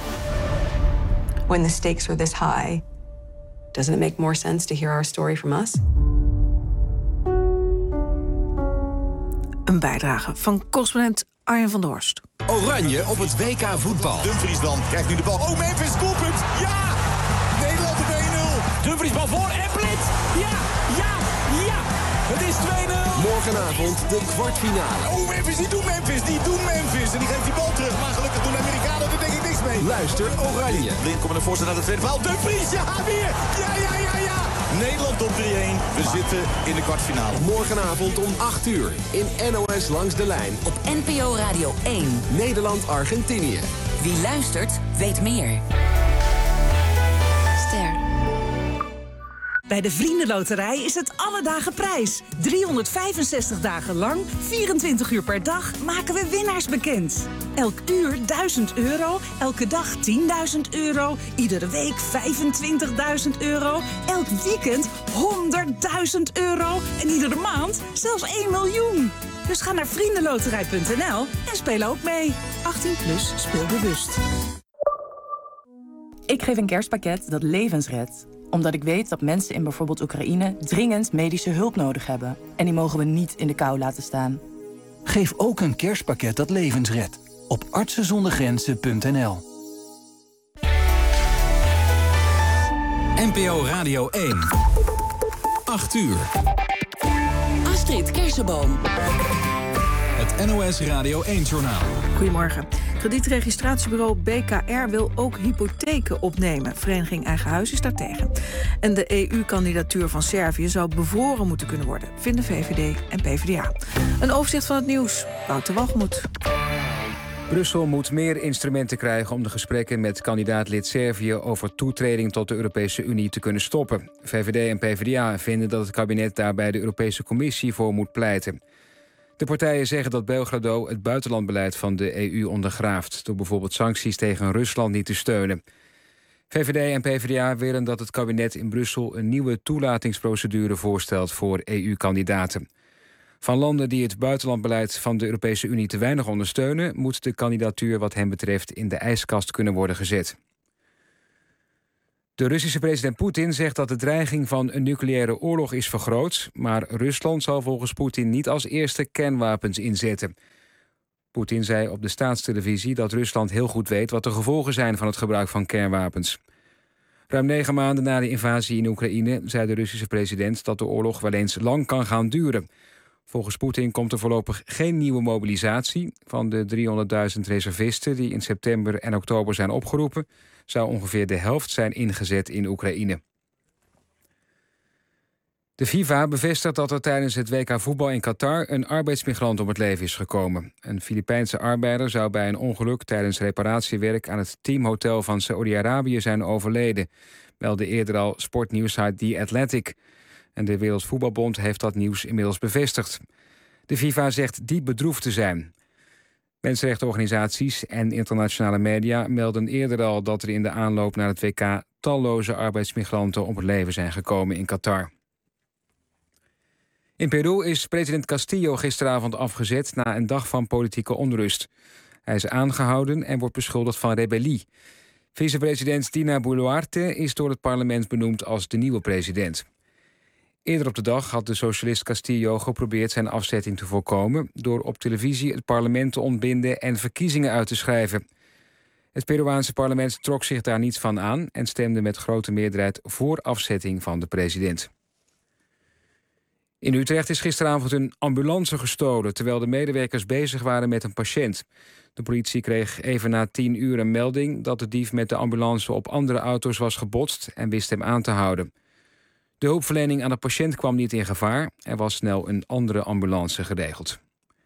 When the stakes are this high, doesn't it make more sense to hear our story from us? Een bijdrage van correspondent Arjen van der Horst. Oranje op het WK voetbal. Dumfries dan krijgt nu de bal. Oh, Memphis, doelpunt! Ja! Nederland op 1-0. Dumfries bal voor en Blitz! Ja! Ja! Ja! Het is 2-0. Morgenavond de kwartfinale. Oh, Memphis, die doet Memphis. En die geeft die bal terug. Maar gelukkig doen de Amerikanen er denk ik niks mee. Luister Oranje. Blind komt naar voorstel naar de tweede paal. Dumfries, ja, weer! Ja! Nederland op 3-1. We zitten in de kwartfinale. Morgenavond om 8 uur in NOS Langs de Lijn. Op NPO Radio 1. Nederland-Argentinië. Wie luistert, weet meer. Ster. Bij de Vriendenloterij is het alle dagen prijs. 365 dagen lang, 24 uur per dag maken we winnaars bekend. Elk uur 1.000 euro, elke dag 10.000 euro, iedere week 25.000 euro, elk weekend 100.000 euro en iedere maand zelfs 1 miljoen. Dus ga naar vriendenloterij.nl en speel ook mee. 18+ speel bewust. Ik geef een kerstpakket dat levens redt. Omdat ik weet dat mensen in bijvoorbeeld Oekraïne dringend medische hulp nodig hebben. En die mogen we niet in de kou laten staan. Geef ook een kerstpakket dat levens redt. Op artsenzondergrenzen.nl. NPO Radio 1. 8 uur. Astrid Kersenboom. Het NOS Radio 1-journaal. Goedemorgen. Kredietregistratiebureau BKR wil ook hypotheken opnemen. Vereniging Eigen Huis is daartegen. En de EU-kandidatuur van Servië zou bevroren moeten kunnen worden, vinden VVD en PvdA. Een overzicht van het nieuws. Wouter Walgemoed. Brussel moet meer instrumenten krijgen om de gesprekken met kandidaat-lid Servië over toetreding tot de Europese Unie te kunnen stoppen. VVD en PvdA vinden dat het kabinet daar bij de Europese Commissie voor moet pleiten. De partijen zeggen dat Belgrado het buitenlandbeleid van de EU ondergraaft, door bijvoorbeeld sancties tegen Rusland niet te steunen. VVD en PvdA willen dat het kabinet in Brussel een nieuwe toelatingsprocedure voorstelt voor EU-kandidaten. Van landen die het buitenlandbeleid van de Europese Unie te weinig ondersteunen, moet de kandidatuur wat hen betreft in de ijskast kunnen worden gezet. De Russische president Poetin zegt dat de dreiging van een nucleaire oorlog is vergroot, maar Rusland zal volgens Poetin niet als eerste kernwapens inzetten. Poetin zei op de staatstelevisie dat Rusland heel goed weet wat de gevolgen zijn van het gebruik van kernwapens. Ruim 9 maanden na de invasie in Oekraïne zei de Russische president dat de oorlog wel eens lang kan gaan duren. Volgens Poetin komt er voorlopig geen nieuwe mobilisatie. Van de 300.000 reservisten die in september en oktober zijn opgeroepen, zou ongeveer de helft zijn ingezet in Oekraïne. De FIFA bevestigt dat er tijdens het WK voetbal in Qatar een arbeidsmigrant om het leven is gekomen. Een Filipijnse arbeider zou bij een ongeluk tijdens reparatiewerk aan het teamhotel van Saoedi-Arabië zijn overleden, meldde eerder al sportnieuwssite The Athletic. En de Wereldvoetbalbond heeft dat nieuws inmiddels bevestigd. De FIFA zegt diep bedroefd te zijn. Mensenrechtenorganisaties en internationale media melden eerder al dat er in de aanloop naar het WK talloze arbeidsmigranten om het leven zijn gekomen in Qatar. In Peru is president Castillo gisteravond afgezet na een dag van politieke onrust. Hij is aangehouden en wordt beschuldigd van rebellie. Vicepresident Dina Boluarte is door het parlement benoemd als de nieuwe president. Eerder op de dag had de socialist Castillo geprobeerd zijn afzetting te voorkomen door op televisie het parlement te ontbinden en verkiezingen uit te schrijven. Het Peruaanse parlement trok zich daar niets van aan en stemde met grote meerderheid voor afzetting van de president. In Utrecht is gisteravond een ambulance gestolen terwijl de medewerkers bezig waren met een patiënt. De politie kreeg even na 10 uur een melding dat de dief met de ambulance op andere auto's was gebotst en wist hem aan te houden. De hulpverlening aan de patiënt kwam niet in gevaar. Er was snel een andere ambulance geregeld.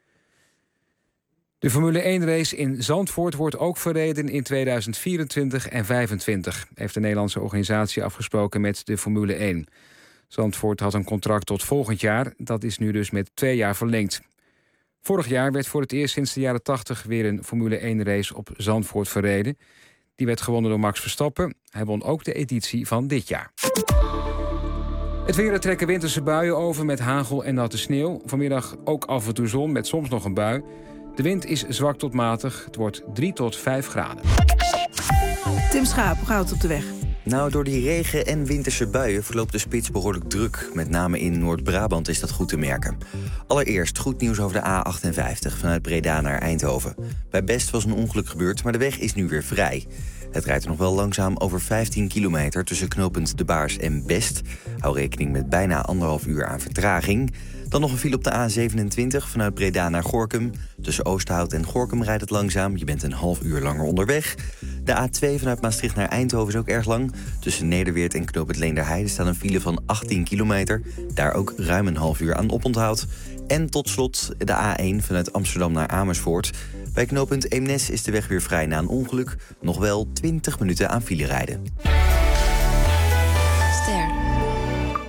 De Formule 1-race in Zandvoort wordt ook verreden in 2024 en 2025... heeft de Nederlandse organisatie afgesproken met de Formule 1. Zandvoort had een contract tot volgend jaar. Dat is nu dus met 2 jaar verlengd. Vorig jaar werd voor het eerst sinds de jaren 80 weer een Formule 1-race op Zandvoort verreden. Die werd gewonnen door Max Verstappen. Hij won ook de editie van dit jaar. Het weer, er trekken winterse buien over met hagel en natte sneeuw. Vanmiddag ook af en toe zon met soms nog een bui. De wind is zwak tot matig. Het wordt 3 tot 5 graden. Tim Schaap, hoe gaat het op de weg? Nou, door die regen en winterse buien verloopt de spits behoorlijk druk. Met name in Noord-Brabant is dat goed te merken. Allereerst goed nieuws over de A58 vanuit Breda naar Eindhoven. Bij Best was een ongeluk gebeurd, maar de weg is nu weer vrij. Het rijdt er nog wel langzaam over 15 kilometer tussen knooppunt De Baars en Best. Hou rekening met bijna 1,5 uur aan vertraging. Dan nog een file op de A27 vanuit Breda naar Gorinchem. Tussen Oosterhout en Gorinchem rijdt het langzaam. Je bent een half uur langer onderweg. De A2 vanuit Maastricht naar Eindhoven is ook erg lang. Tussen Nederweert en knooppunt Leenderheide staat een file van 18 kilometer. Daar ook ruim een half uur aan oponthoud. En tot slot de A1 vanuit Amsterdam naar Amersfoort. Bij knooppunt Eemnes is de weg weer vrij na een ongeluk. Nog wel 20 minuten aan file rijden. Ster.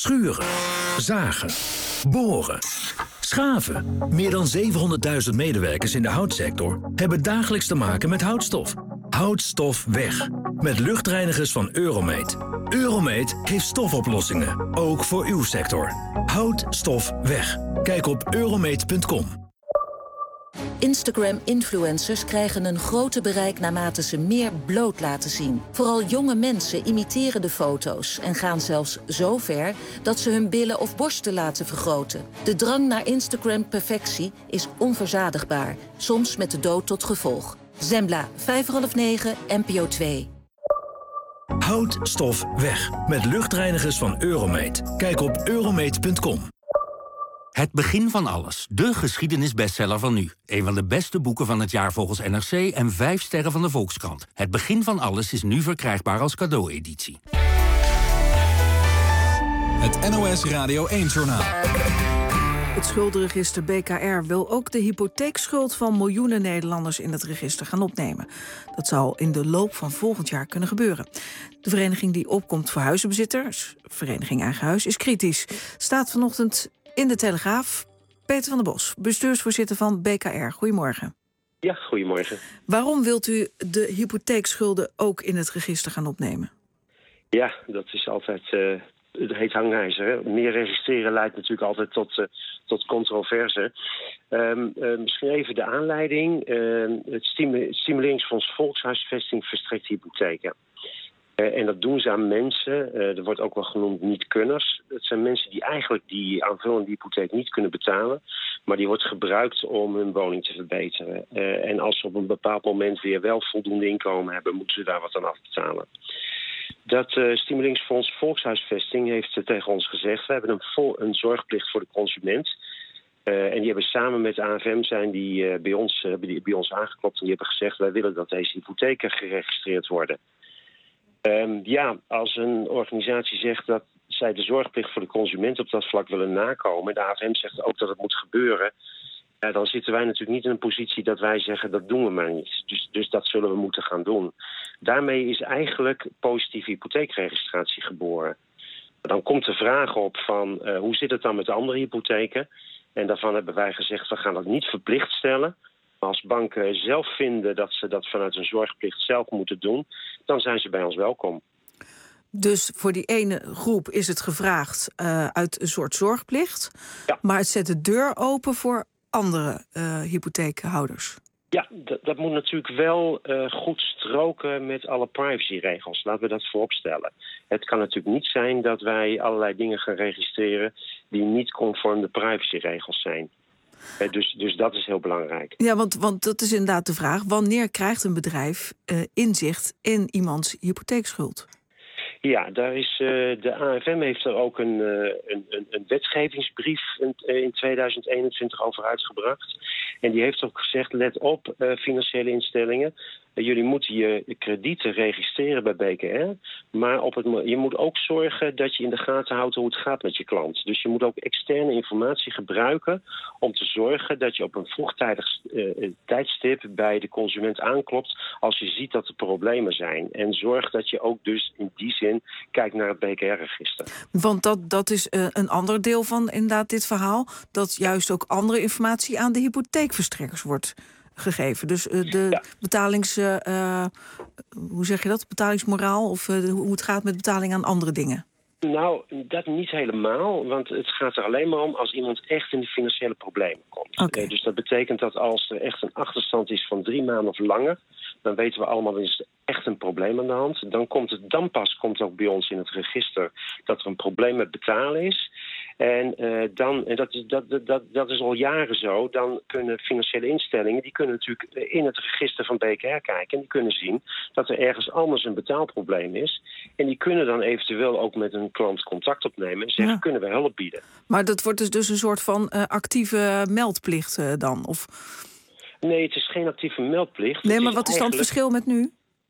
Schuren, zagen, boren, schaven. Meer dan 700.000 medewerkers in de houtsector hebben dagelijks te maken met houtstof. Houtstof weg. Met luchtreinigers van Euromate. Euromate heeft stofoplossingen, ook voor uw sector. Houtstof weg. Kijk op euromate.com. Instagram-influencers krijgen een groter bereik naarmate ze meer bloot laten zien. Vooral jonge mensen imiteren de foto's en gaan zelfs zo ver dat ze hun billen of borsten laten vergroten. De drang naar Instagram-perfectie is onverzadigbaar, soms met de dood tot gevolg. Zembla, 8:30, NPO 2. Houtstof weg. Met luchtreinigers van Euromate. Kijk op euromate.com. Het begin van alles. De geschiedenisbestseller van nu. Een van de beste boeken van het jaar volgens NRC en 5 sterren van de Volkskrant. Het begin van alles is nu verkrijgbaar als cadeaueditie. Het NOS Radio 1-journaal. Het schuldenregister BKR wil ook de hypotheekschuld van miljoenen Nederlanders in het register gaan opnemen. Dat zal in de loop van volgend jaar kunnen gebeuren. De vereniging die opkomt voor huizenbezitters, Vereniging Eigen Huis, is kritisch. Staat vanochtend in de Telegraaf. Peter van der Bos, bestuursvoorzitter van BKR. Goedemorgen. Ja, goedemorgen. Waarom wilt u de hypotheekschulden ook in het register gaan opnemen? Ja, dat is altijd het heet hangijzer. Hè? Meer registreren leidt natuurlijk altijd tot controverse. Misschien even de aanleiding. Het Stimuleringsfonds Volkshuisvesting verstrekt hypotheken. En dat doen ze aan mensen, er wordt ook wel genoemd niet-kunners. Dat zijn mensen die eigenlijk die aanvullende hypotheek niet kunnen betalen. Maar die wordt gebruikt om hun woning te verbeteren. En als ze op een bepaald moment weer wel voldoende inkomen hebben, moeten ze daar wat aan afbetalen. Dat Stimuleringsfonds Volkshuisvesting heeft tegen ons gezegd, we hebben een zorgplicht voor de consument. En die hebben samen met AFM zijn die bij ons aangeklopt en die hebben gezegd, wij willen dat deze hypotheken geregistreerd worden. Als een organisatie zegt dat zij de zorgplicht voor de consument op dat vlak willen nakomen, de AFM zegt ook dat het moet gebeuren, dan zitten wij natuurlijk niet in een positie dat wij zeggen dat doen we maar niet. Dus dat zullen we moeten gaan doen. Daarmee is eigenlijk positieve hypotheekregistratie geboren. Dan komt de vraag op van hoe zit het dan met de andere hypotheken? En daarvan hebben wij gezegd, we gaan dat niet verplicht stellen. Als banken zelf vinden dat ze dat vanuit een zorgplicht zelf moeten doen, dan zijn ze bij ons welkom. Dus voor die ene groep is het gevraagd uit een soort zorgplicht. Ja. Maar het zet de deur open voor andere hypotheekhouders. Ja, dat moet natuurlijk wel goed stroken met alle privacyregels. Laten we dat vooropstellen. Het kan natuurlijk niet zijn dat wij allerlei dingen gaan registreren die niet conform de privacyregels zijn. Dus dat is heel belangrijk. Ja, want dat is inderdaad de vraag. Wanneer krijgt een bedrijf inzicht in iemands hypotheekschuld? Ja, daar is, de AFM heeft er ook een wetgevingsbrief in 2021 over uitgebracht. En die heeft ook gezegd, let op financiële instellingen. Jullie moeten je kredieten registreren bij BKR. Maar je moet ook zorgen dat je in de gaten houdt hoe het gaat met je klant. Dus je moet ook externe informatie gebruiken om te zorgen dat je op een vroegtijdig tijdstip bij de consument aanklopt als je ziet dat er problemen zijn. En zorg dat je ook dus in die zin kijkt naar het BKR-register. Want dat is een ander deel van inderdaad dit verhaal. Dat juist ook andere informatie aan de hypotheekverstrekkers wordt gegeven. Dus de betalings... hoe zeg je dat? Betalingsmoraal? Of hoe het gaat met betaling aan andere dingen? Nou, dat niet helemaal. Want het gaat er alleen maar om als iemand echt in de financiële problemen komt. Okay. Dus dat betekent dat als er echt een achterstand is van 3 maanden of langer, dan weten we allemaal, er is echt een probleem aan de hand. Dan pas komt ook bij ons in het register dat er een probleem met betalen is. En dat is al jaren zo. Dan kunnen financiële instellingen, die kunnen natuurlijk in het register van BKR kijken. En die kunnen zien dat er ergens anders een betaalprobleem is. En die kunnen dan eventueel ook met een klant contact opnemen en zeggen, kunnen we hulp bieden. Maar dat wordt dus een soort van actieve meldplicht dan? Of... Nee, het is geen actieve meldplicht. Nee, maar wat is dan het verschil met nu?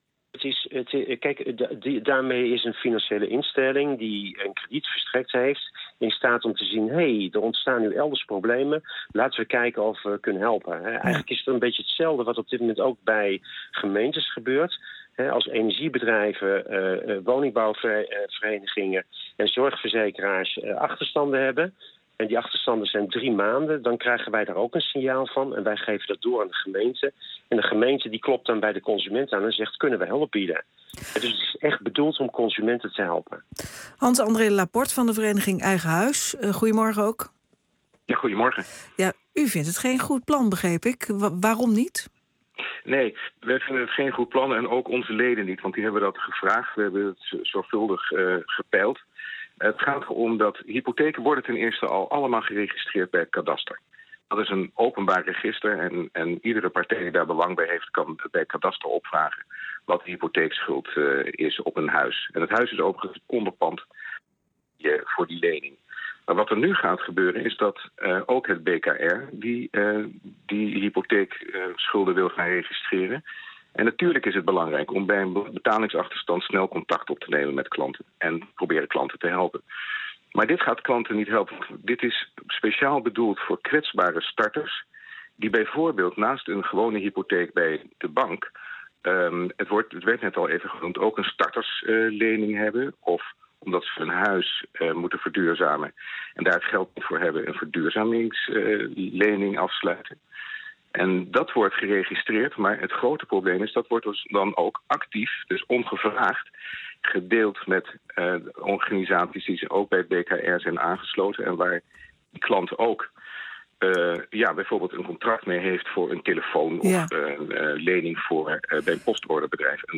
Daarmee is een financiële instelling die een krediet verstrekt heeft in staat om te zien, er ontstaan nu elders problemen. Laten we kijken of we kunnen helpen. Eigenlijk is het een beetje hetzelfde wat op dit moment ook bij gemeentes gebeurt. Als energiebedrijven, woningbouwverenigingen en zorgverzekeraars achterstanden hebben, en die achterstanden zijn 3 maanden, dan krijgen wij daar ook een signaal van. En wij geven dat door aan de gemeente. En de gemeente die klopt dan bij de consument aan en zegt, kunnen we hulp bieden? Dus het is echt bedoeld om consumenten te helpen. Hans-André Laporte van de vereniging Eigen Huis. Goedemorgen ook. Ja, goedemorgen. Ja, u vindt het geen goed plan, begreep ik. Waarom niet? Nee, wij vinden het geen goed plan en ook onze leden niet, want die hebben dat gevraagd. We hebben het zorgvuldig gepeild. Het gaat erom dat hypotheken worden ten eerste al allemaal geregistreerd bij het kadaster. Dat is een openbaar register en iedere partij die daar belang bij heeft kan bij het kadaster opvragen wat de hypotheekschuld is op een huis. En het huis is overigens onderpand voor die lening. Maar wat er nu gaat gebeuren is dat ook het BKR die hypotheekschulden wil gaan registreren. En natuurlijk is het belangrijk om bij een betalingsachterstand snel contact op te nemen met klanten en proberen klanten te helpen. Maar dit gaat klanten niet helpen. Dit is speciaal bedoeld voor kwetsbare starters die bijvoorbeeld naast een gewone hypotheek bij de bank, het werd net al even genoemd, ook een starterslening hebben of omdat ze hun huis moeten verduurzamen en daar het geld voor hebben, een verduurzamingslening afsluiten. En dat wordt geregistreerd, maar het grote probleem is dat wordt dus dan ook actief, dus ongevraagd, gedeeld met organisaties die ook bij het BKR zijn aangesloten en waar die klant ook bijvoorbeeld een contract mee heeft voor een telefoon of lening voor bij een postorderbedrijf. En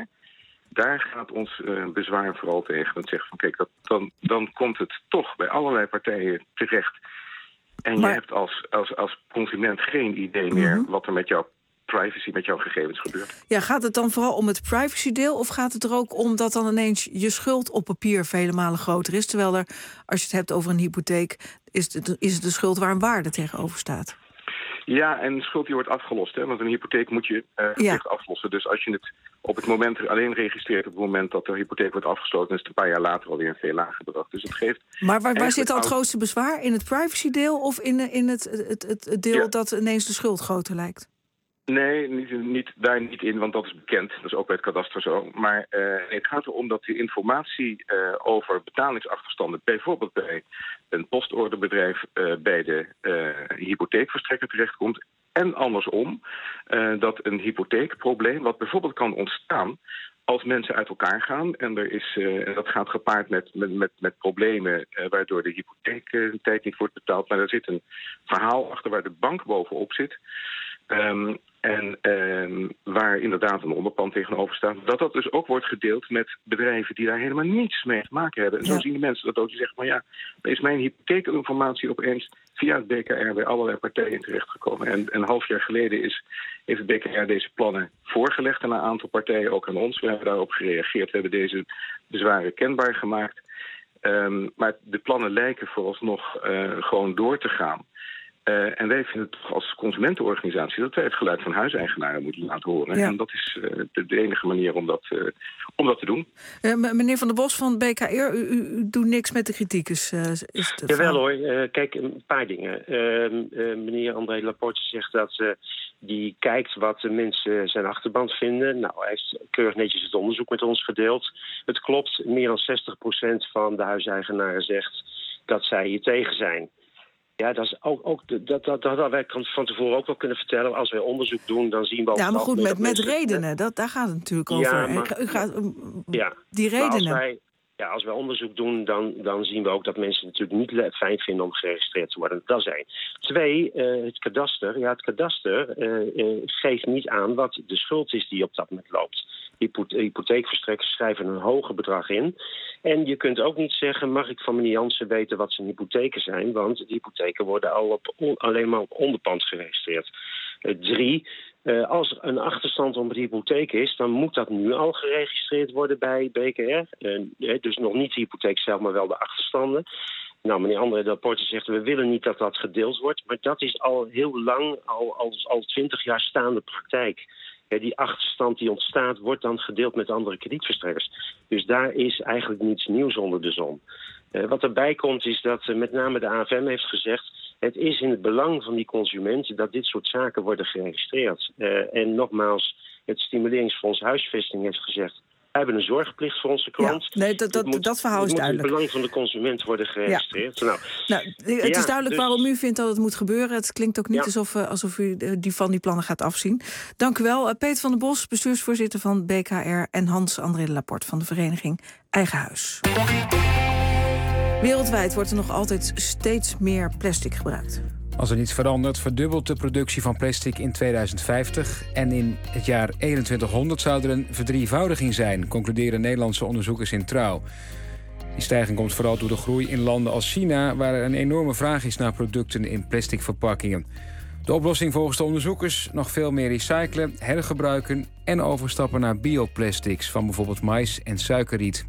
daar gaat ons bezwaar vooral tegen. Dat zegt van kijk, dan komt het toch bij allerlei partijen terecht. En je hebt als consument geen idee meer wat er met jouw privacy, met jouw gegevens gebeurt. Ja, gaat het dan vooral om het privacydeel of gaat het er ook om dat dan ineens je schuld op papier vele malen groter is? Terwijl er, als je het hebt over een hypotheek, is het de schuld waar een waarde tegenover staat? Ja, en schuld die wordt afgelost. Hè? Want een hypotheek moet je verplicht aflossen. Dus als je het op het moment alleen registreert op het moment dat de hypotheek wordt afgesloten, is het een paar jaar later alweer een veel lager bedrag. Dus het geeft. Maar waar zit dan het grootste bezwaar? In het privacydeel of in het deel dat ineens de schuld groter lijkt? Nee, daar niet in, want dat is bekend. Dat is ook bij het kadaster zo. Maar het gaat erom dat de informatie over betalingsachterstanden, bijvoorbeeld bij een postorderbedrijf, bij de hypotheekverstrekker terechtkomt. En andersom, dat een hypotheekprobleem, wat bijvoorbeeld kan ontstaan als mensen uit elkaar gaan en dat gaat gepaard met problemen waardoor de hypotheek niet wordt betaald. Maar er zit een verhaal achter waar de bank bovenop zit. Waar inderdaad een onderpand tegenover staat. Dat dus ook wordt gedeeld met bedrijven die daar helemaal niets mee te maken hebben. En zo zien de mensen dat ook. Die zeggen, maar ja, dan is mijn hypotheekinformatie opeens via het BKR bij allerlei partijen terechtgekomen. En een half jaar geleden heeft het BKR deze plannen voorgelegd aan een aantal partijen, ook aan ons. We hebben daarop gereageerd. We hebben deze bezwaren kenbaar gemaakt. Maar de plannen lijken vooralsnog gewoon door te gaan. En wij vinden toch als consumentenorganisatie dat wij het geluid van huiseigenaren moeten laten horen. Ja. En dat is de enige manier om dat te doen. Meneer Van der Bos van BKR, u doet niks met de kritiek. Jawel hoor. Kijk, een paar dingen. Meneer André Laporte zegt dat die kijkt wat de mensen zijn achterband vinden. Nou, hij heeft keurig netjes het onderzoek met ons gedeeld. Het klopt, meer dan 60% van de huiseigenaren zegt dat zij hier tegen zijn. Ja, dat is dat hadden wij van tevoren ook wel kunnen vertellen. Als wij onderzoek doen, dan zien we ook. Ja, maar goed, met redenen, daar gaat het natuurlijk over. Die redenen. Als wij onderzoek doen, dan zien we ook dat mensen natuurlijk niet fijn vinden om geregistreerd te worden. Dat is 1. 2, het kadaster. Ja, het kadaster geeft niet aan wat de schuld is die op dat moment loopt. Hypotheekverstrekkers schrijven een hoger bedrag in. En je kunt ook niet zeggen, mag ik van meneer Jansen weten wat zijn hypotheken zijn? Want de hypotheken worden alleen maar op onderpand geregistreerd. 3, als er een achterstand op de hypotheek is, dan moet dat nu al geregistreerd worden bij BKR. Dus nog niet de hypotheek zelf, maar wel de achterstanden. Nou, meneer André Laporte zegt, we willen niet dat dat gedeeld wordt. Maar dat is al heel lang, al 20 jaar staande praktijk. Die achterstand die ontstaat, wordt dan gedeeld met andere kredietverstrekkers. Dus daar is eigenlijk niets nieuws onder de zon. Wat erbij komt is dat met name de AFM heeft gezegd, het is in het belang van die consumenten dat dit soort zaken worden geregistreerd. En nogmaals, het Stimuleringsfonds Huisvesting heeft gezegd: wij hebben een zorgplicht voor onze klant. Ja, nee, dat verhaal is duidelijk. Het moet in het belang van de consument worden geregistreerd. Ja. Het is duidelijk waarom u vindt dat het moet gebeuren. Het klinkt ook niet alsof u van die plannen gaat afzien. Dank u wel. Peter van der Bos, bestuursvoorzitter van BKR... en Hans-André Laporte van de vereniging Eigen Huis. Wereldwijd wordt er nog altijd steeds meer plastic gebruikt. Als er niets verandert, verdubbelt de productie van plastic in 2050... en in het jaar 2100 zou er een verdrievoudiging zijn... concluderen Nederlandse onderzoekers in Trouw. Die stijging komt vooral door de groei in landen als China... waar er een enorme vraag is naar producten in plastic verpakkingen. De oplossing volgens de onderzoekers: nog veel meer recyclen, hergebruiken... en overstappen naar bioplastics van bijvoorbeeld mais en suikerriet.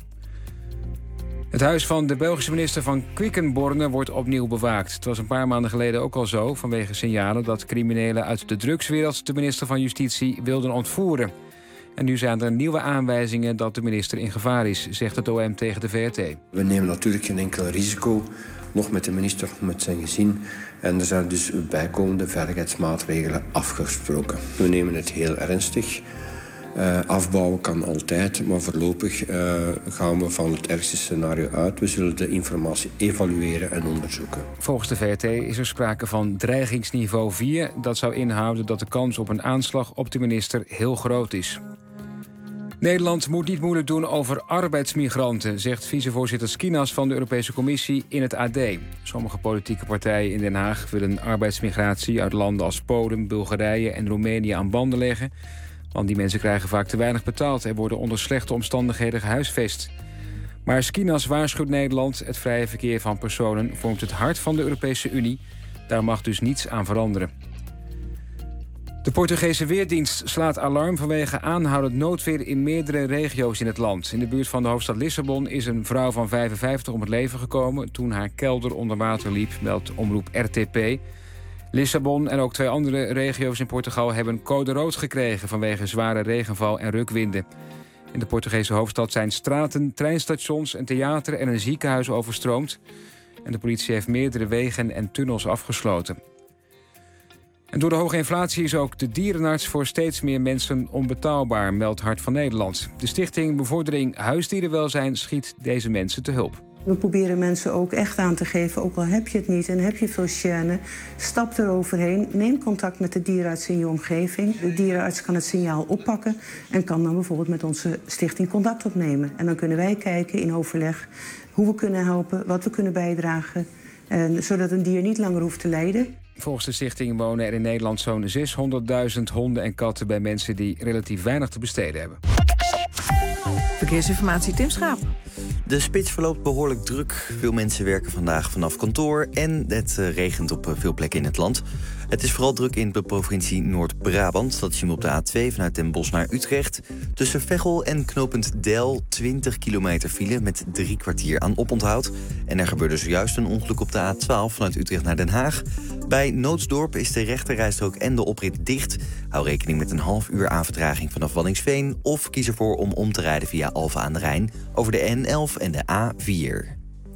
Het huis van de Belgische minister van Quickenborne wordt opnieuw bewaakt. Het was een paar maanden geleden ook al zo... vanwege signalen dat criminelen uit de drugswereld... de minister van Justitie wilden ontvoeren. En nu zijn er nieuwe aanwijzingen dat de minister in gevaar is... zegt het OM tegen de VRT. We nemen natuurlijk geen enkel risico, nog met de minister, nog met zijn gezin. En er zijn dus bijkomende veiligheidsmaatregelen afgesproken. We nemen het heel ernstig. Afbouwen kan altijd, maar voorlopig gaan we van het ergste scenario uit. We zullen de informatie evalueren en onderzoeken. Volgens de VRT is er sprake van dreigingsniveau 4. Dat zou inhouden dat de kans op een aanslag op de minister heel groot is. Nederland moet niet moeilijk doen over arbeidsmigranten... zegt vicevoorzitter Skinas van de Europese Commissie in het AD. Sommige politieke partijen in Den Haag willen arbeidsmigratie... uit landen als Polen, Bulgarije en Roemenië aan banden leggen... want die mensen krijgen vaak te weinig betaald... en worden onder slechte omstandigheden gehuisvest. Maar Skinas waarschuwt Nederland: het vrije verkeer van personen vormt het hart van de Europese Unie. Daar mag dus niets aan veranderen. De Portugese Weerdienst slaat alarm vanwege aanhoudend noodweer in meerdere regio's in het land. In de buurt van de hoofdstad Lissabon is een vrouw van 55 om het leven gekomen... toen haar kelder onder water liep, meldt omroep RTP... Lissabon en ook 2 andere regio's in Portugal hebben code rood gekregen... vanwege zware regenval en rukwinden. In de Portugese hoofdstad zijn straten, treinstations, een theater en een ziekenhuis overstroomd. En de politie heeft meerdere wegen en tunnels afgesloten. En door de hoge inflatie is ook de dierenarts voor steeds meer mensen onbetaalbaar, meldt Hart van Nederland. De stichting Bevordering Huisdierenwelzijn schiet deze mensen te hulp. We proberen mensen ook echt aan te geven, ook al heb je het niet en heb je veel gêne, stap eroverheen, neem contact met de dierenarts in je omgeving. De dierenarts kan het signaal oppakken en kan dan bijvoorbeeld met onze stichting contact opnemen. En dan kunnen wij kijken in overleg hoe we kunnen helpen, wat we kunnen bijdragen, zodat een dier niet langer hoeft te lijden. Volgens de stichting wonen er in Nederland zo'n 600.000 honden en katten bij mensen die relatief weinig te besteden hebben. Verkeersinformatie, Tim Schaap. De spits verloopt behoorlijk druk. Veel mensen werken vandaag vanaf kantoor en het regent op veel plekken in het land. Het is vooral druk in de provincie Noord-Brabant. Dat zien we op de A2 vanuit Den Bosch naar Utrecht. Tussen Veghel en knooppunt Deil 20 kilometer file met 3 kwartier aan oponthoud. En er gebeurde zojuist een ongeluk op de A12 vanuit Utrecht naar Den Haag. Bij Noodsdorp is de rechterrijstrook en de oprit dicht. Hou rekening met een half uur aanvertraging vanaf Waddinxveen... of kies ervoor om te rijden via Alphen aan de Rijn over de N11 en de A4.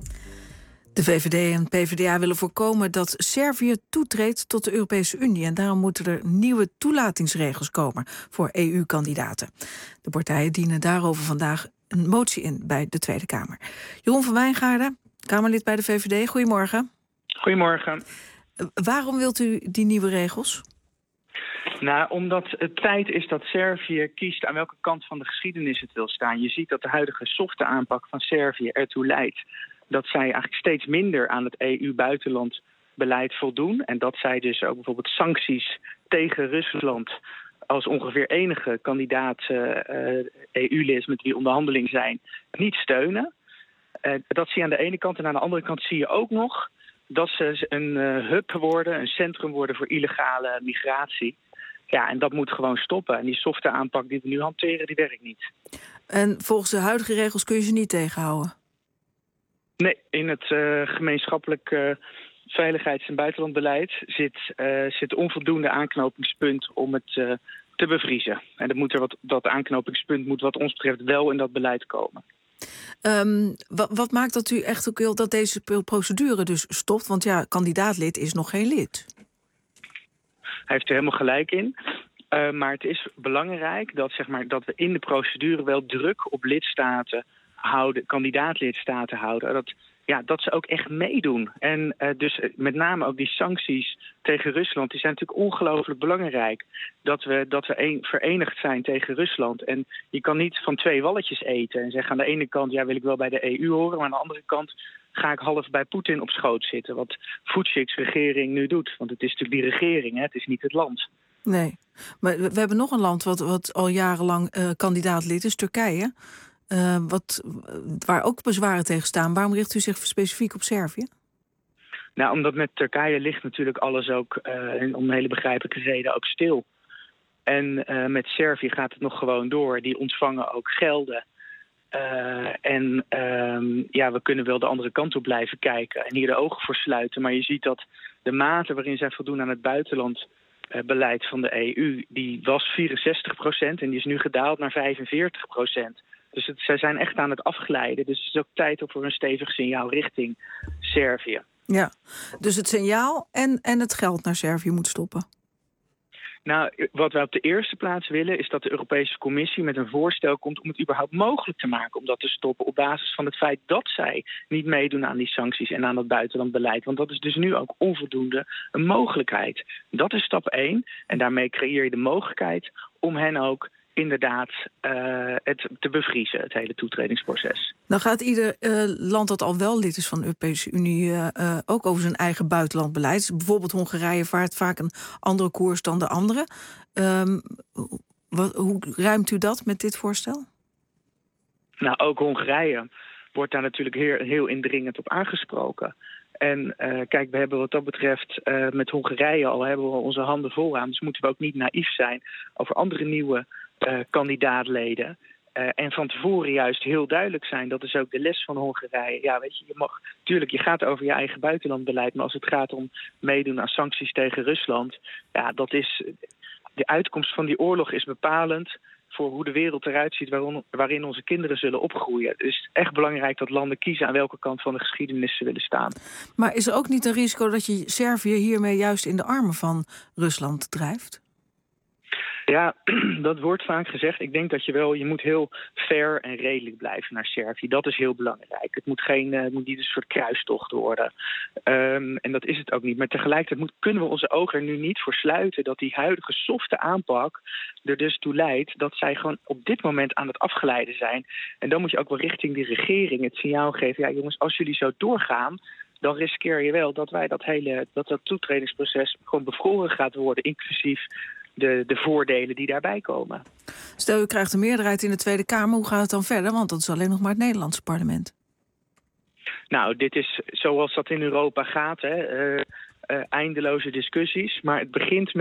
De VVD en PvdA willen voorkomen dat Servië toetreedt tot de Europese Unie. En daarom moeten er nieuwe toelatingsregels komen voor EU-kandidaten. De partijen dienen daarover vandaag een motie in bij de Tweede Kamer. Jeroen van Wijngaarden, Kamerlid bij de VVD, goedemorgen. Goedemorgen. Waarom wilt u die nieuwe regels? Nou, omdat het tijd is dat Servië kiest aan welke kant van de geschiedenis het wil staan. Je ziet dat de huidige softe aanpak van Servië ertoe leidt dat zij eigenlijk steeds minder aan het EU-buitenlandbeleid voldoen. En dat zij dus ook bijvoorbeeld sancties tegen Rusland als ongeveer enige kandidaat EU-lid met wie onderhandeling zijn, niet steunen. Dat zie je aan de ene kant. En aan de andere kant zie je ook nog dat ze een hub worden, een centrum worden voor illegale migratie. Ja, en dat moet gewoon stoppen. En die softe aanpak die we nu hanteren, die werkt niet. En volgens de huidige regels kun je ze niet tegenhouden? Nee, in het gemeenschappelijk veiligheids- en buitenlandbeleid zit onvoldoende aanknopingspunt om het te bevriezen. En dat aanknopingspunt moet wat ons betreft wel in dat beleid komen. Wat maakt dat u echt ook wil dat deze procedure dus stopt? Want ja, kandidaatlid is nog geen lid. Hij heeft er helemaal gelijk in. Maar het is belangrijk dat we in de procedure wel druk op lidstaten houden, kandidaat-lidstaten houden. Dat ze ook echt meedoen. En dus met name ook die sancties tegen Rusland, die zijn natuurlijk ongelooflijk belangrijk. Dat we verenigd zijn tegen Rusland. En je kan niet van twee walletjes eten en zeggen aan de ene kant, ja, wil ik wel bij de EU horen, maar aan de andere kant ga ik half bij Poetin op schoot zitten. Wat Vucic's regering nu doet. Want het is natuurlijk die regering, hè? Het is niet het land. Nee, maar we hebben nog een land wat al jarenlang kandidaat-lid is, Turkije. Waar ook bezwaren tegen staan. Waarom richt u zich specifiek op Servië? Nou, omdat met Turkije ligt natuurlijk alles ook, om een hele begrijpelijke reden, ook stil. En met Servië gaat het nog gewoon door. Die ontvangen ook gelden. We kunnen wel de andere kant op blijven kijken en hier de ogen voor sluiten. Maar je ziet dat de mate waarin zij voldoen aan het buitenlandbeleid van de EU, die was 64% en die is nu gedaald naar 45%. Dus zij zijn echt aan het afglijden. Dus het is ook tijd voor een stevig signaal richting Servië. Ja, dus het signaal en het geld naar Servië moet stoppen. Nou, wat wij op de eerste plaats willen is dat de Europese Commissie met een voorstel komt om het überhaupt mogelijk te maken om dat te stoppen op basis van het feit dat zij niet meedoen aan die sancties en aan het buitenlandbeleid. Want dat is dus nu ook onvoldoende een mogelijkheid. Dat is stap 1 en daarmee creëer je de mogelijkheid om hen ook inderdaad het te bevriezen, het hele toetredingsproces. Dan gaat ieder land dat al wel lid is van de Europese Unie ook over zijn eigen buitenlandbeleid. Bijvoorbeeld Hongarije vaart vaak een andere koers dan de andere. Hoe ruimt u dat met dit voorstel? Nou, ook Hongarije wordt daar natuurlijk heel indringend op aangesproken. En kijk, we hebben wat dat betreft met Hongarije al hebben we onze handen vol aan. Dus moeten we ook niet naïef zijn over andere nieuwe kandidaatleden. En van tevoren juist heel duidelijk zijn. Dat is ook de les van Hongarije. Ja, weet je, je gaat over je eigen buitenlandbeleid. Maar als het gaat om meedoen aan sancties tegen Rusland, ja, de uitkomst van die oorlog is bepalend voor hoe de wereld eruit ziet waarin onze kinderen zullen opgroeien. Het is echt belangrijk dat landen kiezen aan welke kant van de geschiedenis ze willen staan. Maar is er ook niet een risico dat je Servië hiermee juist in de armen van Rusland drijft? Ja, dat wordt vaak gezegd. Ik denk dat je moet heel fair en redelijk blijven naar Servië. Dat is heel belangrijk. Het moet niet een soort kruistocht worden. En dat is het ook niet. Maar tegelijkertijd kunnen we onze ogen er nu niet voor sluiten dat die huidige softe aanpak er dus toe leidt dat zij gewoon op dit moment aan het afglijden zijn. En dan moet je ook wel richting die regering het signaal geven. Ja, jongens, als jullie zo doorgaan, dan riskeer je wel dat wij dat toetredingsproces gewoon bevroren gaat worden, inclusief de voordelen die daarbij komen. Stel, u krijgt een meerderheid in de Tweede Kamer. Hoe gaat het dan verder? Want dat is alleen nog maar het Nederlandse parlement. Nou, dit is zoals dat in Europa gaat. Eindeloze discussies. Maar het begint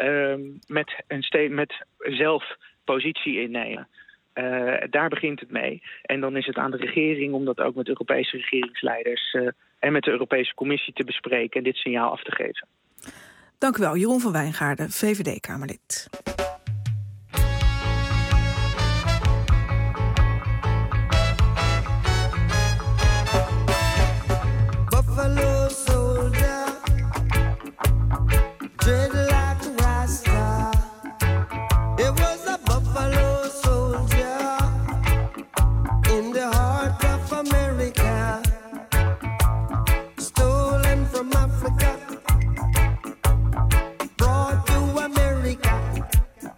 met zelf positie innemen. Daar begint het mee. En dan is het aan de regering om dat ook met Europese regeringsleiders en met de Europese Commissie te bespreken en dit signaal af te geven. Dank u wel, Jeroen van Wijngaarden, VVD-Kamerlid. Buffalo soldier, dread like a rasta. It was a buffalo soldier in the heart of America, stolen from Africa.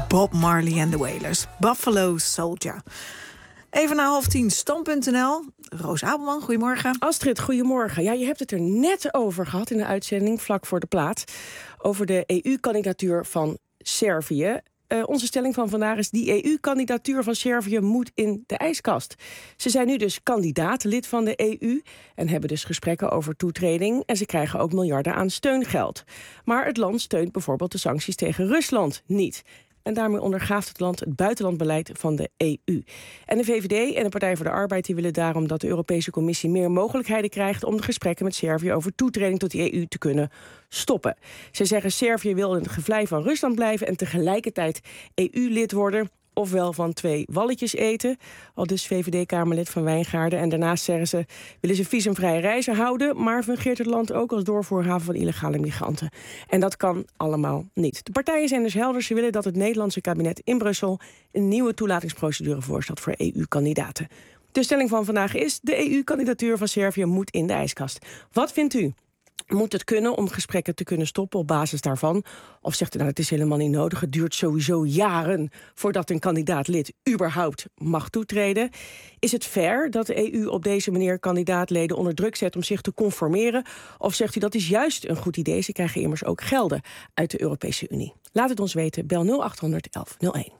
Bob Marley and the Wailers. Buffalo Soldier. Even na 9:30, Stand.nl. Roos Abelman, goedemorgen. Astrid, goedemorgen. Ja, je hebt het er net over gehad in de uitzending, vlak voor de plaat, over de EU-kandidatuur van Servië. Onze stelling van vandaag is: die EU-kandidatuur van Servië moet in de ijskast. Ze zijn nu dus kandidaat lid van de EU en hebben dus gesprekken over toetreding. En ze krijgen ook miljarden aan steungeld. Maar het land steunt bijvoorbeeld de sancties tegen Rusland niet. En daarmee ondergraaft het land het buitenlandbeleid van de EU. En de VVD en de Partij voor de Arbeid die willen daarom dat de Europese Commissie meer mogelijkheden krijgt om de gesprekken met Servië over toetreding tot de EU te kunnen stoppen. Ze zeggen Servië wil in het gevlei van Rusland blijven en tegelijkertijd EU-lid worden. Ofwel van 2 walletjes eten, al dus VVD-Kamerlid van Wijngaarden. En daarnaast zeggen ze, willen ze visumvrije reizen houden, maar fungeert het land ook als doorvoerhaven van illegale migranten. En dat kan allemaal niet. De partijen zijn dus helder. Ze willen dat het Nederlandse kabinet in Brussel een nieuwe toelatingsprocedure voorstelt voor EU-kandidaten. De stelling van vandaag is: de EU-kandidatuur van Servië moet in de ijskast. Wat vindt u? Moet het kunnen om gesprekken te kunnen stoppen op basis daarvan? Of zegt u, nou, het is helemaal niet nodig. Het duurt sowieso jaren voordat een kandidaat-lid überhaupt mag toetreden. Is het fair dat de EU op deze manier kandidaatleden onder druk zet om zich te conformeren? Of zegt u dat is juist een goed idee? Ze krijgen immers ook gelden uit de Europese Unie. Laat het ons weten. Bel 0800 1101.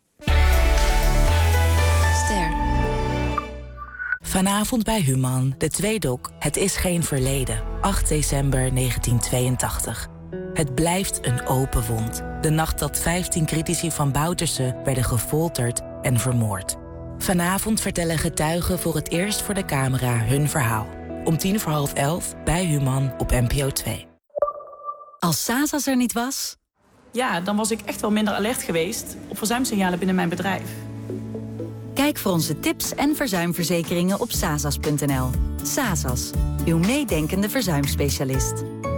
Ster. Vanavond bij Human, de Tweedok. Het is geen verleden. 8 december 1982. Het blijft een open wond. De nacht dat 15 critici van Bouterse werden gefolterd en vermoord. Vanavond vertellen getuigen voor het eerst voor de camera hun verhaal. Om 11:10 bij Human op NPO 2. Als Sasas er niet was? Ja, dan was ik echt wel minder alert geweest op verzuimsignalen binnen mijn bedrijf. Kijk voor onze tips en verzuimverzekeringen op sasas.nl. Sasas, uw meedenkende verzuimspecialist.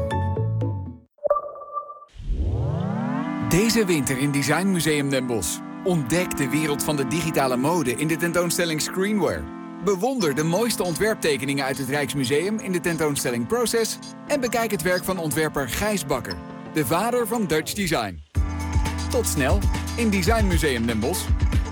Deze winter in Design Museum Den Bosch. Ontdek de wereld van de digitale mode in de tentoonstelling Screenware. Bewonder de mooiste ontwerptekeningen uit het Rijksmuseum in de tentoonstelling Process. En bekijk het werk van ontwerper Gijs Bakker, de vader van Dutch Design. Tot snel in Design Museum Den Bosch.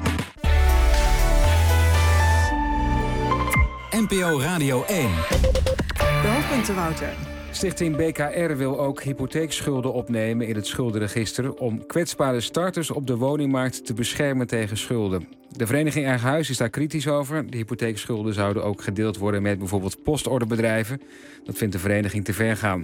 NPO Radio 1. De hoofdpunten, Wouter. Stichting BKR wil ook hypotheekschulden opnemen in het schuldenregister om kwetsbare starters op de woningmarkt te beschermen tegen schulden. De vereniging Eigen Huis is daar kritisch over. De hypotheekschulden zouden ook gedeeld worden met bijvoorbeeld postorderbedrijven. Dat vindt de vereniging te ver gaan.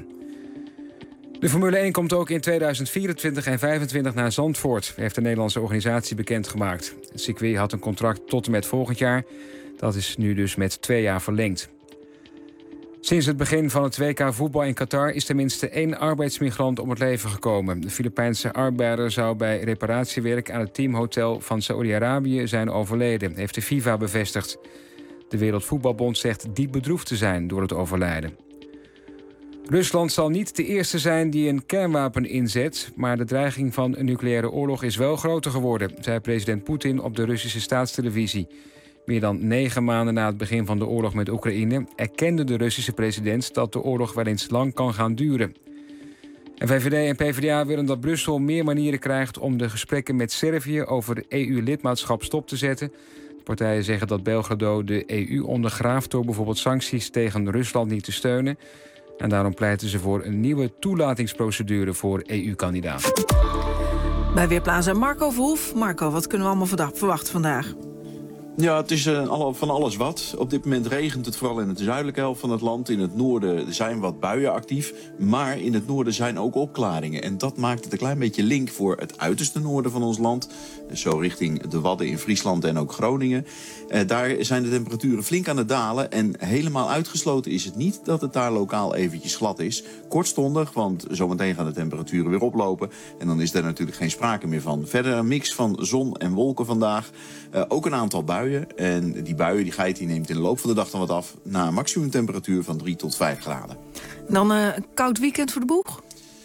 De Formule 1 komt ook in 2024 en 2025 naar Zandvoort, heeft de Nederlandse organisatie bekendgemaakt. Het circuit had een contract tot en met volgend jaar. Dat is nu dus met 2 jaar verlengd. Sinds het begin van het WK voetbal in Qatar is tenminste 1 arbeidsmigrant om het leven gekomen. De Filipijnse arbeider zou bij reparatiewerk aan het teamhotel van Saoedi-Arabië zijn overleden, heeft de FIFA bevestigd. De Wereldvoetbalbond zegt diep bedroefd te zijn door het overlijden. Rusland zal niet de eerste zijn die een kernwapen inzet, maar de dreiging van een nucleaire oorlog is wel groter geworden, zei president Poetin op de Russische staatstelevisie. Meer dan 9 maanden na het begin van de oorlog met Oekraïne erkende de Russische president dat de oorlog wel eens lang kan gaan duren. En VVD en PvdA willen dat Brussel meer manieren krijgt om de gesprekken met Servië over EU-lidmaatschap stop te zetten. De partijen zeggen dat Belgrado de EU ondergraaft door bijvoorbeeld sancties tegen Rusland niet te steunen. En daarom pleiten ze voor een nieuwe toelatingsprocedure voor EU-kandidaten. Bij Weerplaza Marco Verhoef. Marco, wat kunnen we allemaal verwachten vandaag? Ja, het is van alles wat. Op dit moment regent het vooral in de zuidelijke helft van het land. In het noorden zijn wat buien actief. Maar in het noorden zijn ook opklaringen. En dat maakt het een klein beetje link voor het uiterste noorden van ons land. Zo richting de Wadden in Friesland en ook Groningen. Daar zijn de temperaturen flink aan het dalen. En helemaal uitgesloten is het niet dat het daar lokaal eventjes glad is. Kortstondig, want zometeen gaan de temperaturen weer oplopen. En dan is er natuurlijk geen sprake meer van. Verder een mix van zon en wolken vandaag. Ook een aantal buien. En die buienigheid die neemt in de loop van de dag dan wat af. Na een maximumtemperatuur van 3 tot 5 graden. Dan een koud weekend voor de boeg?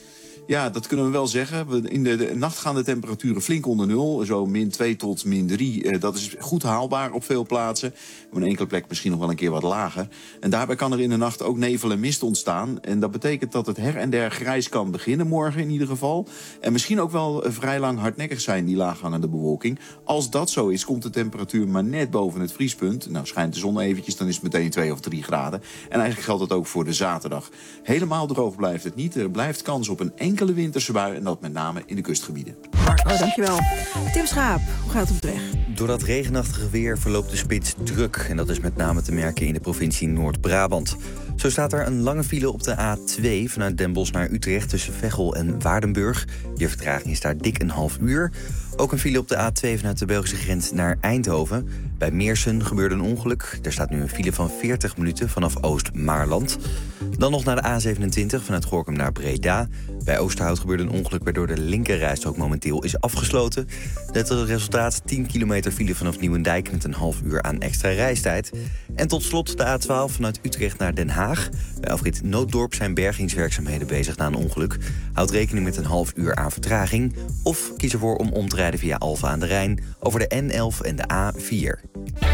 Ja, dat kunnen we wel zeggen. In de nacht gaan de temperaturen flink onder nul. Zo -2 tot -3. Dat is goed haalbaar op veel plaatsen. Op een enkele plek misschien nog wel een keer wat lager. En daarbij kan er in de nacht ook nevel en mist ontstaan. En dat betekent dat het her en der grijs kan beginnen morgen in ieder geval. En misschien ook wel vrij lang hardnekkig zijn, die laaghangende bewolking. Als dat zo is, komt de temperatuur maar net boven het vriespunt. Nou, schijnt de zon eventjes, dan is het meteen 2 of 3 graden. En eigenlijk geldt dat ook voor de zaterdag. Helemaal droog blijft het niet. Er blijft kans op een enkele winterse bui. En dat met name in de kustgebieden. Marco, dankjewel. Tim Schaap, hoe gaat het op de weg? Door dat regenachtige weer verloopt de spits druk. En dat is met name te merken in de provincie Noord-Brabant. Zo staat er een lange file op de A2 vanuit Den Bosch naar Utrecht tussen Veghel en Waardenburg. Je vertraging is daar dik een half uur. Ook een file op de A2 vanuit de Belgische grens naar Eindhoven. Bij Meersen gebeurde een ongeluk. Er staat nu een file van 40 minuten vanaf Oost-Maarland. Dan nog naar de A27 vanuit Gorinchem naar Breda. Bij Oosterhout gebeurde een ongeluk waardoor de linkerrijstrook momenteel is afgesloten. Net als resultaat 10 kilometer file vanaf Nieuwendijk met een half uur aan extra reistijd. En tot slot de A12 vanuit Utrecht naar Den Haag. Bij afrit Nooddorp zijn bergingswerkzaamheden bezig na een ongeluk. Houd rekening met een half uur aan vertraging. Of kies ervoor om te rijden via Alphen aan de Rijn over de N11 en de A4.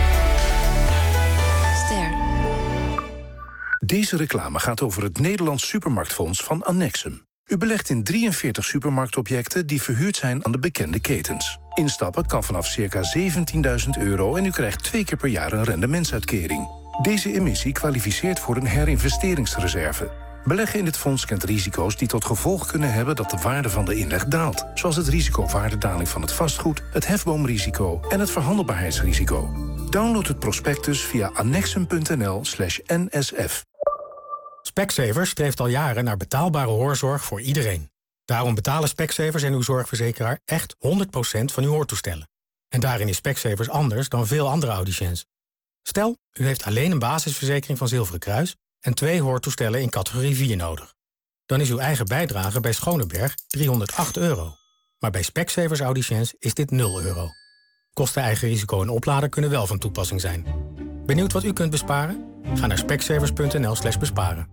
Deze reclame gaat over het Nederlands Supermarktfonds van Annexum. U belegt in 43 supermarktobjecten die verhuurd zijn aan de bekende ketens. Instappen kan vanaf circa €17.000 en u krijgt 2 keer per jaar een rendementsuitkering. Deze emissie kwalificeert voor een herinvesteringsreserve. Beleggen in dit fonds kent risico's die tot gevolg kunnen hebben dat de waarde van de inleg daalt. Zoals het risico waardedaling van het vastgoed, het hefboomrisico en het verhandelbaarheidsrisico. Download het prospectus via annexum.nl/nsf. Specsavers streeft al jaren naar betaalbare hoorzorg voor iedereen. Daarom betalen Specsavers en uw zorgverzekeraar echt 100% van uw hoortoestellen. En daarin is Specsavers anders dan veel andere audiciëns. Stel, u heeft alleen een basisverzekering van Zilveren Kruis en 2 hoortoestellen in categorie 4 nodig. Dan is uw eigen bijdrage bij Schoneberg €308. Maar bij Specsavers audiciëns is dit €0. Kosten, eigen risico en oplader kunnen wel van toepassing zijn. Benieuwd wat u kunt besparen? Ga naar specsavers.nl/besparen.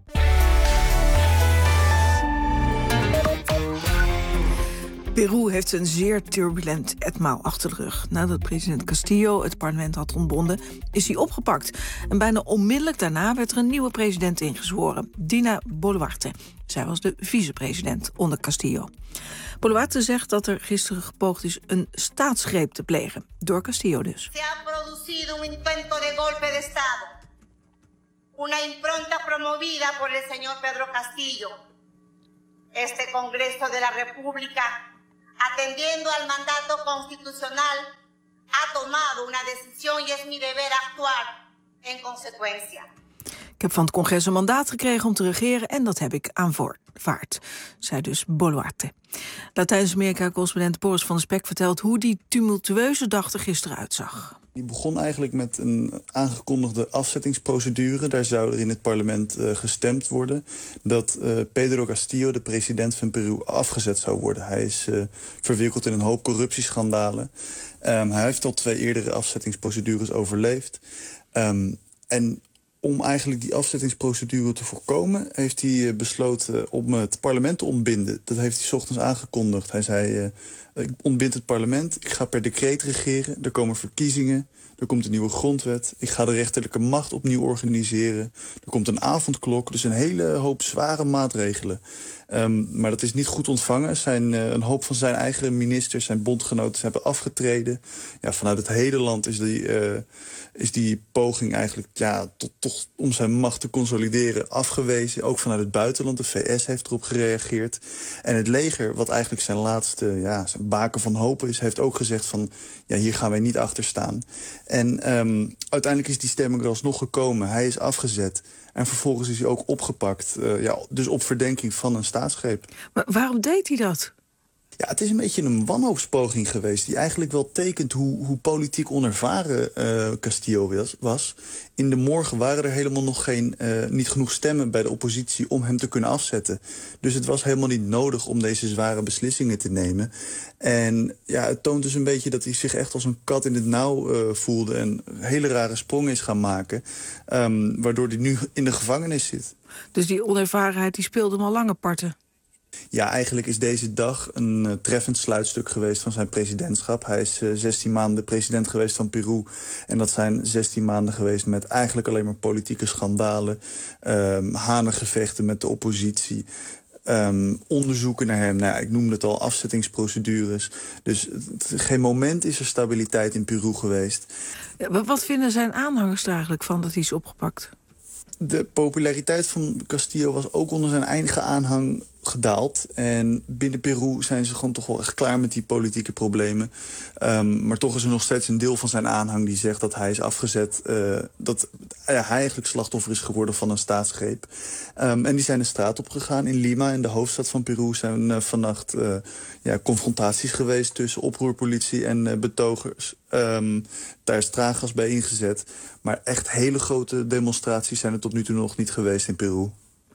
Peru heeft een zeer turbulent etmaal achter de rug. Nadat president Castillo het parlement had ontbonden, is hij opgepakt. En bijna onmiddellijk daarna werd er een nieuwe president ingezworen, Dina Boluarte. Zij was de vicepresident onder Castillo. Boluarte zegt dat er gisteren gepoogd is een staatsgreep te plegen. Door Castillo dus. Se ha producido un intento de golpe de Estado. Una impronta promovida por el señor Pedro Castillo. Este Congreso de la República, atendiendo al mandato constitucional, ha tomado una decisión y es mi deber actuar en consecuencia. Ik heb van het congres een mandaat gekregen om te regeren en dat heb ik aanvaard, zei dus Boluarte. Latijns-Amerika-correspondent Boris van der Spek vertelt hoe die tumultueuze dag er gisteren uitzag. Die begon eigenlijk met een aangekondigde afzettingsprocedure. Daar zou er in het parlement gestemd worden dat Pedro Castillo, de president van Peru, afgezet zou worden. Hij is verwikkeld in een hoop corruptieschandalen. Hij heeft al 2 eerdere afzettingsprocedures overleefd. En om eigenlijk die afzettingsprocedure te voorkomen, heeft hij besloten om het parlement te ontbinden. Dat heeft hij 's ochtends aangekondigd. Hij zei, ik ontbind het parlement, ik ga per decreet regeren, er komen verkiezingen, er komt een nieuwe grondwet, ik ga de rechterlijke macht opnieuw organiseren, er komt een avondklok, dus een hele hoop zware maatregelen. Maar dat is niet goed ontvangen. Een hoop van zijn eigen ministers, zijn bondgenoten hebben afgetreden. Ja, vanuit het hele land is die poging eigenlijk toch om zijn macht te consolideren afgewezen. Ook vanuit het buitenland. De VS heeft erop gereageerd. En het leger, wat eigenlijk zijn laatste zijn baken van hoop is, heeft ook gezegd van hier gaan wij niet achter staan. En uiteindelijk is die stemming er alsnog gekomen. Hij is afgezet. En vervolgens is hij ook opgepakt. Dus op verdenking van een staatsgreep. Maar waarom deed hij dat? Ja, het is een beetje een wanhoopspoging geweest die eigenlijk wel tekent hoe politiek onervaren Castillo was. In de morgen waren er helemaal nog niet genoeg stemmen bij de oppositie om hem te kunnen afzetten. Dus het was helemaal niet nodig om deze zware beslissingen te nemen. En het toont dus een beetje dat hij zich echt als een kat in het nauw voelde en hele rare sprongen is gaan maken, waardoor hij nu in de gevangenis zit. Dus die onervarenheid die speelde hem al lange parten? Ja, eigenlijk is deze dag een treffend sluitstuk geweest van zijn presidentschap. Hij is 16 maanden president geweest van Peru. En dat zijn 16 maanden geweest met eigenlijk alleen maar politieke schandalen. Hanengevechten met de oppositie. Onderzoeken naar hem. Nou ja, ik noemde het al, afzettingsprocedures. Dus geen moment is er stabiliteit in Peru geweest. Ja, wat vinden zijn aanhangers er eigenlijk van dat hij is opgepakt? De populariteit van Castillo was ook onder zijn eigen aanhang gedaald. En binnen Peru zijn ze gewoon toch wel echt klaar met die politieke problemen. Maar toch is er nog steeds een deel van zijn aanhang die zegt dat hij is afgezet. Dat hij eigenlijk slachtoffer is geworden van een staatsgreep. En die zijn de straat opgegaan in Lima, in de hoofdstad van Peru. Zijn vannacht confrontaties geweest tussen oproerpolitie en betogers. Daar is traangas bij ingezet. Maar echt hele grote demonstraties zijn er tot nu toe nog niet geweest in Peru.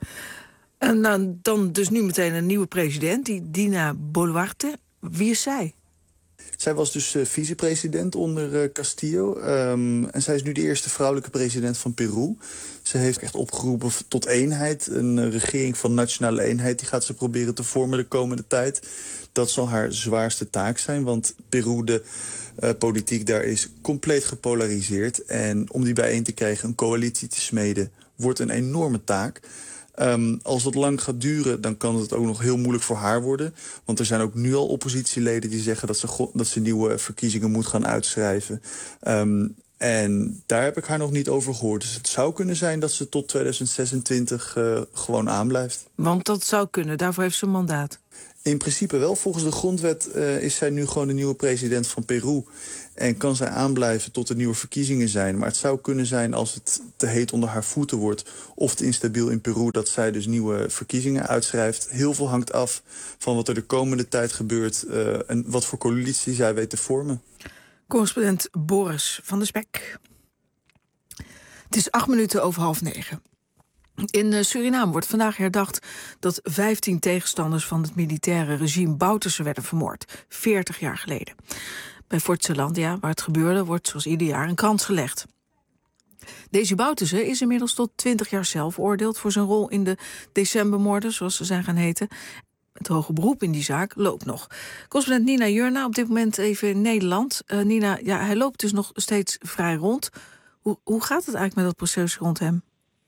En dan dus nu meteen een nieuwe president, die Dina Boluarte. Wie is zij? Zij was dus vicepresident onder Castillo. En zij is nu de eerste vrouwelijke president van Peru. Ze heeft echt opgeroepen tot eenheid. Een regering van nationale eenheid. Die gaat ze proberen te vormen de komende tijd. Dat zal haar zwaarste taak zijn. Want Peru, de politiek daar is compleet gepolariseerd. En om die bijeen te krijgen, een coalitie te smeden, wordt een enorme taak. Als dat lang gaat duren, dan kan het ook nog heel moeilijk voor haar worden. Want er zijn ook nu al oppositieleden die zeggen dat ze nieuwe verkiezingen moet gaan uitschrijven. En daar heb ik haar nog niet over gehoord. Dus het zou kunnen zijn dat ze tot 2026 gewoon aanblijft. Want dat zou kunnen, daarvoor heeft ze een mandaat. In principe wel. Volgens de grondwet is zij nu gewoon de nieuwe president van Peru. En kan zij aanblijven tot er nieuwe verkiezingen zijn. Maar het zou kunnen zijn als het te heet onder haar voeten wordt, of te instabiel in Peru, dat zij dus nieuwe verkiezingen uitschrijft. Heel veel hangt af van wat er de komende tijd gebeurt en wat voor coalitie zij weet te vormen. Correspondent Boris van der Spek. Het is 8:08. In Suriname wordt vandaag herdacht dat 15 tegenstanders van het militaire regime Bouterse werden vermoord, 40 jaar geleden. Bij Fort Zeelandia, waar het gebeurde, wordt zoals ieder jaar een krans gelegd. Deze Bouterse is inmiddels tot 20 jaar cel veroordeeld voor zijn rol in de decembermoorden, zoals ze zijn gaan heten. Het hoge beroep in die zaak loopt nog. Correspondent Nina Jurna, op dit moment even in Nederland. Nina, ja, hij loopt dus nog steeds vrij rond. Hoe gaat het eigenlijk met dat proces rond hem?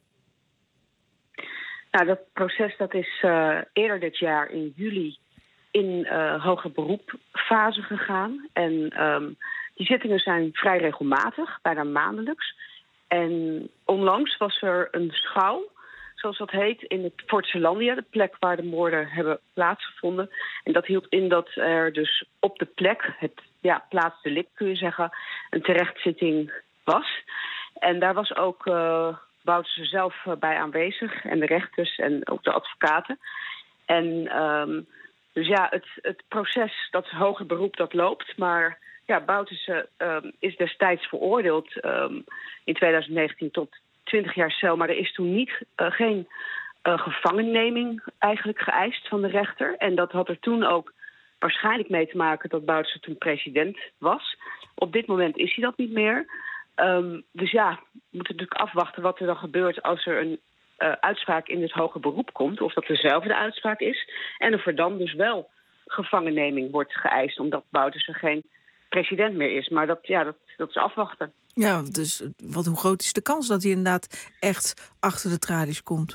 Nou, dat proces dat is eerder dit jaar in juli in hoger beroepfase gegaan. En die zittingen zijn vrij regelmatig, bijna maandelijks. En onlangs was er een schouw, zoals dat heet, in het Fort Zeelandia, de plek waar de moorden hebben plaatsgevonden. En dat hield in dat er dus op de plek, het plaatsdelict kun je zeggen, een terechtzitting was. En daar was ook Bouterse zelf bij aanwezig en de rechters en ook de advocaten. En dus ja, het proces, dat hoger beroep, dat loopt. Maar ja, Bouterse is destijds veroordeeld in 2019 tot 20 jaar cel. Maar er is toen geen gevangenneming eigenlijk geëist van de rechter. En dat had er toen ook waarschijnlijk mee te maken dat Bouterse toen president was. Op dit moment is hij dat niet meer. Dus ja, we moeten natuurlijk afwachten wat er dan gebeurt als er een uitspraak in het hoger beroep komt. Of dat dezelfde uitspraak is. En of er dan dus wel gevangenneming wordt geëist, omdat Bouterse geen president meer is. Maar dat is afwachten. Ja, dus hoe groot is de kans dat hij inderdaad echt achter de tralies komt?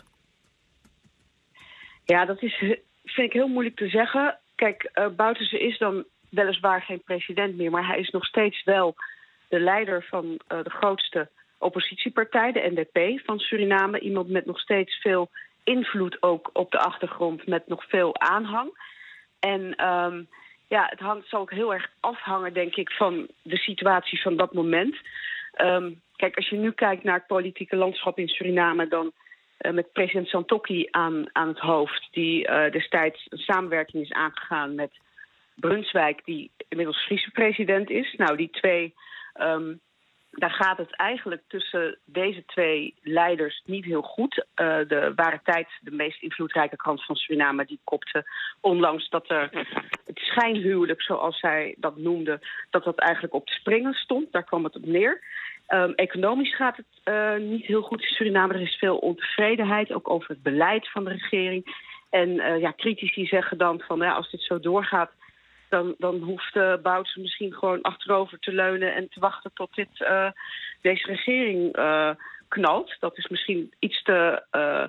Ja, dat vind ik heel moeilijk te zeggen. Kijk, Bouterse is dan weliswaar geen president meer, maar hij is nog steeds wel de leider van de grootste oppositiepartij, de NDP van Suriname. Iemand met nog steeds veel invloed ook op de achtergrond, met nog veel aanhang. En het zal ook heel erg afhangen, denk ik, van de situatie van dat moment. Kijk, als je nu kijkt naar het politieke landschap in Suriname, dan met president Santokki aan het hoofd, die destijds een samenwerking is aangegaan met Brunswijk, die inmiddels vicepresident is. Nou, die twee, daar gaat het eigenlijk tussen deze twee leiders niet heel goed. De Ware Tijd, de meest invloedrijke krant van Suriname, die kopte onlangs dat er het schijnhuwelijk, zoals zij dat noemde, dat eigenlijk op de springen stond. Daar kwam het op neer. Economisch gaat het niet heel goed in Suriname. Er is veel ontevredenheid, ook over het beleid van de regering. En critici zeggen dan van als dit zo doorgaat, dan hoeft Bouterse misschien gewoon achterover te leunen en te wachten tot deze regering knalt. Dat is misschien iets te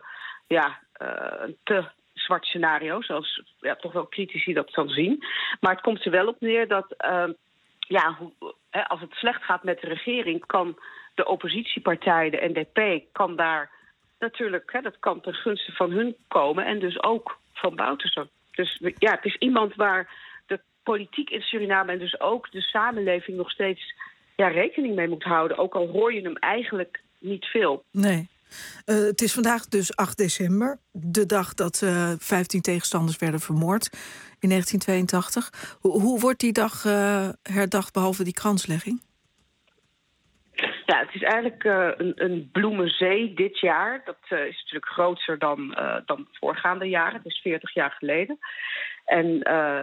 zwart scenario, zoals toch wel critici dat dan zien. Maar het komt er wel op neer dat als het slecht gaat met de regering, kan de oppositiepartij, de NDP, kan daar natuurlijk, dat kan ten gunste van hun komen en dus ook van Bouterse. Dus het is iemand waar de politiek in Suriname en dus ook de samenleving nog steeds rekening mee moet houden. Ook al hoor je hem eigenlijk niet veel. Nee. Het is vandaag dus 8 december, de dag dat 15 tegenstanders werden vermoord in 1982. Hoe wordt die dag herdacht behalve die kranslegging? Ja, het is eigenlijk een bloemenzee dit jaar. Dat is natuurlijk groter dan voorgaande jaren. Het is 40 jaar geleden. En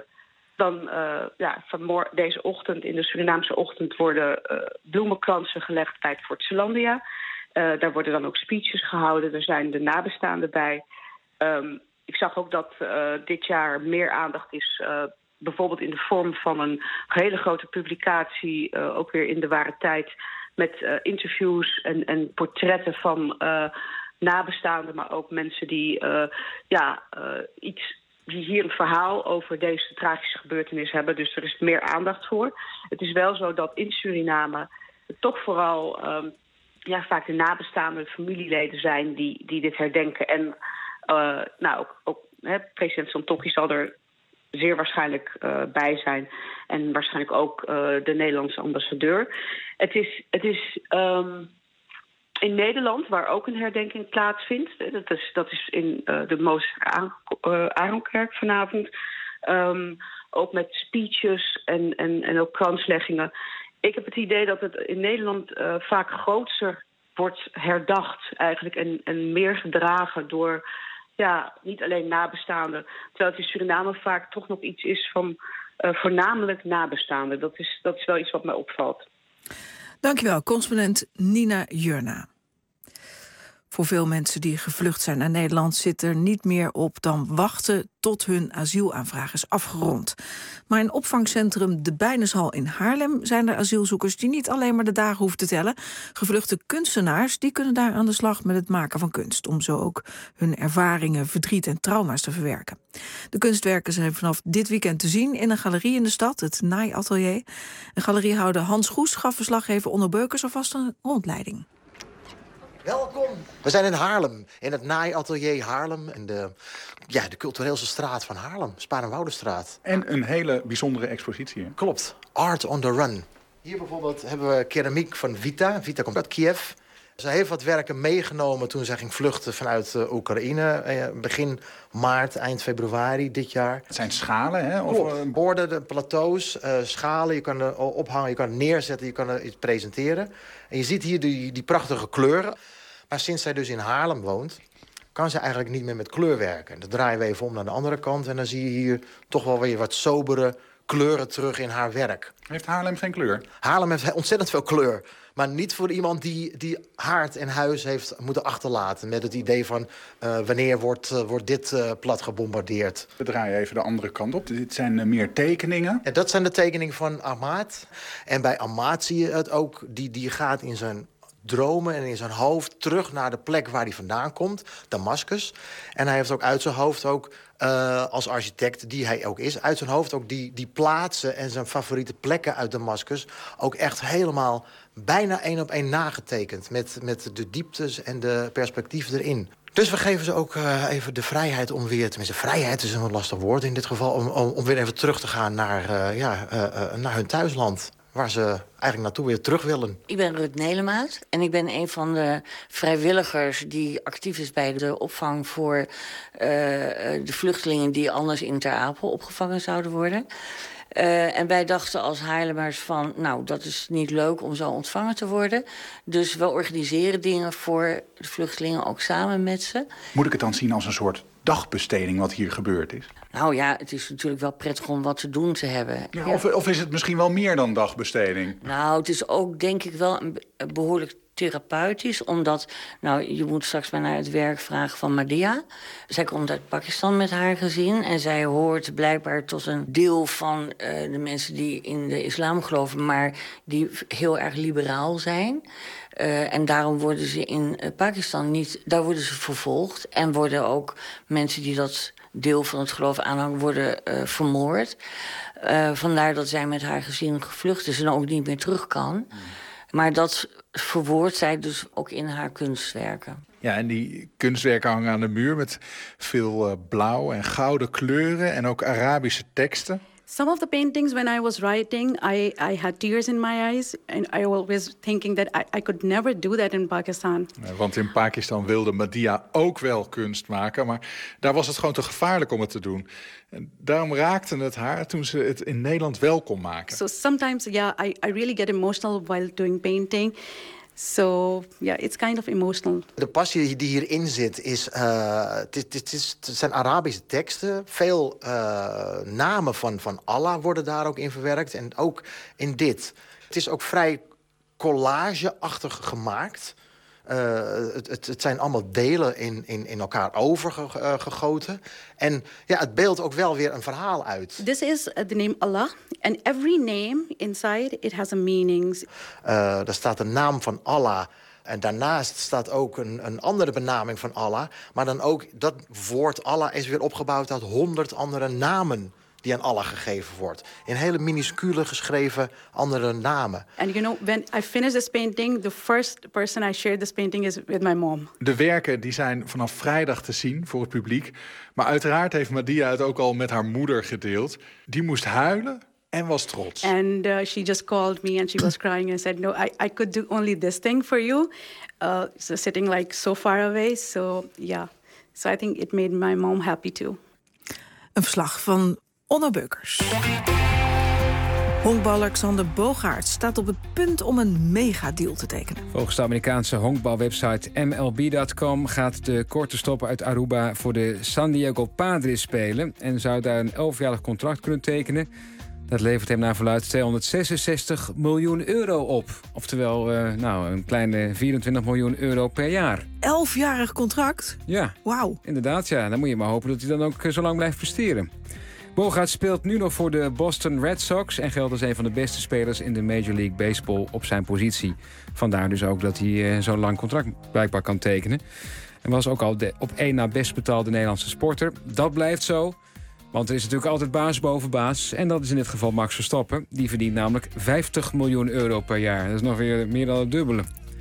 deze ochtend, in de Surinaamse ochtend, worden bloemenkransen gelegd bij het Fort Zeelandia. Daar worden dan ook speeches gehouden. Er zijn de nabestaanden bij. Ik zag ook dat dit jaar meer aandacht is, bijvoorbeeld in de vorm van een hele grote publicatie, ook weer in de ware tijd, met interviews en portretten van nabestaanden, maar ook mensen die die hier een verhaal over deze tragische gebeurtenis hebben. Dus er is meer aandacht voor. Het is wel zo dat in Suriname toch vooral vaak de nabestaande familieleden zijn die dit herdenken. En president Santokki zal er zeer waarschijnlijk bij zijn. En waarschijnlijk ook de Nederlandse ambassadeur. Het is in Nederland, waar ook een herdenking plaatsvindt. Dat is in de Mozes Aaronkerk vanavond. Ook met speeches en ook kransleggingen. Ik heb het idee dat het in Nederland vaak groter wordt herdacht eigenlijk en meer gedragen door niet alleen nabestaanden. Terwijl het in Suriname vaak toch nog iets is van voornamelijk nabestaanden. Dat is wel iets wat mij opvalt. Dankjewel, correspondent Nina Jurna. Voor veel mensen die gevlucht zijn naar Nederland zit er niet meer op dan wachten tot hun asielaanvraag is afgerond. Maar in opvangcentrum De Bijneshal in Haarlem zijn er asielzoekers die niet alleen maar de dagen hoeven te tellen. Gevluchte kunstenaars die kunnen daar aan de slag met het maken van kunst, om zo ook hun ervaringen, verdriet en trauma's te verwerken. De kunstwerken zijn vanaf dit weekend te zien in een galerie in de stad, het Naaiatelier. Een galeriehouder Hans Goes gaf verslaggever Onno Beukers alvast een rondleiding. Welkom. We zijn in Haarlem, in het Naaiatelier Haarlem. In de cultureelste straat van Haarlem, Sparenwoudestraat. En een hele bijzondere expositie. Klopt, Art on the Run. Hier bijvoorbeeld hebben we keramiek van Vita. Vita komt uit Kiev. Ze heeft wat werken meegenomen toen zij ging vluchten vanuit Oekraïne. Begin maart, eind februari dit jaar. Het zijn schalen, hè? Borden, de plateaus, schalen. Je kan er ophangen, je kan het neerzetten, je kan er iets presenteren. En je ziet hier die prachtige kleuren. Maar sinds zij dus in Haarlem woont, kan ze eigenlijk niet meer met kleur werken. Dan draaien we even om naar de andere kant en dan zie je hier toch wel weer wat sobere kleuren terug in haar werk. Heeft Haarlem geen kleur? Haarlem heeft ontzettend veel kleur. Maar niet voor iemand die haard en huis heeft moeten achterlaten. Met het idee van wanneer wordt dit plat gebombardeerd. We draaien even de andere kant op. Dit zijn meer tekeningen. En dat zijn de tekeningen van Ahmad. En bij Ahmad zie je het ook. Die gaat in zijn dromen en in zijn hoofd terug naar de plek waar hij vandaan komt. Damascus. En hij heeft ook uit zijn hoofd ook, als architect die hij ook is, uit zijn hoofd ook die plaatsen en zijn favoriete plekken uit Damascus ook echt helemaal bijna 1 op 1 nagetekend. Met de dieptes en de perspectieven erin. Dus we geven ze ook even de vrijheid om weer, tenminste vrijheid is een lastig woord in dit geval, om weer even terug te gaan naar hun thuisland. Waar ze eigenlijk naartoe weer terug willen. Ik ben Ruud Nelemaat en ik ben een van de vrijwilligers die actief is bij de opvang voor de vluchtelingen die anders in Ter Apel opgevangen zouden worden. En wij dachten als Haarlemmers van, nou, dat is niet leuk om zo ontvangen te worden. Dus we organiseren dingen voor de vluchtelingen ook samen met ze. Moet ik het dan zien als een soort dagbesteding wat hier gebeurd is? Nou ja, het is natuurlijk wel prettig om wat te doen te hebben. Ja, of is het misschien wel meer dan dagbesteding? Nou, het is ook denk ik wel een behoorlijk therapeutisch, omdat... je moet straks maar naar het werk vragen van Madia. Zij komt uit Pakistan met haar gezin en zij hoort blijkbaar tot een deel van de mensen die in de islam geloven, maar die heel erg liberaal zijn. En daarom worden ze in Pakistan niet... Daar worden ze vervolgd en worden ook mensen die dat deel van het geloof aanhangen, worden vermoord. Vandaar dat zij met haar gezin gevlucht is en ook niet meer terug kan. Maar dat verwoordt zij dus ook in haar kunstwerken. Ja, en die kunstwerken hangen aan de muur met veel blauw en gouden kleuren en ook Arabische teksten. Some of the paintings, when I was writing, I had tears in my eyes. And I always thinking that I could never do that in Pakistan. Want in Pakistan wilde Madia ook wel kunst maken, maar daar was het gewoon te gevaarlijk om het te doen. En daarom raakte het haar toen ze het in Nederland wel kon maken. So sometimes, I really get emotional while doing painting. So, it's kind of emotional. De passie die hierin zit is... Het zijn Arabische teksten. Veel namen van Allah worden daar ook in verwerkt. En ook in dit. Het is ook vrij collageachtig gemaakt. Het zijn allemaal delen in elkaar overgegoten. En het beeldt ook wel weer een verhaal uit. This is the name Allah. And every name inside, it has a meaning. Daar staat de naam van Allah. En daarnaast staat ook een andere benaming van Allah. Maar dan ook dat woord Allah is weer opgebouwd uit 100 andere namen die aan Allah gegeven wordt. In hele minuscule geschreven andere namen. And when I finish this painting, the first person I shared this painting is with my mom. De werken die zijn vanaf vrijdag te zien voor het publiek. Maar uiteraard heeft Madia het ook al met haar moeder gedeeld. Die moest huilen en was trots. And she just called me and she was crying and said, no, I could do only this thing for you. So sitting like so far away. So so I think it made my mom happy too. Een verslag van Onno Beukers. Honkballer Xander Bogaerts staat op het punt om een megadeal te tekenen. Volgens de Amerikaanse honkbalwebsite MLB.com gaat de korte stop uit Aruba voor de San Diego Padres spelen en zou daar een 11-jarig contract kunnen tekenen. Dat levert hem naar verluidt 266 miljoen euro op. Oftewel, een kleine 24 miljoen euro per jaar. 11-jarig contract? Ja. Wauw. Inderdaad, ja. Dan moet je maar hopen dat hij dan ook zo lang blijft presteren. Bogaerts speelt nu nog voor de Boston Red Sox en geldt als een van de beste spelers in de Major League Baseball op zijn positie. Vandaar dus ook dat hij zo'n lang contract blijkbaar kan tekenen. En was ook al de op één na best betaalde Nederlandse sporter. Dat blijft zo, want er is natuurlijk altijd baas boven baas. En dat is in dit geval Max Verstappen. Die verdient namelijk 50 miljoen euro per jaar. Dat is nog weer meer dan het dubbele.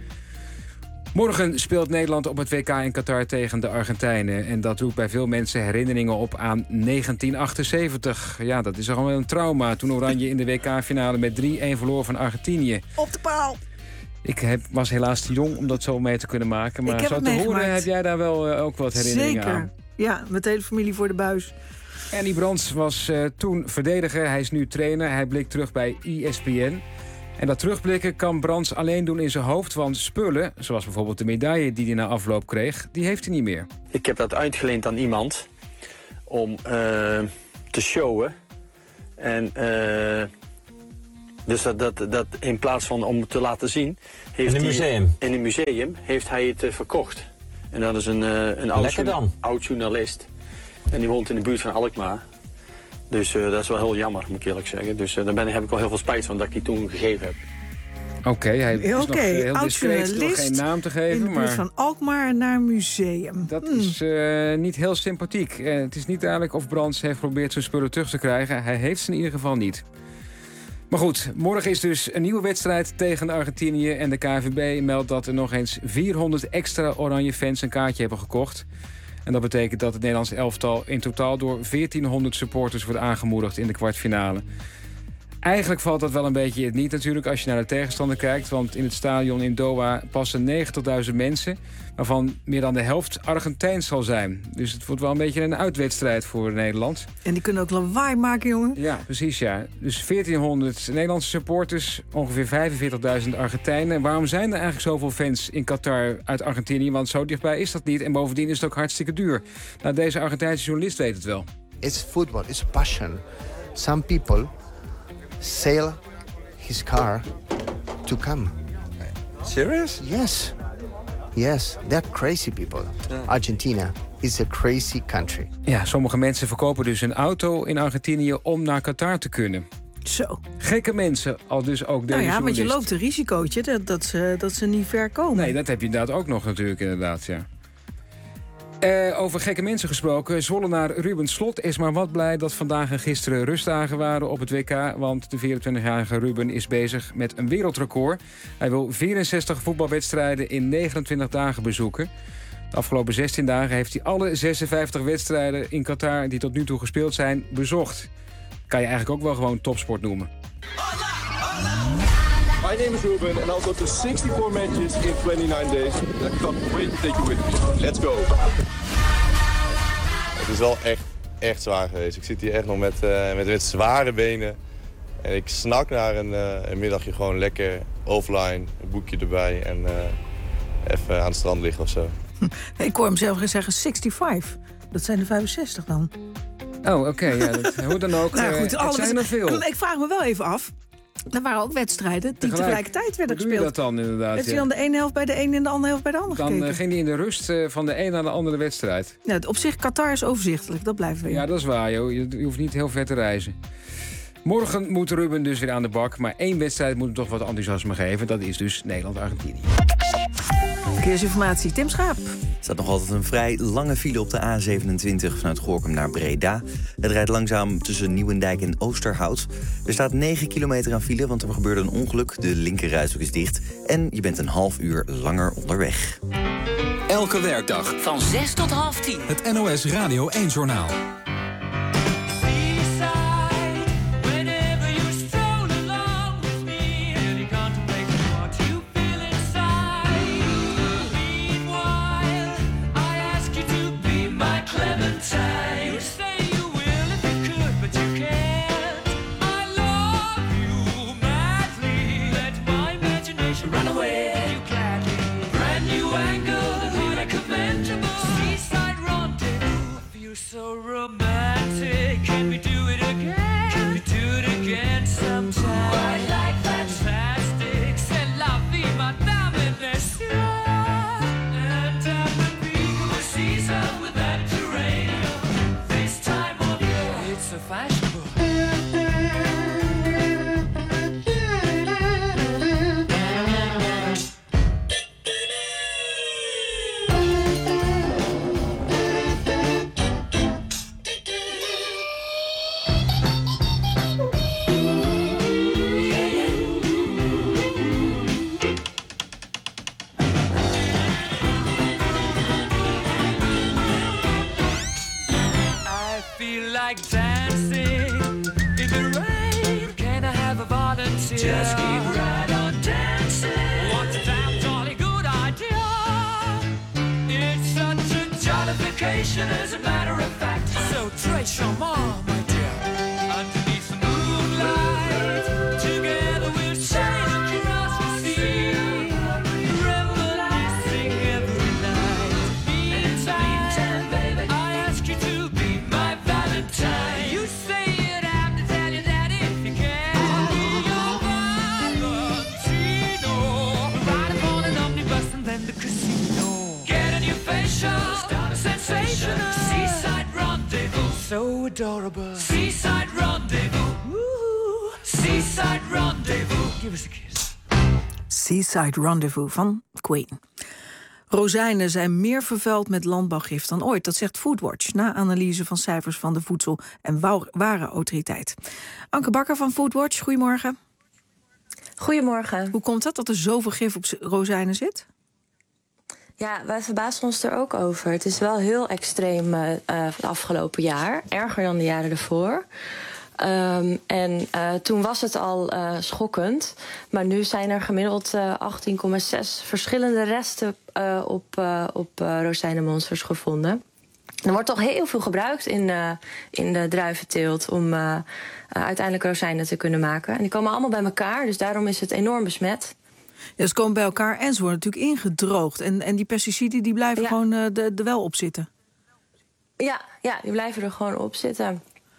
Morgen speelt Nederland op het WK in Qatar tegen de Argentijnen. En dat roept bij veel mensen herinneringen op aan 1978. Ja, dat is gewoon een trauma. Toen Oranje in de WK-finale met 3-1 verloor van Argentinië. Op de paal! Ik was helaas te jong om dat zo mee te kunnen maken. Maar zo te horen heb jij daar wel ook wat herinneringen aan. Zeker. Ja, met de hele familie voor de buis. Andy Brands was toen verdediger. Hij is nu trainer. Hij blikt terug bij ESPN. En dat terugblikken kan Brands alleen doen in zijn hoofd, want spullen, zoals bijvoorbeeld de medaille die hij na afloop kreeg, die heeft hij niet meer. Ik heb dat uitgeleend aan iemand om te showen. En dus dat in plaats van om te laten zien, heeft in een museum heeft hij het verkocht. En dat is een oud journalist. En die woont in de buurt van Alkmaar. Dus dat is wel heel jammer, moet ik eerlijk zeggen. Dus daar heb ik wel heel veel spijt van dat ik die toen gegeven heb. Oké, hij is nog heel discreet door geen naam te geven. In de buurt van Alkmaar naar een museum. Dat is niet heel sympathiek. Het is niet duidelijk of Brands heeft geprobeerd zijn spullen terug te krijgen. Hij heeft ze in ieder geval niet. Maar goed, morgen is dus een nieuwe wedstrijd tegen Argentinië. En de KNVB meldt dat er nog eens 400 extra oranje fans een kaartje hebben gekocht. En dat betekent dat het Nederlandse elftal in totaal door 1400 supporters wordt aangemoedigd in de kwartfinale. Eigenlijk valt dat wel een beetje het niet natuurlijk als je naar de tegenstander kijkt. Want in het stadion in Doha passen 90.000 mensen, waarvan meer dan de helft Argentijns zal zijn. Dus het wordt wel een beetje een uitwedstrijd voor Nederland. En die kunnen ook lawaai maken, jongen. Ja, precies, ja. Dus 1400 Nederlandse supporters, ongeveer 45.000 Argentijnen. Waarom zijn er eigenlijk zoveel fans in Qatar uit Argentinië? Want zo dichtbij is dat niet. En bovendien is het ook hartstikke duur. Nou, deze Argentijnse journalist weet het wel. It's football, it's passion. Some people sell his car to come. Serious? Yes, they're crazy people. Argentina is a crazy country. Ja, sommige mensen verkopen dus een auto in Argentinië om naar Qatar te kunnen. Zo. Gekke mensen, al dus ook deze journalist. Want je loopt een risicootje dat ze niet ver komen. Nee, dat heb je inderdaad ook nog natuurlijk, inderdaad, ja. Over gekke mensen gesproken. Zwollenaar Ruben Slot is maar wat blij dat vandaag en gisteren rustdagen waren op het WK. Want de 24-jarige Ruben is bezig met een wereldrecord. Hij wil 64 voetbalwedstrijden in 29 dagen bezoeken. De afgelopen 16 dagen heeft hij alle 56 wedstrijden in Qatar die tot nu toe gespeeld zijn bezocht. Kan je eigenlijk ook wel gewoon topsport noemen. My name is Ruben and I'll go to 64 matches in 29 days. I can't wait to take you with me. Let's go. Het is wel echt zwaar geweest. Ik zit hier echt nog met zware benen. En ik snak naar een middagje gewoon lekker offline, een boekje erbij en even aan het strand liggen of zo. Ik hoor hem zelf zeggen 65. Dat zijn de 65 dan. Oh, oké. Ja, hoe dan ook. Nou, goed, het zijn er veel. Ik vraag me wel even af. Er waren ook wedstrijden die tegelijkertijd werden gespeeld. Hoe doe je dat dan inderdaad? Heeft hij dan de ene helft bij de ene en de andere helft bij de andere gekeken? Dan ging hij in de rust van de een naar de andere wedstrijd. Ja, op zich, Qatar is overzichtelijk. Dat blijft weer. Ja, dat is waar, joh. Je hoeft niet heel ver te reizen. Morgen moet Ruben dus weer aan de bak. Maar 1 wedstrijd moet hem toch wat enthousiasme geven. Dat is dus Nederland-Argentinië. Verkeersinformatie, Tim Schaap. Er staat nog altijd een vrij lange file op de A27 vanuit Gorinchem naar Breda. Het rijdt langzaam tussen Nieuwendijk en Oosterhout. Er staat 9 kilometer aan file, want er gebeurde een ongeluk. De linkerrijstrook is dicht en je bent een half uur langer onderweg. Elke werkdag van 6 tot half 10. Het NOS Radio 1-journaal. So romantic, can we do it again? Can we do it again sometime? I like fantastic, c'est la vie, madame et messieurs. And at the peak of the season with that terrain, this time of year, it's so fashionable. Just keep right on dancing. What a damn jolly good idea. It's such a jollification as a matter of fact. So trace your mom, my dear. Underneath the moonlight, together we'll sail across the sea. Reminiscing every night. Meantime, baby, I ask you to be my Valentine. You say you'd have to tell your daddy if you can. Seaside rendezvous, so adorable. Seaside rendezvous, woo. Seaside rendezvous, give us a kiss. Seaside Rendezvous van Queen. Rozijnen zijn meer vervuild met landbouwgif dan ooit. Dat zegt Foodwatch na analyse van cijfers van de Voedsel- en Warenautoriteit. Anke Bakker van Foodwatch, goedemorgen. Goedemorgen. Hoe komt dat er zoveel gif op rozijnen zit? Ja, wij verbazen ons er ook over. Het is wel heel extreem het afgelopen jaar. Erger dan de jaren ervoor. Toen was het al schokkend. Maar nu zijn er gemiddeld 18,6 verschillende resten op rozijnenmonsters gevonden. Er wordt toch heel veel gebruikt in de druiventeelt om uiteindelijk rozijnen te kunnen maken. En die komen allemaal bij elkaar, dus daarom is het enorm besmet. Ja, ze komen bij elkaar en ze worden natuurlijk ingedroogd. En die pesticiden die blijven gewoon er wel op zitten. Ja, die blijven er gewoon op zitten.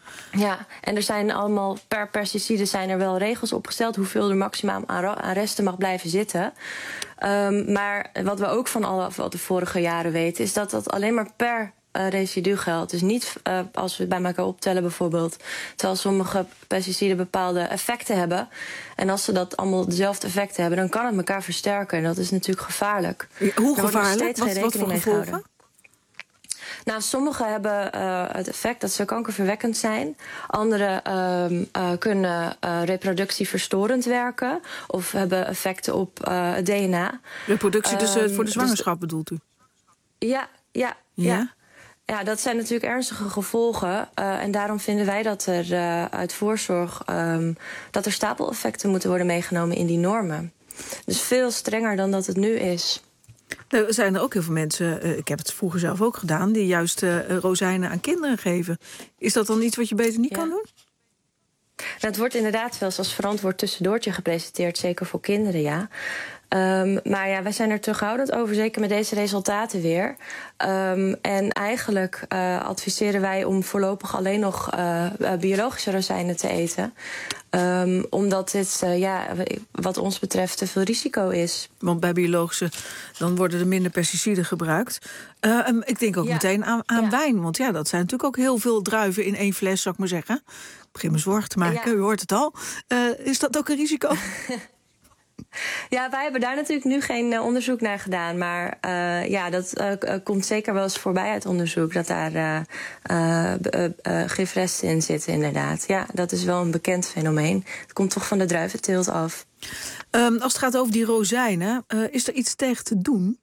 Ja, en er zijn allemaal per pesticide zijn er wel regels opgesteld hoeveel er maximaal aan resten mag blijven zitten. Maar wat we ook van de vorige jaren weten, is dat dat alleen maar per residu geldt. Dus niet als we het bij elkaar optellen bijvoorbeeld. Terwijl sommige pesticiden bepaalde effecten hebben. En als ze dat allemaal dezelfde effecten hebben, dan kan het elkaar versterken. En dat is natuurlijk gevaarlijk. Hoe gevaarlijk? Wat voor gevolgen? Nou, sommige hebben het effect dat ze kankerverwekkend zijn. Andere kunnen reproductieverstorend werken. Of hebben effecten op het DNA. Reproductie dus voor de zwangerschap bedoelt u? Ja. Ja, dat zijn natuurlijk ernstige gevolgen. En daarom vinden wij dat er uit voorzorg dat er stapeleffecten moeten worden meegenomen in die normen. Dus veel strenger dan dat het nu is. Er zijn er ook heel veel mensen, ik heb het vroeger zelf ook gedaan, die juist rozijnen aan kinderen geven. Is dat dan iets wat je beter niet kan doen? Het wordt inderdaad wel eens als verantwoord tussendoortje gepresenteerd, zeker voor kinderen, ja. Maar ja, wij zijn er terughoudend over, zeker met deze resultaten weer. En eigenlijk adviseren wij om voorlopig alleen nog biologische rozijnen te eten. Omdat dit, wat ons betreft, te veel risico is. Want bij biologische, dan worden er minder pesticiden gebruikt. Ik denk ook meteen aan wijn. Want ja, dat zijn natuurlijk ook heel veel druiven in één fles, zou ik maar zeggen. Ik begin me zorgen te maken, u hoort het al. Is dat ook een risico? Ja, wij hebben daar natuurlijk nu geen onderzoek naar gedaan. Maar dat komt zeker wel eens voorbij uit onderzoek, dat daar gifresten in zitten, inderdaad. Ja, dat is wel een bekend fenomeen. Het komt toch van de druiventeelt af. Als het gaat over die rozijnen, is er iets tegen te doen?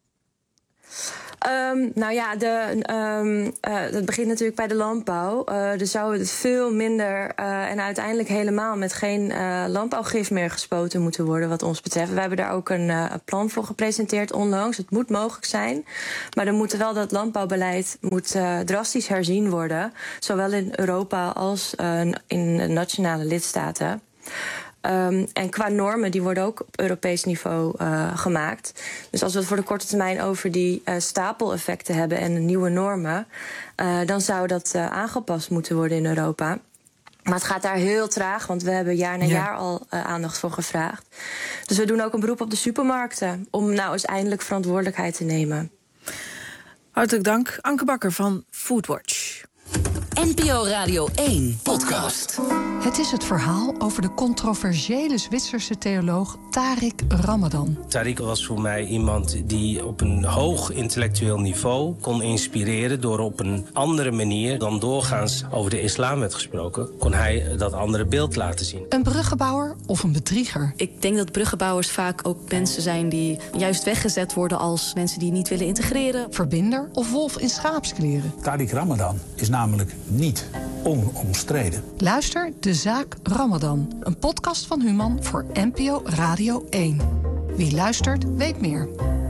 Dat begint natuurlijk bij de landbouw. Er zou het veel minder en uiteindelijk helemaal met geen landbouwgif meer gespoten moeten worden, wat ons betreft. We hebben daar ook een plan voor gepresenteerd onlangs. Het moet mogelijk zijn, maar dan moet wel dat landbouwbeleid drastisch herzien worden, zowel in Europa als in de nationale lidstaten. En qua normen, die worden ook op Europees niveau gemaakt. Dus als we het voor de korte termijn over die stapeleffecten hebben en de nieuwe normen, dan zou dat aangepast moeten worden in Europa. Maar het gaat daar heel traag, want we hebben jaar na jaar al aandacht voor gevraagd. Dus we doen ook een beroep op de supermarkten om nou eens eindelijk verantwoordelijkheid te nemen. Hartelijk dank, Anke Bakker van Foodwatch. NPO Radio 1 podcast. Het is het verhaal over de controversiële Zwitserse theoloog Tariq Ramadan. Tariq was voor mij iemand die op een hoog intellectueel niveau kon inspireren door op een andere manier dan doorgaans over de islam werd gesproken, kon hij dat andere beeld laten zien. Een bruggenbouwer of een bedrieger? Ik denk dat bruggenbouwers vaak ook mensen zijn die juist weggezet worden als mensen die niet willen integreren. Verbinder of wolf in schaapskleren? Tariq Ramadan is namelijk niet onomstreden. Luister De Zaak Ramadan, een podcast van Human voor NPO Radio 1. Wie luistert, weet meer.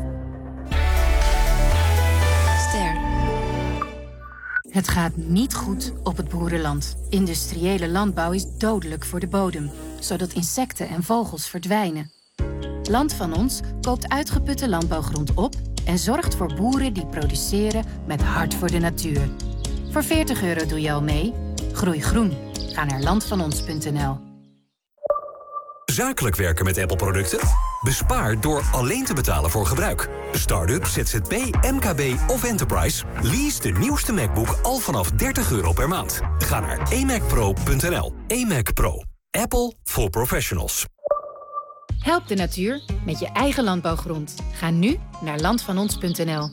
Ster. Het gaat niet goed op het boerenland. Industriële landbouw is dodelijk voor de bodem, zodat insecten en vogels verdwijnen. Land van Ons koopt uitgeputte landbouwgrond op en zorgt voor boeren die produceren met hart voor de natuur. Voor €40 doe je al mee. Groei groen. Ga naar landvanons.nl. Zakelijk werken met Apple-producten? Bespaar door alleen te betalen voor gebruik. Start-up, ZZP, MKB of Enterprise? Lease de nieuwste MacBook al vanaf €30 per maand. Ga naar emacpro.nl. eMac Pro. Apple for professionals. Help de natuur met je eigen landbouwgrond. Ga nu naar landvanons.nl.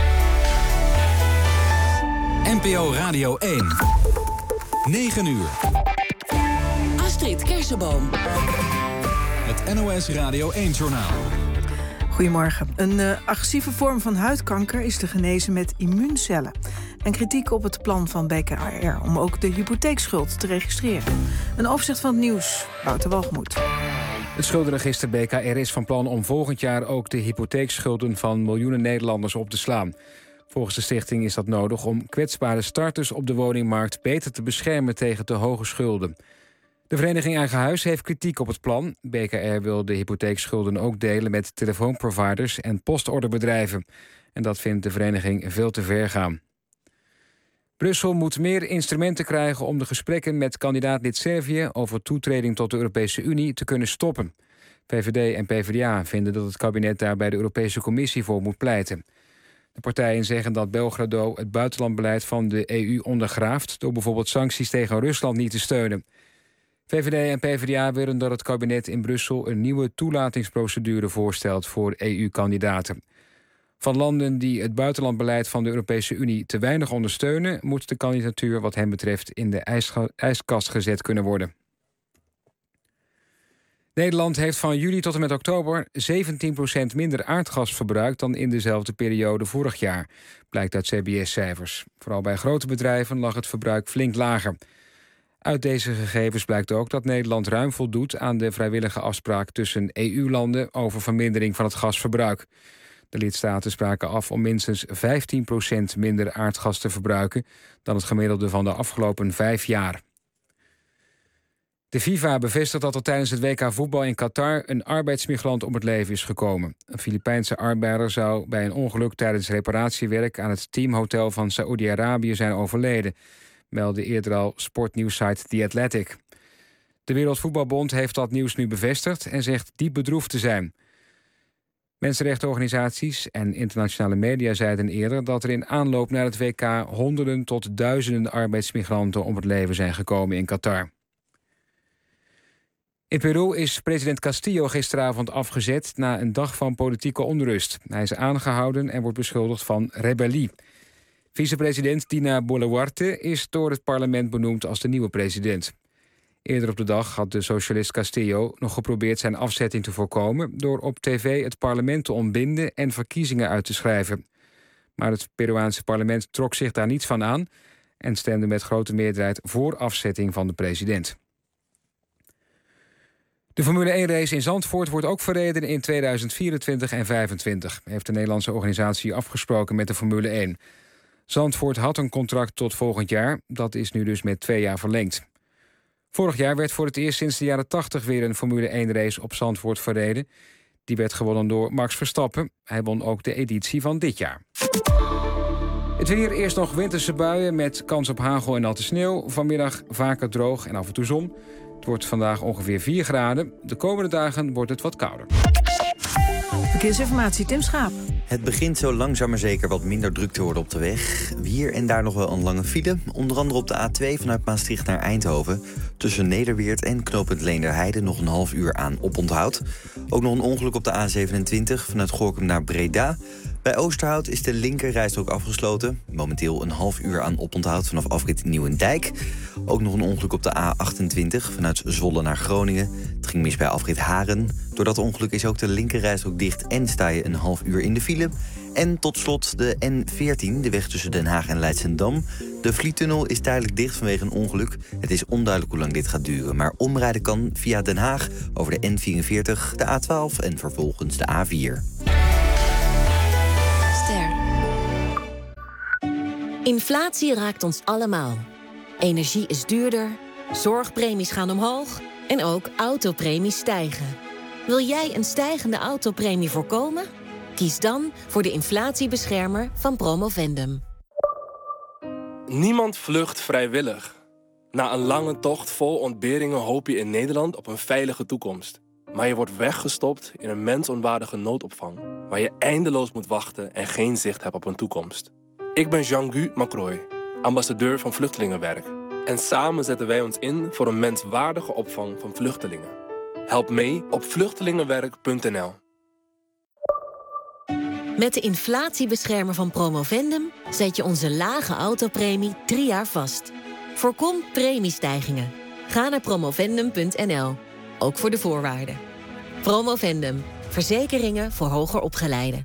NPO Radio 1. 9 uur. Astrid Kersenboom. Het NOS Radio 1-journaal. Goedemorgen. Een agressieve vorm van huidkanker is te genezen met immuuncellen. En kritiek op het plan van BKR om ook de hypotheekschuld te registreren. Een overzicht van het nieuws. Wouter Walgemoed. Het schuldenregister BKR is van plan om volgend jaar ook de hypotheekschulden van miljoenen Nederlanders op te slaan. Volgens de stichting is dat nodig om kwetsbare starters op de woningmarkt beter te beschermen tegen te hoge schulden. De vereniging Eigen Huis heeft kritiek op het plan. BKR wil de hypotheekschulden ook delen met telefoonproviders en postorderbedrijven. En dat vindt de vereniging veel te ver gaan. Brussel moet meer instrumenten krijgen om de gesprekken met kandidaat-lid Servië over toetreding tot de Europese Unie te kunnen stoppen. VVD en PvdA vinden dat het kabinet daar bij de Europese Commissie voor moet pleiten. De partijen zeggen dat Belgrado het buitenlandbeleid van de EU ondergraaft door bijvoorbeeld sancties tegen Rusland niet te steunen. VVD en PvdA willen dat het kabinet in Brussel een nieuwe toelatingsprocedure voorstelt voor EU-kandidaten. Van landen die het buitenlandbeleid van de Europese Unie te weinig ondersteunen, moet de kandidatuur wat hen betreft in de ijskast gezet kunnen worden. Nederland heeft van juli tot en met oktober 17% minder aardgas verbruikt dan in dezelfde periode vorig jaar, blijkt uit CBS-cijfers. Vooral bij grote bedrijven lag het verbruik flink lager. Uit deze gegevens blijkt ook dat Nederland ruim voldoet aan de vrijwillige afspraak tussen EU-landen over vermindering van het gasverbruik. De lidstaten spraken af om minstens 15% minder aardgas te verbruiken dan het gemiddelde van de afgelopen 5 jaar. De FIFA bevestigt dat er tijdens het WK voetbal in Qatar een arbeidsmigrant om het leven is gekomen. Een Filipijnse arbeider zou bij een ongeluk tijdens reparatiewerk aan het teamhotel van Saoedi-Arabië zijn overleden, meldde eerder al sportnieuwssite The Athletic. De Wereldvoetbalbond heeft dat nieuws nu bevestigd en zegt diep bedroefd te zijn. Mensenrechtenorganisaties en internationale media zeiden eerder dat er in aanloop naar het WK honderden tot duizenden arbeidsmigranten om het leven zijn gekomen in Qatar. In Peru is president Castillo gisteravond afgezet na een dag van politieke onrust. Hij is aangehouden en wordt beschuldigd van rebellie. Vicepresident Dina Boluarte is door het parlement benoemd als de nieuwe president. Eerder op de dag had de socialist Castillo nog geprobeerd zijn afzetting te voorkomen door op tv het parlement te ontbinden en verkiezingen uit te schrijven. Maar het Peruaanse parlement trok zich daar niets van aan en stemde met grote meerderheid voor afzetting van de president. De Formule 1-race in Zandvoort wordt ook verreden in 2024 en 2025, heeft de Nederlandse organisatie afgesproken met de Formule 1. Zandvoort had een contract tot volgend jaar, dat is nu dus met 2 jaar verlengd. Vorig jaar werd voor het eerst sinds de jaren 80 weer een Formule 1-race op Zandvoort verreden. Die werd gewonnen door Max Verstappen. Hij won ook de editie van dit jaar. Het weer, eerst nog winterse buien met kans op hagel en natte sneeuw. Vanmiddag vaker droog en af en toe zon. Het wordt vandaag ongeveer 4 graden. De komende dagen wordt het wat kouder. Verkeersinformatie, Tim Schaap. Het begint zo langzaam maar zeker wat minder druk te worden op de weg. Hier en daar nog wel een lange file. Onder andere op de A2 vanuit Maastricht naar Eindhoven. Tussen Nederweert en knooppunt Leenderheide nog een half uur aan oponthoud. Ook nog een ongeluk op de A27 vanuit Gorinchem naar Breda. Bij Oosterhout is de linkerrijstrook afgesloten. Momenteel een half uur aan oponthoud vanaf afrit Nieuwendijk. Ook nog een ongeluk op de A28 vanuit Zwolle naar Groningen. Het ging mis bij afrit Haren. Door dat ongeluk is ook de linkerrijstrook dicht en sta je een half uur in de file. En tot slot de N14, de weg tussen Den Haag en Leidschendam. De Vlietunnel is tijdelijk dicht vanwege een ongeluk. Het is onduidelijk hoe lang dit gaat duren, maar omrijden kan via Den Haag over de N44, de A12 en vervolgens de A4. Inflatie raakt ons allemaal. Energie is duurder, zorgpremies gaan omhoog en ook autopremies stijgen. Wil jij een stijgende autopremie voorkomen? Kies dan voor de inflatiebeschermer van Promovendum. Niemand vlucht vrijwillig. Na een lange tocht vol ontberingen hoop je in Nederland op een veilige toekomst. Maar je wordt weggestopt in een mensonwaardige noodopvang, waar je eindeloos moet wachten en geen zicht hebt op een toekomst. Ik ben Jean-Gu Macroy, ambassadeur van Vluchtelingenwerk. En samen zetten wij ons in voor een menswaardige opvang van vluchtelingen. Help mee op vluchtelingenwerk.nl. Met de inflatiebeschermer van Promovendum zet je onze lage autopremie 3 jaar vast. Voorkom premiestijgingen. Ga naar promovendum.nl, ook voor de voorwaarden. Promovendum, verzekeringen voor hoger opgeleiden.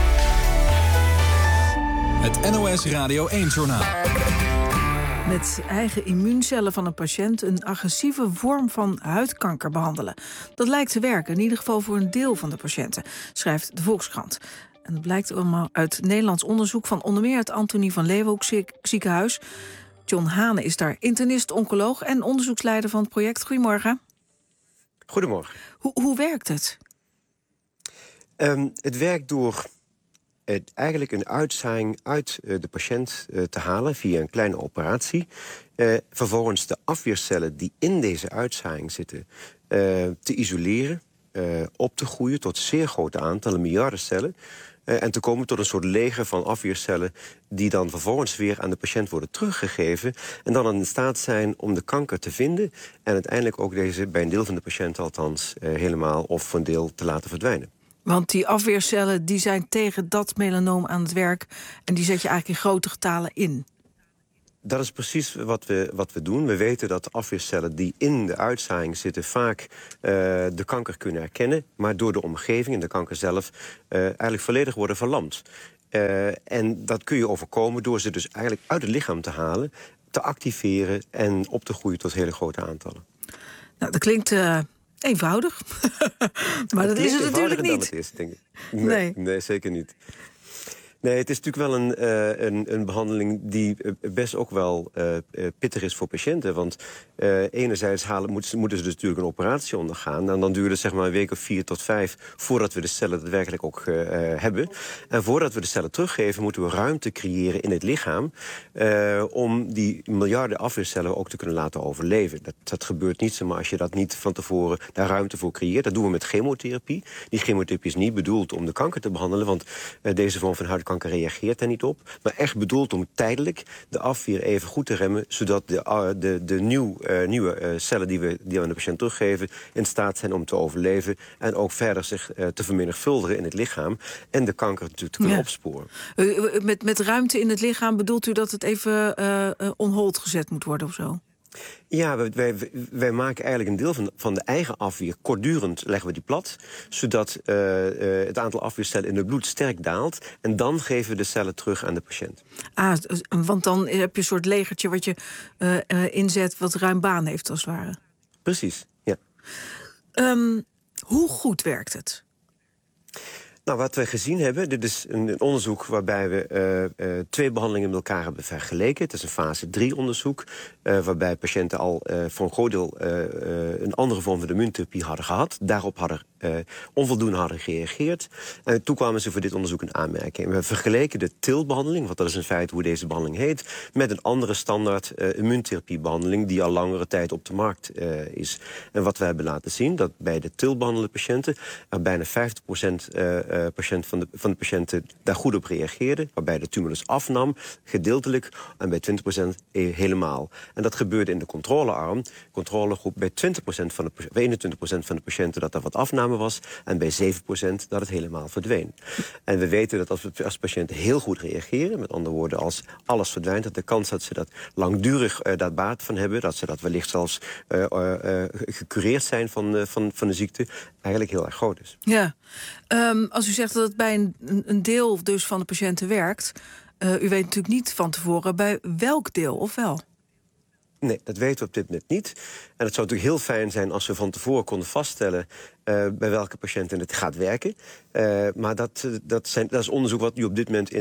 Het NOS Radio 1-journaal. Met eigen immuuncellen van een patiënt een agressieve vorm van huidkanker behandelen. Dat lijkt te werken, in ieder geval voor een deel van de patiënten, schrijft de Volkskrant. En dat blijkt allemaal uit Nederlands onderzoek van onder meer het Antonie van Leeuwenhoek ziekenhuis. John Hane is daar internist, oncoloog en onderzoeksleider van het project. Goedemorgen. Goedemorgen. Hoe werkt het? Het werkt door eigenlijk een uitzaaiing uit de patiënt te halen via een kleine operatie. Vervolgens de afweercellen die in deze uitzaaiing zitten te isoleren, op te groeien tot zeer grote aantallen, miljarden cellen. En te komen tot een soort leger van afweercellen die dan vervolgens weer aan de patiënt worden teruggegeven en dan in staat zijn om de kanker te vinden en uiteindelijk ook deze, bij een deel van de patiënten althans, helemaal of voor een deel te laten verdwijnen. Want die afweercellen die zijn tegen dat melanoom aan het werk en die zet je eigenlijk in grote getalen in. Dat is precies wat we doen. We weten dat de afweercellen die in de uitzaaiing zitten vaak de kanker kunnen herkennen, maar door de omgeving en de kanker zelf eigenlijk volledig worden verlamd. En dat kun je overkomen door ze dus eigenlijk uit het lichaam te halen, te activeren en op te groeien tot hele grote aantallen. Nou, dat klinkt eenvoudig, maar dat is het natuurlijk niet. Dan het is, denk ik. Nee, zeker niet. Nee, het is natuurlijk wel een behandeling die best ook wel pittig is voor patiënten. Want enerzijds moeten ze dus natuurlijk een operatie ondergaan. En dan duurt het zeg maar een week of 4 tot 5 voordat we de cellen daadwerkelijk ook hebben. En voordat we de cellen teruggeven, moeten we ruimte creëren in het lichaam om die miljarden afweercellen ook te kunnen laten overleven. Dat gebeurt niet zomaar als je dat niet van tevoren daar ruimte voor creëert. Dat doen we met chemotherapie. Die chemotherapie is niet bedoeld om de kanker te behandelen, want deze vorm van huidkanker reageert daar niet op, maar echt bedoeld om tijdelijk de afweer even goed te remmen, zodat de nieuwe cellen die we aan de patiënt teruggeven in staat zijn om te overleven en ook verder zich te vermenigvuldigen in het lichaam en de kanker natuurlijk te kunnen opsporen. Met ruimte in het lichaam bedoelt u dat het even on hold gezet moet worden of zo? Ja, wij maken eigenlijk een deel van de eigen afweer. Kortdurend leggen we die plat, zodat het aantal afweercellen in het bloed sterk daalt. En dan geven we de cellen terug aan de patiënt. Want dan heb je een soort legertje wat je inzet wat ruim baan heeft als het ware. Precies, ja. Hoe goed werkt het? Nou, wat we gezien hebben, dit is een onderzoek waarbij we 2 behandelingen met elkaar hebben vergeleken. Het is een fase 3 onderzoek, waarbij patiënten al voor een groot deel een andere vorm van de immuuntherapie hadden gehad. Daarop onvoldoende hadden gereageerd. En toen kwamen ze voor dit onderzoek in aanmerking. We vergeleken de TIL-behandeling, want dat is in feite hoe deze behandeling heet, met een andere standaard immuuntherapiebehandeling die al langere tijd op de markt is. En wat we hebben laten zien, dat bij de TIL-behandelde patiënten er bijna 50% van de patiënten daar goed op reageerden, waarbij de tumulus afnam, gedeeltelijk, en bij 20% helemaal. En dat gebeurde in de controlearm, controlegroep, bij 21% van de patiënten dat er wat afname was, en bij 7% dat het helemaal verdween. En we weten dat als patiënten heel goed reageren, met andere woorden, als alles verdwijnt, dat de kans dat ze dat langdurig daar baat van hebben, dat ze dat wellicht zelfs gecureerd zijn van de ziekte, eigenlijk heel erg groot is. Ja. Als u zegt dat het bij een deel dus van de patiënten werkt, u weet natuurlijk niet van tevoren bij welk deel, of wel? Nee, dat weten we op dit moment niet. En het zou natuurlijk heel fijn zijn als we van tevoren konden vaststellen bij welke patiënten het gaat werken. Maar dat is onderzoek wat nu op dit moment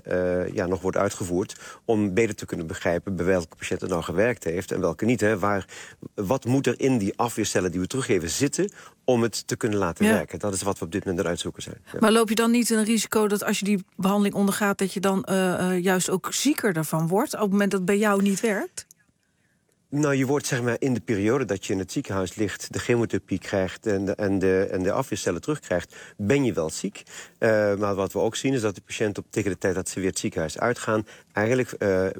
nog wordt uitgevoerd om beter te kunnen begrijpen bij welke patiënt het nou gewerkt heeft en welke niet. Wat moet er in die afweercellen die we teruggeven zitten om het te kunnen laten werken? Dat is wat we op dit moment aan het uitzoeken zijn. Ja. Maar loop je dan niet een risico dat als je die behandeling ondergaat, dat je dan juist ook zieker daarvan wordt op het moment dat het bij jou niet werkt? Nou, je wordt zeg maar in de periode dat je in het ziekenhuis ligt, de chemotherapie krijgt en de afweercellen terugkrijgt, ben je wel ziek. Maar wat we ook zien is dat de patiënten tegen de tijd dat ze weer het ziekenhuis uitgaan, eigenlijk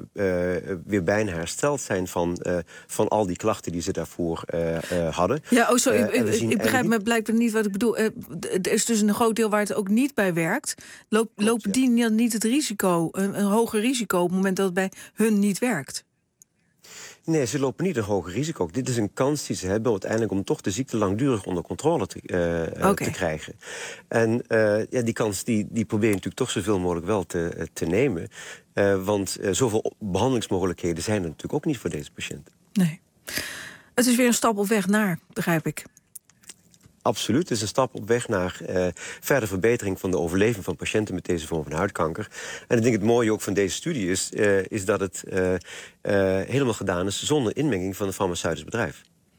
weer bijna hersteld zijn van al die klachten die ze daarvoor hadden. Ja, ik begrijp me blijkbaar niet wat ik bedoel. Er is dus een groot deel waar het ook niet bij werkt. Lopen die niet het risico, een hoger risico op het moment dat het bij hun niet werkt? Nee, ze lopen niet een hoger risico. Dit is een kans die ze hebben uiteindelijk om toch de ziekte langdurig onder controle te krijgen. En die kans die probeer je natuurlijk toch zoveel mogelijk wel te nemen. Want zoveel behandelingsmogelijkheden zijn er natuurlijk ook niet voor deze patiënten. Nee. Het is weer een stap op weg naar, begrijp ik. Absoluut. Het is een stap op weg naar verdere verbetering van de overleving van patiënten met deze vorm van huidkanker. En ik denk het mooie ook van deze studie is dat het helemaal gedaan is zonder inmenging van een farmaceutisch bedrijf.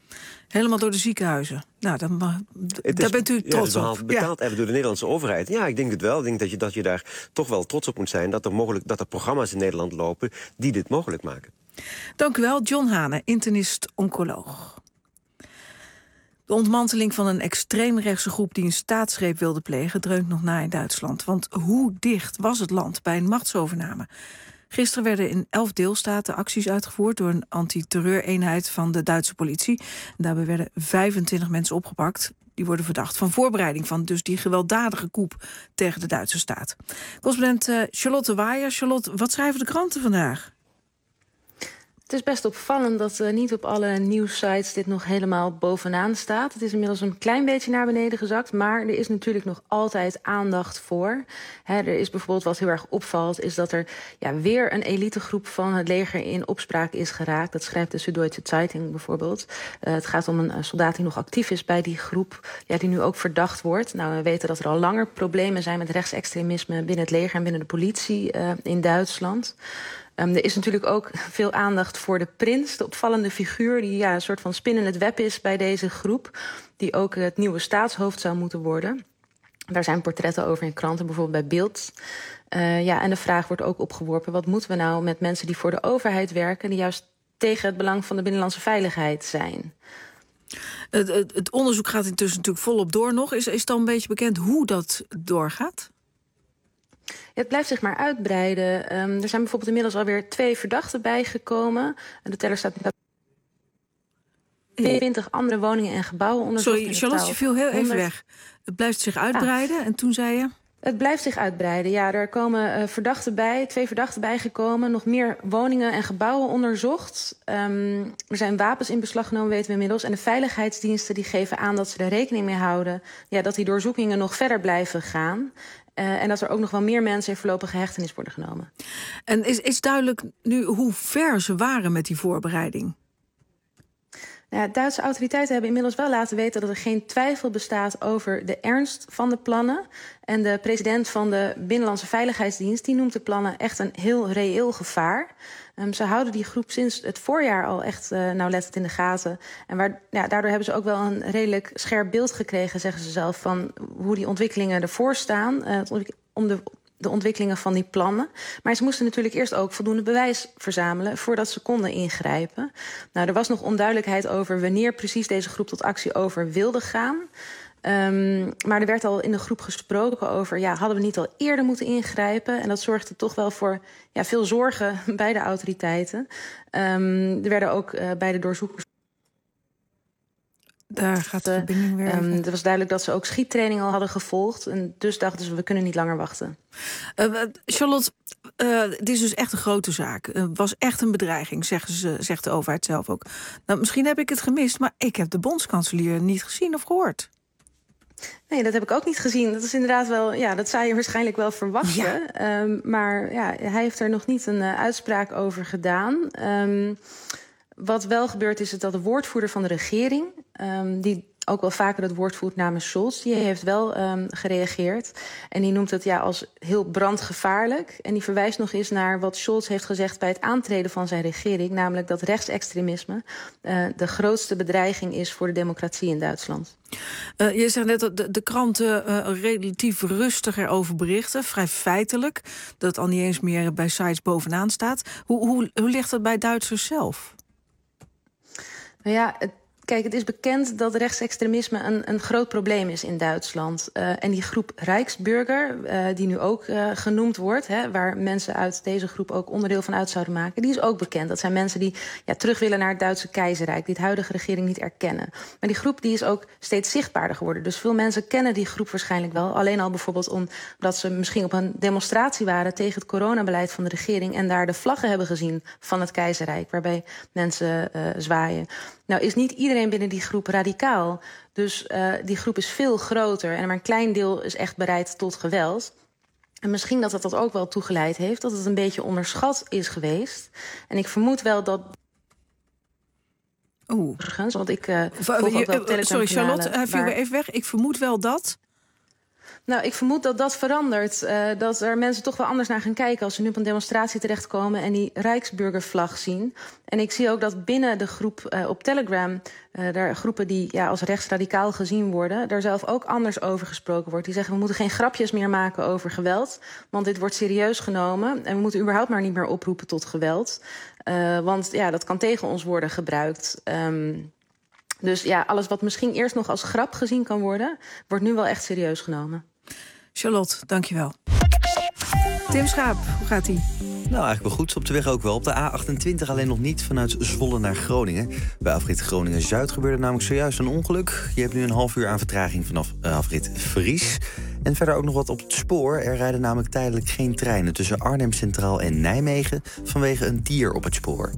Helemaal door de ziekenhuizen. Nou, daar bent u trots op. Betaald hebben door de Nederlandse overheid. Ja, ik denk het wel. Ik denk dat je daar toch wel trots op moet zijn... dat er programma's in Nederland lopen die dit mogelijk maken. Dank u wel, John Hane, internist-oncoloog. De ontmanteling van een extreemrechtse groep die een staatsgreep wilde plegen dreunt nog na in Duitsland. Want hoe dicht was het land bij een machtsovername? Gisteren werden in 11 deelstaten acties uitgevoerd door een antiterreureenheid van de Duitse politie. Daarbij werden 25 mensen opgepakt. Die worden verdacht van voorbereiding van dus die gewelddadige coup tegen de Duitse staat. Correspondent Charlotte Waaier. Charlotte, wat schrijven de kranten vandaag? Het is best opvallend dat niet op alle nieuwssites dit nog helemaal bovenaan staat. Het is inmiddels een klein beetje naar beneden gezakt, maar er is natuurlijk nog altijd aandacht voor. Er is bijvoorbeeld wat heel erg opvalt, is dat er weer een elitegroep van het leger in opspraak is geraakt. Dat schrijft de Süddeutsche Zeitung bijvoorbeeld. Het gaat om een soldaat die nog actief is bij die groep, die nu ook verdacht wordt. Nou, we weten dat er al langer problemen zijn met rechtsextremisme binnen het leger en binnen de politie in Duitsland. Er is natuurlijk ook veel aandacht voor de prins, de opvallende figuur die een soort van spin in het web is bij deze groep, die ook het nieuwe staatshoofd zou moeten worden. Daar zijn portretten over in kranten, bijvoorbeeld bij Bild. En de vraag wordt ook opgeworpen, wat moeten we nou met mensen die voor de overheid werken, die juist tegen het belang van de binnenlandse veiligheid zijn? Het onderzoek gaat intussen natuurlijk volop door nog. Is het dan een beetje bekend hoe dat doorgaat? Het blijft zich maar uitbreiden. Er zijn bijvoorbeeld inmiddels alweer 2 verdachten bijgekomen. De teller staat 22 andere woningen en gebouwen onderzocht. Sorry, Charlotte, je viel heel even weg. Het blijft zich uitbreiden en toen zei je? Het blijft zich uitbreiden, ja. Er komen 2 verdachten bijgekomen. Nog meer woningen en gebouwen onderzocht. Er zijn wapens in beslag genomen, weten we inmiddels. En de veiligheidsdiensten die geven aan dat ze er rekening mee houden, dat die doorzoekingen nog verder blijven gaan. En dat er ook nog wel meer mensen in voorlopige hechtenis worden genomen. En is duidelijk nu hoe ver ze waren met die voorbereiding? Duitse autoriteiten hebben inmiddels wel laten weten dat er geen twijfel bestaat over de ernst van de plannen. En de president van de Binnenlandse Veiligheidsdienst die noemt de plannen echt een heel reëel gevaar. Ze houden die groep sinds het voorjaar al echt nauwlettend in de gaten. En daardoor hebben ze ook wel een redelijk scherp beeld gekregen, zeggen ze zelf, van hoe die ontwikkelingen ervoor staan. Om de ontwikkelingen van die plannen. Maar ze moesten natuurlijk eerst ook voldoende bewijs verzamelen voordat ze konden ingrijpen. Nou, er was nog onduidelijkheid over wanneer precies deze groep tot actie over wilde gaan. Maar er werd al in de groep gesproken over, hadden we niet al eerder moeten ingrijpen? En dat zorgde toch wel voor veel zorgen bij de autoriteiten. Er werden ook bij de doorzoekers. Daar gaat de verbinding weer. Het was duidelijk dat ze ook schiettraining al hadden gevolgd. En dus dachten ze, we kunnen niet langer wachten. Charlotte, dit is dus echt een grote zaak. Het was echt een bedreiging, zegt de overheid zelf ook. Nou, misschien heb ik het gemist, maar ik heb de bondskanselier niet gezien of gehoord. Nee, dat heb ik ook niet gezien. Dat is inderdaad wel, dat zou je waarschijnlijk wel verwachten. Ja. Maar hij heeft er nog niet een uitspraak over gedaan. Wat wel gebeurd is dat de woordvoerder van de regering, die ook wel vaker het woord voert namens Scholz, die heeft wel gereageerd. En die noemt het als heel brandgevaarlijk. En die verwijst nog eens naar wat Scholz heeft gezegd bij het aantreden van zijn regering, namelijk dat rechtsextremisme de grootste bedreiging is voor de democratie in Duitsland. Je zegt net dat de kranten relatief rustig erover berichten, vrij feitelijk, dat het al niet eens meer bij sites bovenaan staat. Hoe ligt dat bij Duitsers zelf? Nou kijk, het is bekend dat rechtsextremisme een groot probleem is in Duitsland. En die groep Rijksburger, die nu ook genoemd wordt, waar mensen uit deze groep ook onderdeel van uit zouden maken, die is ook bekend. Dat zijn mensen die terug willen naar het Duitse keizerrijk, die het huidige regering niet erkennen. Maar die groep die is ook steeds zichtbaarder geworden. Dus veel mensen kennen die groep waarschijnlijk wel. Alleen al bijvoorbeeld omdat ze misschien op een demonstratie waren tegen het coronabeleid van de regering en daar de vlaggen hebben gezien van het keizerrijk, waarbij mensen zwaaien. Nou is niet iedereen binnen die groep radicaal. Dus die groep is veel groter en maar een klein deel is echt bereid tot geweld. En misschien dat ook wel toegeleid heeft dat het een beetje onderschat is geweest. En ik vermoed wel dat. Want ik volg ook wel sorry, Charlotte, viel weer even weg. Ik vermoed wel dat. Nou, ik vermoed dat dat verandert. Dat er mensen toch wel anders naar gaan kijken als ze nu op een demonstratie terechtkomen en die Rijksburgervlag zien. En ik zie ook dat binnen de groep op Telegram, daar groepen die als rechtsradicaal gezien worden, daar zelf ook anders over gesproken wordt. Die zeggen, we moeten geen grapjes meer maken over geweld, want dit wordt serieus genomen. En we moeten überhaupt maar niet meer oproepen tot geweld. Want dat kan tegen ons worden gebruikt. Dus alles wat misschien eerst nog als grap gezien kan worden, wordt nu wel echt serieus genomen. Charlotte, dankjewel. Tim Schaap, hoe gaat ie? Nou, eigenlijk wel goed. Op de weg ook wel. Op de A28 alleen nog niet vanuit Zwolle naar Groningen. Bij afrit Groningen-Zuid gebeurde namelijk zojuist een ongeluk. Je hebt nu een half uur aan vertraging vanaf afrit Vries. En verder ook nog wat op het spoor. Er rijden namelijk tijdelijk geen treinen tussen Arnhem Centraal en Nijmegen vanwege een dier op het spoor.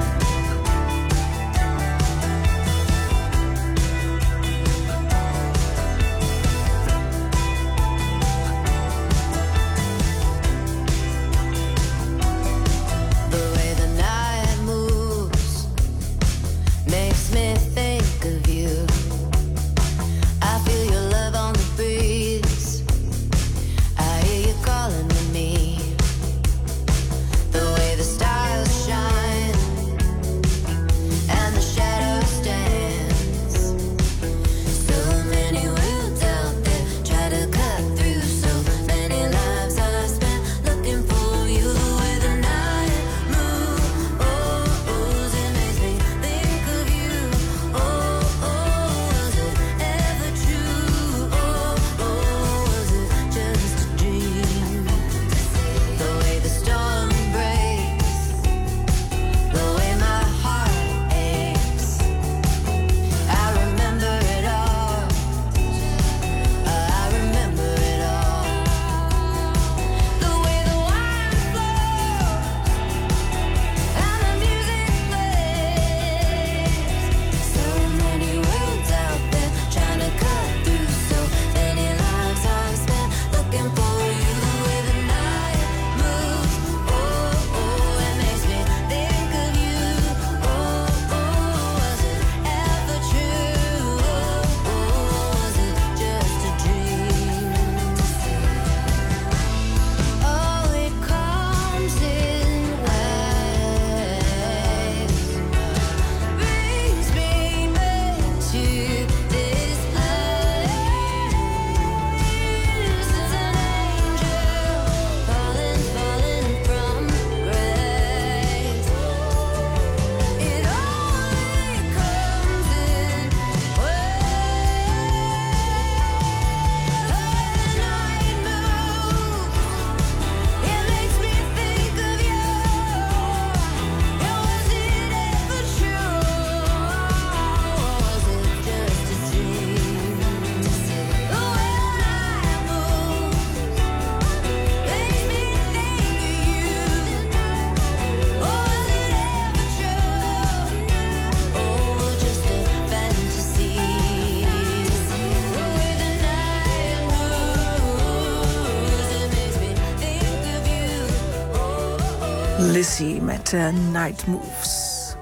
Lizzie met Night Moves.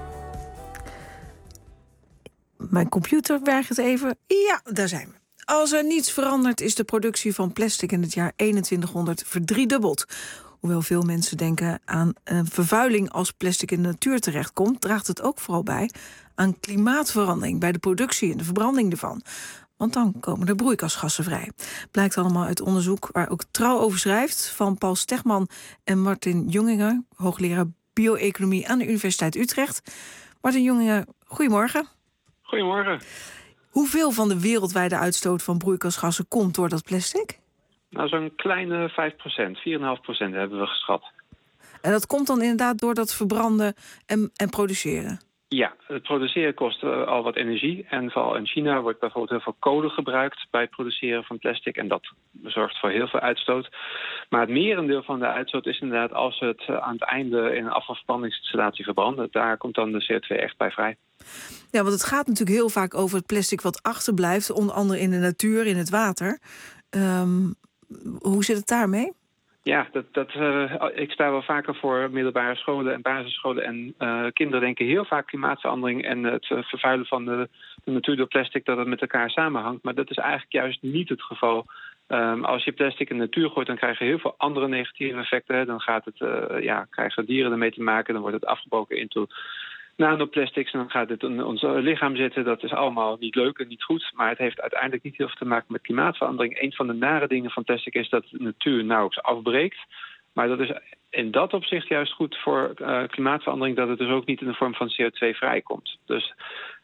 Mijn computer werkt het even. Ja, daar zijn we. Als er niets verandert is de productie van plastic in het jaar 2100 verdriedubbeld. Hoewel veel mensen denken aan vervuiling als plastic in de natuur terechtkomt, draagt het ook vooral bij aan klimaatverandering bij de productie en de verbranding ervan. Want dan komen er broeikasgassen vrij. Blijkt allemaal uit onderzoek waar ook Trouw over schrijft van Paul Stegman en Martin Jonginger, hoogleraar bio-economie aan de Universiteit Utrecht. Martin Jonginger, goedemorgen. Goedemorgen. Hoeveel van de wereldwijde uitstoot van broeikasgassen komt door dat plastic? Nou, zo'n kleine 5%, 4,5% hebben we geschat. En dat komt dan inderdaad door dat verbranden en produceren? Ja, het produceren kost al wat energie. En vooral in China wordt bijvoorbeeld heel veel kolen gebruikt bij het produceren van plastic. En dat zorgt voor heel veel uitstoot. Maar het merendeel van de uitstoot is inderdaad als we het aan het einde in een afvalverbrandigingsinstallatie verbranden. Daar komt dan de CO2 echt bij vrij. Ja, want het gaat natuurlijk heel vaak over het plastic wat achterblijft. Onder andere in de natuur, in het water. Hoe zit het daarmee? Ja, ik sta wel vaker voor middelbare scholen en basisscholen. En kinderen denken heel vaak klimaatverandering en het vervuilen van de natuur door plastic, dat het met elkaar samenhangt. Maar dat is eigenlijk juist niet het geval. Als je plastic in de natuur gooit, dan krijg je heel veel andere negatieve effecten. Dan krijgen dieren ermee te maken. Dan wordt het afgebroken into nanoplastics. En dan gaat het in ons lichaam zitten. Dat is allemaal niet leuk en niet goed. Maar het heeft uiteindelijk niet heel veel te maken met klimaatverandering. Een van de nare dingen van plastic is dat de natuur nauwelijks afbreekt. Maar dat is in dat opzicht juist goed voor klimaatverandering, dat het dus ook niet in de vorm van CO2 vrijkomt. Dus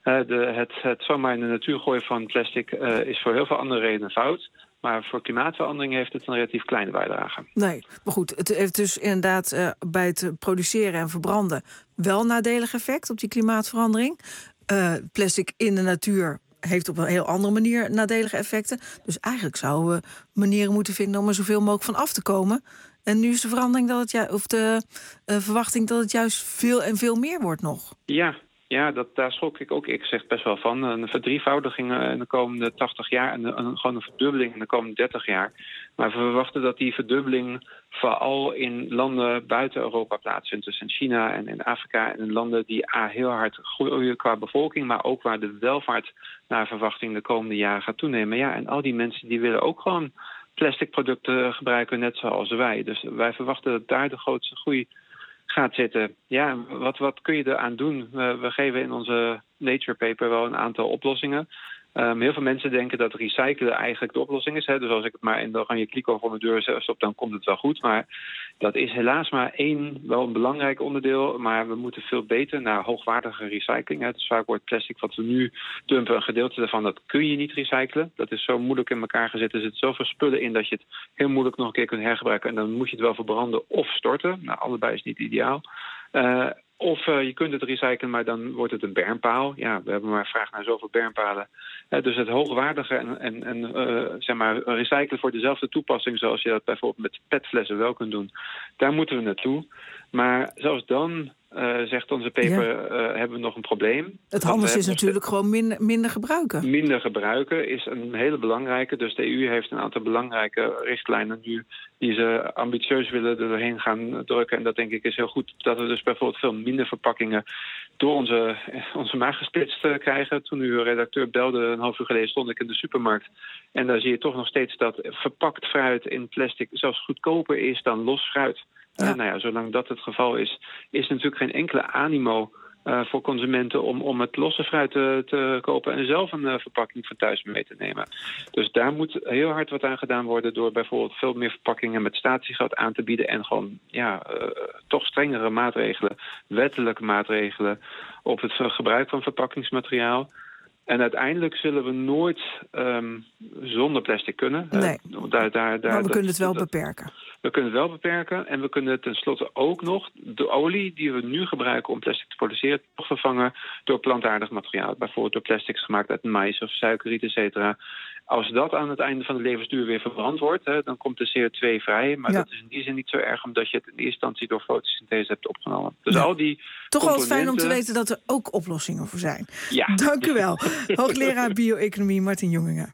het zomaar in de natuur gooien van plastic is voor heel veel andere redenen fout. Maar voor klimaatverandering heeft het een relatief kleine bijdrage. Nee, maar goed, het heeft dus inderdaad bij het produceren en verbranden wel nadelig effect op die klimaatverandering. Plastic in de natuur heeft op een heel andere manier nadelige effecten. Dus eigenlijk zouden we manieren moeten vinden om er zoveel mogelijk van af te komen. En nu is de verandering de verwachting dat het juist veel en veel meer wordt nog. Ja, daar schrok ik ook. Ik zeg best wel van. Een verdrievoudiging in de komende 80 jaar en gewoon een verdubbeling in de komende 30 jaar. Maar we verwachten dat die verdubbeling vooral in landen buiten Europa plaatsvindt. Dus in China en in Afrika en in landen die heel hard groeien qua bevolking, maar ook waar de welvaart naar verwachting de komende jaren gaat toenemen. Ja, en al die mensen die willen ook gewoon plastic producten gebruiken, net zoals wij. Dus wij verwachten dat daar de grootste groei gaat zitten. Ja, wat kun je eraan doen? We geven in onze Nature paper wel een aantal oplossingen. Heel veel mensen denken dat recyclen eigenlijk de oplossing is. Hè? Dus als ik het maar in de oranje kliko voor mijn deur stop, dan komt het wel goed. Maar dat is helaas maar wel een belangrijk onderdeel. Maar we moeten veel beter naar hoogwaardige recycling. Het is vaak wordt plastic wat we nu dumpen, een gedeelte daarvan, dat kun je niet recyclen. Dat is zo moeilijk in elkaar gezet. Er zitten zoveel spullen in dat je het heel moeilijk nog een keer kunt hergebruiken. En dan moet je het wel verbranden of storten. Nou, allebei is niet ideaal. Of je kunt het recyclen, maar dan wordt het een bermpaal. Ja, we hebben maar vraag naar zoveel bermpalen. Dus het hoogwaardige en zeg maar recyclen voor dezelfde toepassing, zoals je dat bijvoorbeeld met petflessen wel kunt doen, daar moeten we naartoe. Maar zelfs dan, zegt onze paper, hebben we nog een probleem. Het handig is natuurlijk gewoon minder gebruiken. Minder gebruiken is een hele belangrijke. Dus de EU heeft een aantal belangrijke richtlijnen nu die ze ambitieus willen er doorheen gaan drukken. En dat denk ik is heel goed. Dat we dus bijvoorbeeld veel minder verpakkingen door onze maag gesplitst krijgen. Toen uw redacteur belde een half uur geleden, stond ik in de supermarkt. En daar zie je toch nog steeds dat verpakt fruit in plastic zelfs goedkoper is dan los fruit. Ja. Zolang dat het geval is natuurlijk geen enkele animo voor consumenten om het losse fruit te kopen en zelf een verpakking van thuis mee te nemen. Dus daar moet heel hard wat aan gedaan worden door bijvoorbeeld veel meer verpakkingen met statiegeld aan te bieden en gewoon toch strengere maatregelen, wettelijke maatregelen op het gebruik van verpakkingsmateriaal. En uiteindelijk zullen we nooit zonder plastic kunnen. Nee, maar we kunnen het wel beperken. We kunnen het wel beperken en we kunnen tenslotte ook nog de olie die we nu gebruiken om plastic te produceren toch vervangen door plantaardig materiaal. Bijvoorbeeld door plastics gemaakt uit maïs of suikerriet, et cetera. Als dat aan het einde van de levensduur weer verbrand wordt, dan komt de CO2 vrij. Maar dat is in die zin niet zo erg, omdat je het in eerste instantie door fotosynthese hebt opgenomen. Dus al die toch wel fijn om te weten dat er ook oplossingen voor zijn. Ja. Dank u wel. Hoogleraar bio-economie Martin Jonginga.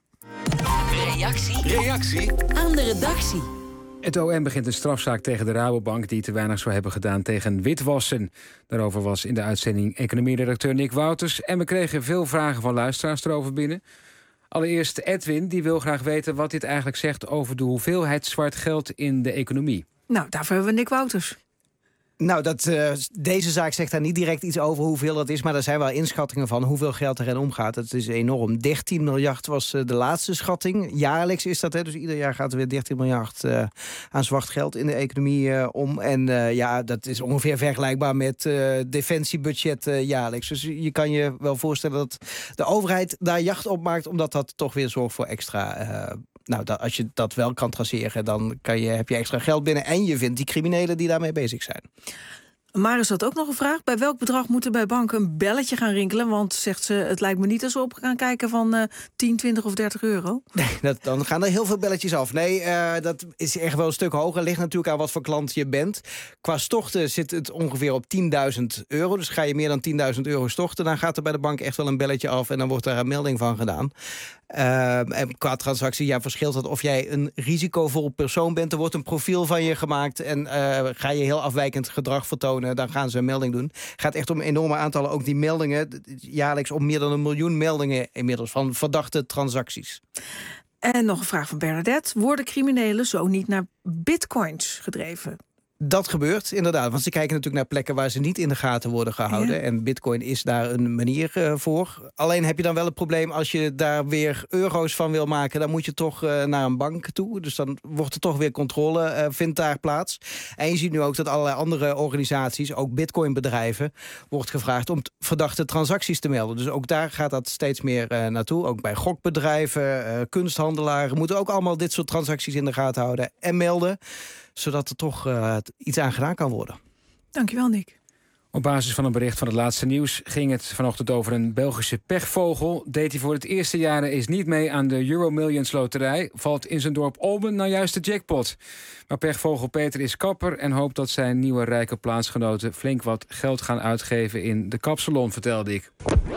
Reactie aan de redactie. Het OM begint een strafzaak tegen de Rabobank die te weinig zou hebben gedaan tegen witwassen. Daarover was in de uitzending economieredacteur Nick Wouters. En we kregen veel vragen van luisteraars erover binnen. Allereerst Edwin, die wil graag weten wat dit eigenlijk zegt over de hoeveelheid zwart geld in de economie. Nou, daarvoor hebben we Nick Wouters. Nou, deze zaak zegt daar niet direct iets over hoeveel dat is, maar er zijn wel inschattingen van hoeveel geld erin omgaat. Het is enorm. 13 miljard was de laatste schatting. Jaarlijks is dat, dus ieder jaar gaat er weer 13 miljard aan zwart geld in de economie om. En dat is ongeveer vergelijkbaar met defensiebudget jaarlijks. Dus je kan je wel voorstellen dat de overheid daar jacht op maakt, omdat dat toch weer zorgt voor extra. Als je dat wel kan traceren, dan heb je extra geld binnen en je vindt die criminelen die daarmee bezig zijn. Maris had ook nog een vraag. Bij welk bedrag moet er bij banken een belletje gaan rinkelen? Want, zegt ze, het lijkt me niet als we op gaan kijken van 10, 20 of 30 euro. Nee, dan gaan er heel veel belletjes af. Nee, dat is echt wel een stuk hoger. Ligt natuurlijk aan wat voor klant je bent. Qua storten zit het ongeveer op 10.000 euro. Dus ga je meer dan 10.000 euro storten, dan gaat er bij de bank echt wel een belletje af en dan wordt daar een melding van gedaan. En qua transactie, verschilt dat of jij een risicovol persoon bent. Er wordt een profiel van je gemaakt en ga je heel afwijkend gedrag vertonen, dan gaan ze een melding doen. Gaat echt om enorme aantallen, ook die meldingen. Jaarlijks om meer dan 1 miljoen meldingen inmiddels van verdachte transacties. En nog een vraag van Bernadette. Worden criminelen zo niet naar bitcoins gedreven? Dat gebeurt, inderdaad. Want ze kijken natuurlijk naar plekken waar ze niet in de gaten worden gehouden. Ja. En bitcoin is daar een manier voor. Alleen heb je dan wel het probleem als je daar weer euro's van wil maken. Dan moet je toch naar een bank toe. Dus dan wordt er toch weer controle, vindt daar plaats. En je ziet nu ook dat allerlei andere organisaties, ook bitcoinbedrijven, wordt gevraagd om verdachte transacties te melden. Dus ook daar gaat dat steeds meer naartoe. Ook bij gokbedrijven, kunsthandelaren moeten ook allemaal dit soort transacties in de gaten houden en melden, zodat er toch iets aan gedaan kan worden. Dankjewel, Nick. Op basis van een bericht van het laatste nieuws ging het vanochtend over een Belgische pechvogel. Deed hij voor het eerste jaren eens niet mee aan de Euro Millions loterij. Valt in zijn dorp Olben nou juist de jackpot. Maar pechvogel Peter is kapper en hoopt dat zijn nieuwe rijke plaatsgenoten flink wat geld gaan uitgeven in de kapsalon, vertelde ik.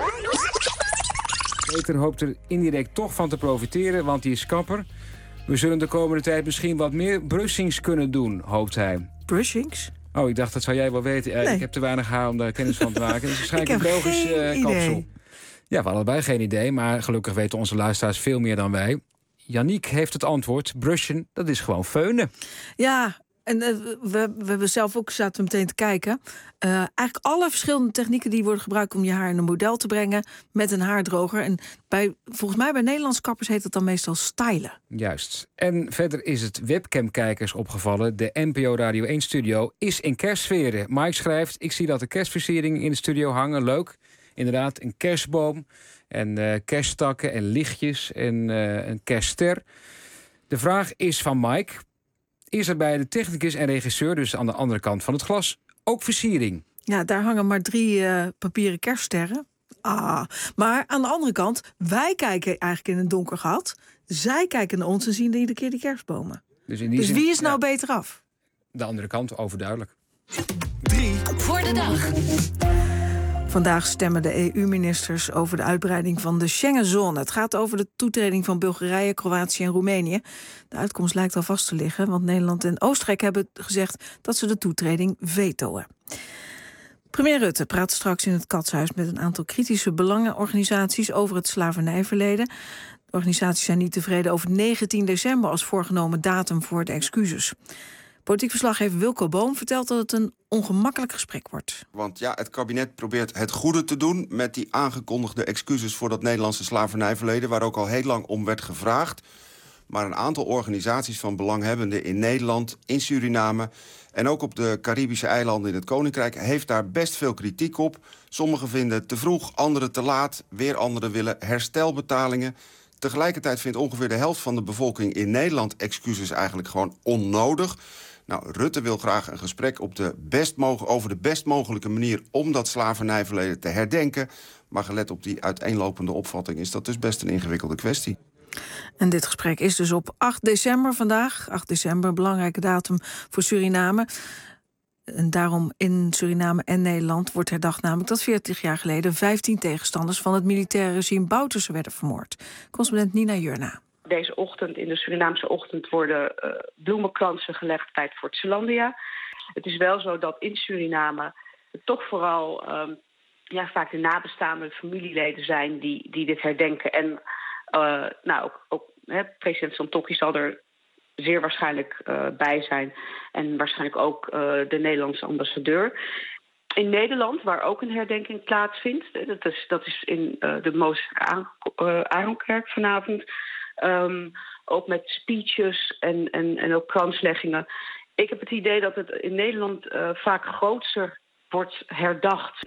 Peter hoopt er indirect toch van te profiteren, want hij is kapper. We zullen de komende tijd misschien wat meer brushings kunnen doen, hoopt hij. Brushings? Oh, ik dacht, dat zou jij wel weten. Nee. Ik heb te weinig haar om daar kennis van te maken. Het is waarschijnlijk een Belgisch kapsel. Ja, we hadden allebei geen idee, maar gelukkig weten onze luisteraars veel meer dan wij. Yannick heeft het antwoord. Brushen, dat is gewoon feunen. Ja, en we hebben zelf ook zaten meteen te kijken. Eigenlijk alle verschillende technieken die worden gebruikt om je haar in een model te brengen met een haardroger. En volgens mij bij Nederlandse kappers heet het dan meestal stylen. Juist. En verder is het webcamkijkers opgevallen. De NPO Radio 1 studio is in kerstsferen. Mike schrijft, ik zie dat de kerstversieringen in de studio hangen. Leuk. Inderdaad, een kerstboom en kersttakken en lichtjes en een kerstster. De vraag is van Mike, is er bij de technicus en regisseur, dus aan de andere kant van het glas, ook versiering? Ja, daar hangen maar 3 papieren kerststerren. Maar aan de andere kant, wij kijken eigenlijk in een donker gat. Zij kijken naar ons en zien iedere keer de kerstbomen. Dus wie is nou beter af? De andere kant, overduidelijk. 3 voor de dag. Vandaag stemmen de EU-ministers over de uitbreiding van de Schengenzone. Het gaat over de toetreding van Bulgarije, Kroatië en Roemenië. De uitkomst lijkt al vast te liggen, want Nederland en Oostenrijk hebben gezegd dat ze de toetreding vetoen. Premier Rutte praat straks in het Katshuis met een aantal kritische belangenorganisaties over het slavernijverleden. De organisaties zijn niet tevreden over 19 december als voorgenomen datum voor de excuses. Politiek verslaggever Wilco Boom vertelt dat het een ongemakkelijk gesprek wordt. Want ja, het kabinet probeert het goede te doen met die aangekondigde excuses voor dat Nederlandse slavernijverleden, waar ook al heel lang om werd gevraagd. Maar een aantal organisaties van belanghebbenden in Nederland, in Suriname en ook op de Caribische eilanden in het Koninkrijk heeft daar best veel kritiek op. Sommigen vinden het te vroeg, anderen te laat, weer anderen willen herstelbetalingen. Tegelijkertijd vindt ongeveer de helft van de bevolking in Nederland excuses eigenlijk gewoon onnodig. Nou, Rutte wil graag een gesprek over de best mogelijke manier om dat slavernijverleden te herdenken. Maar gelet op die uiteenlopende opvatting is dat dus best een ingewikkelde kwestie. En dit gesprek is dus op 8 december vandaag. 8 december, belangrijke datum voor Suriname. En daarom in Suriname en Nederland wordt herdacht namelijk dat 40 jaar geleden 15 tegenstanders van het militaire regime Bouterse werden vermoord. Correspondent Nina Jurna. Deze ochtend, in de Surinaamse ochtend, worden bloemenkransen gelegd bij het Fort Zeelandia. Het is wel zo dat in Suriname toch vooral vaak de nabestaande familieleden zijn die dit herdenken. En president Santokki zal er zeer waarschijnlijk bij zijn. En waarschijnlijk ook de Nederlandse ambassadeur. In Nederland, waar ook een herdenking plaatsvindt, dat is in de Mooselijke Aronkerk vanavond. Ook met speeches en ook kransleggingen. Ik heb het idee dat het in Nederland vaak grootser wordt herdacht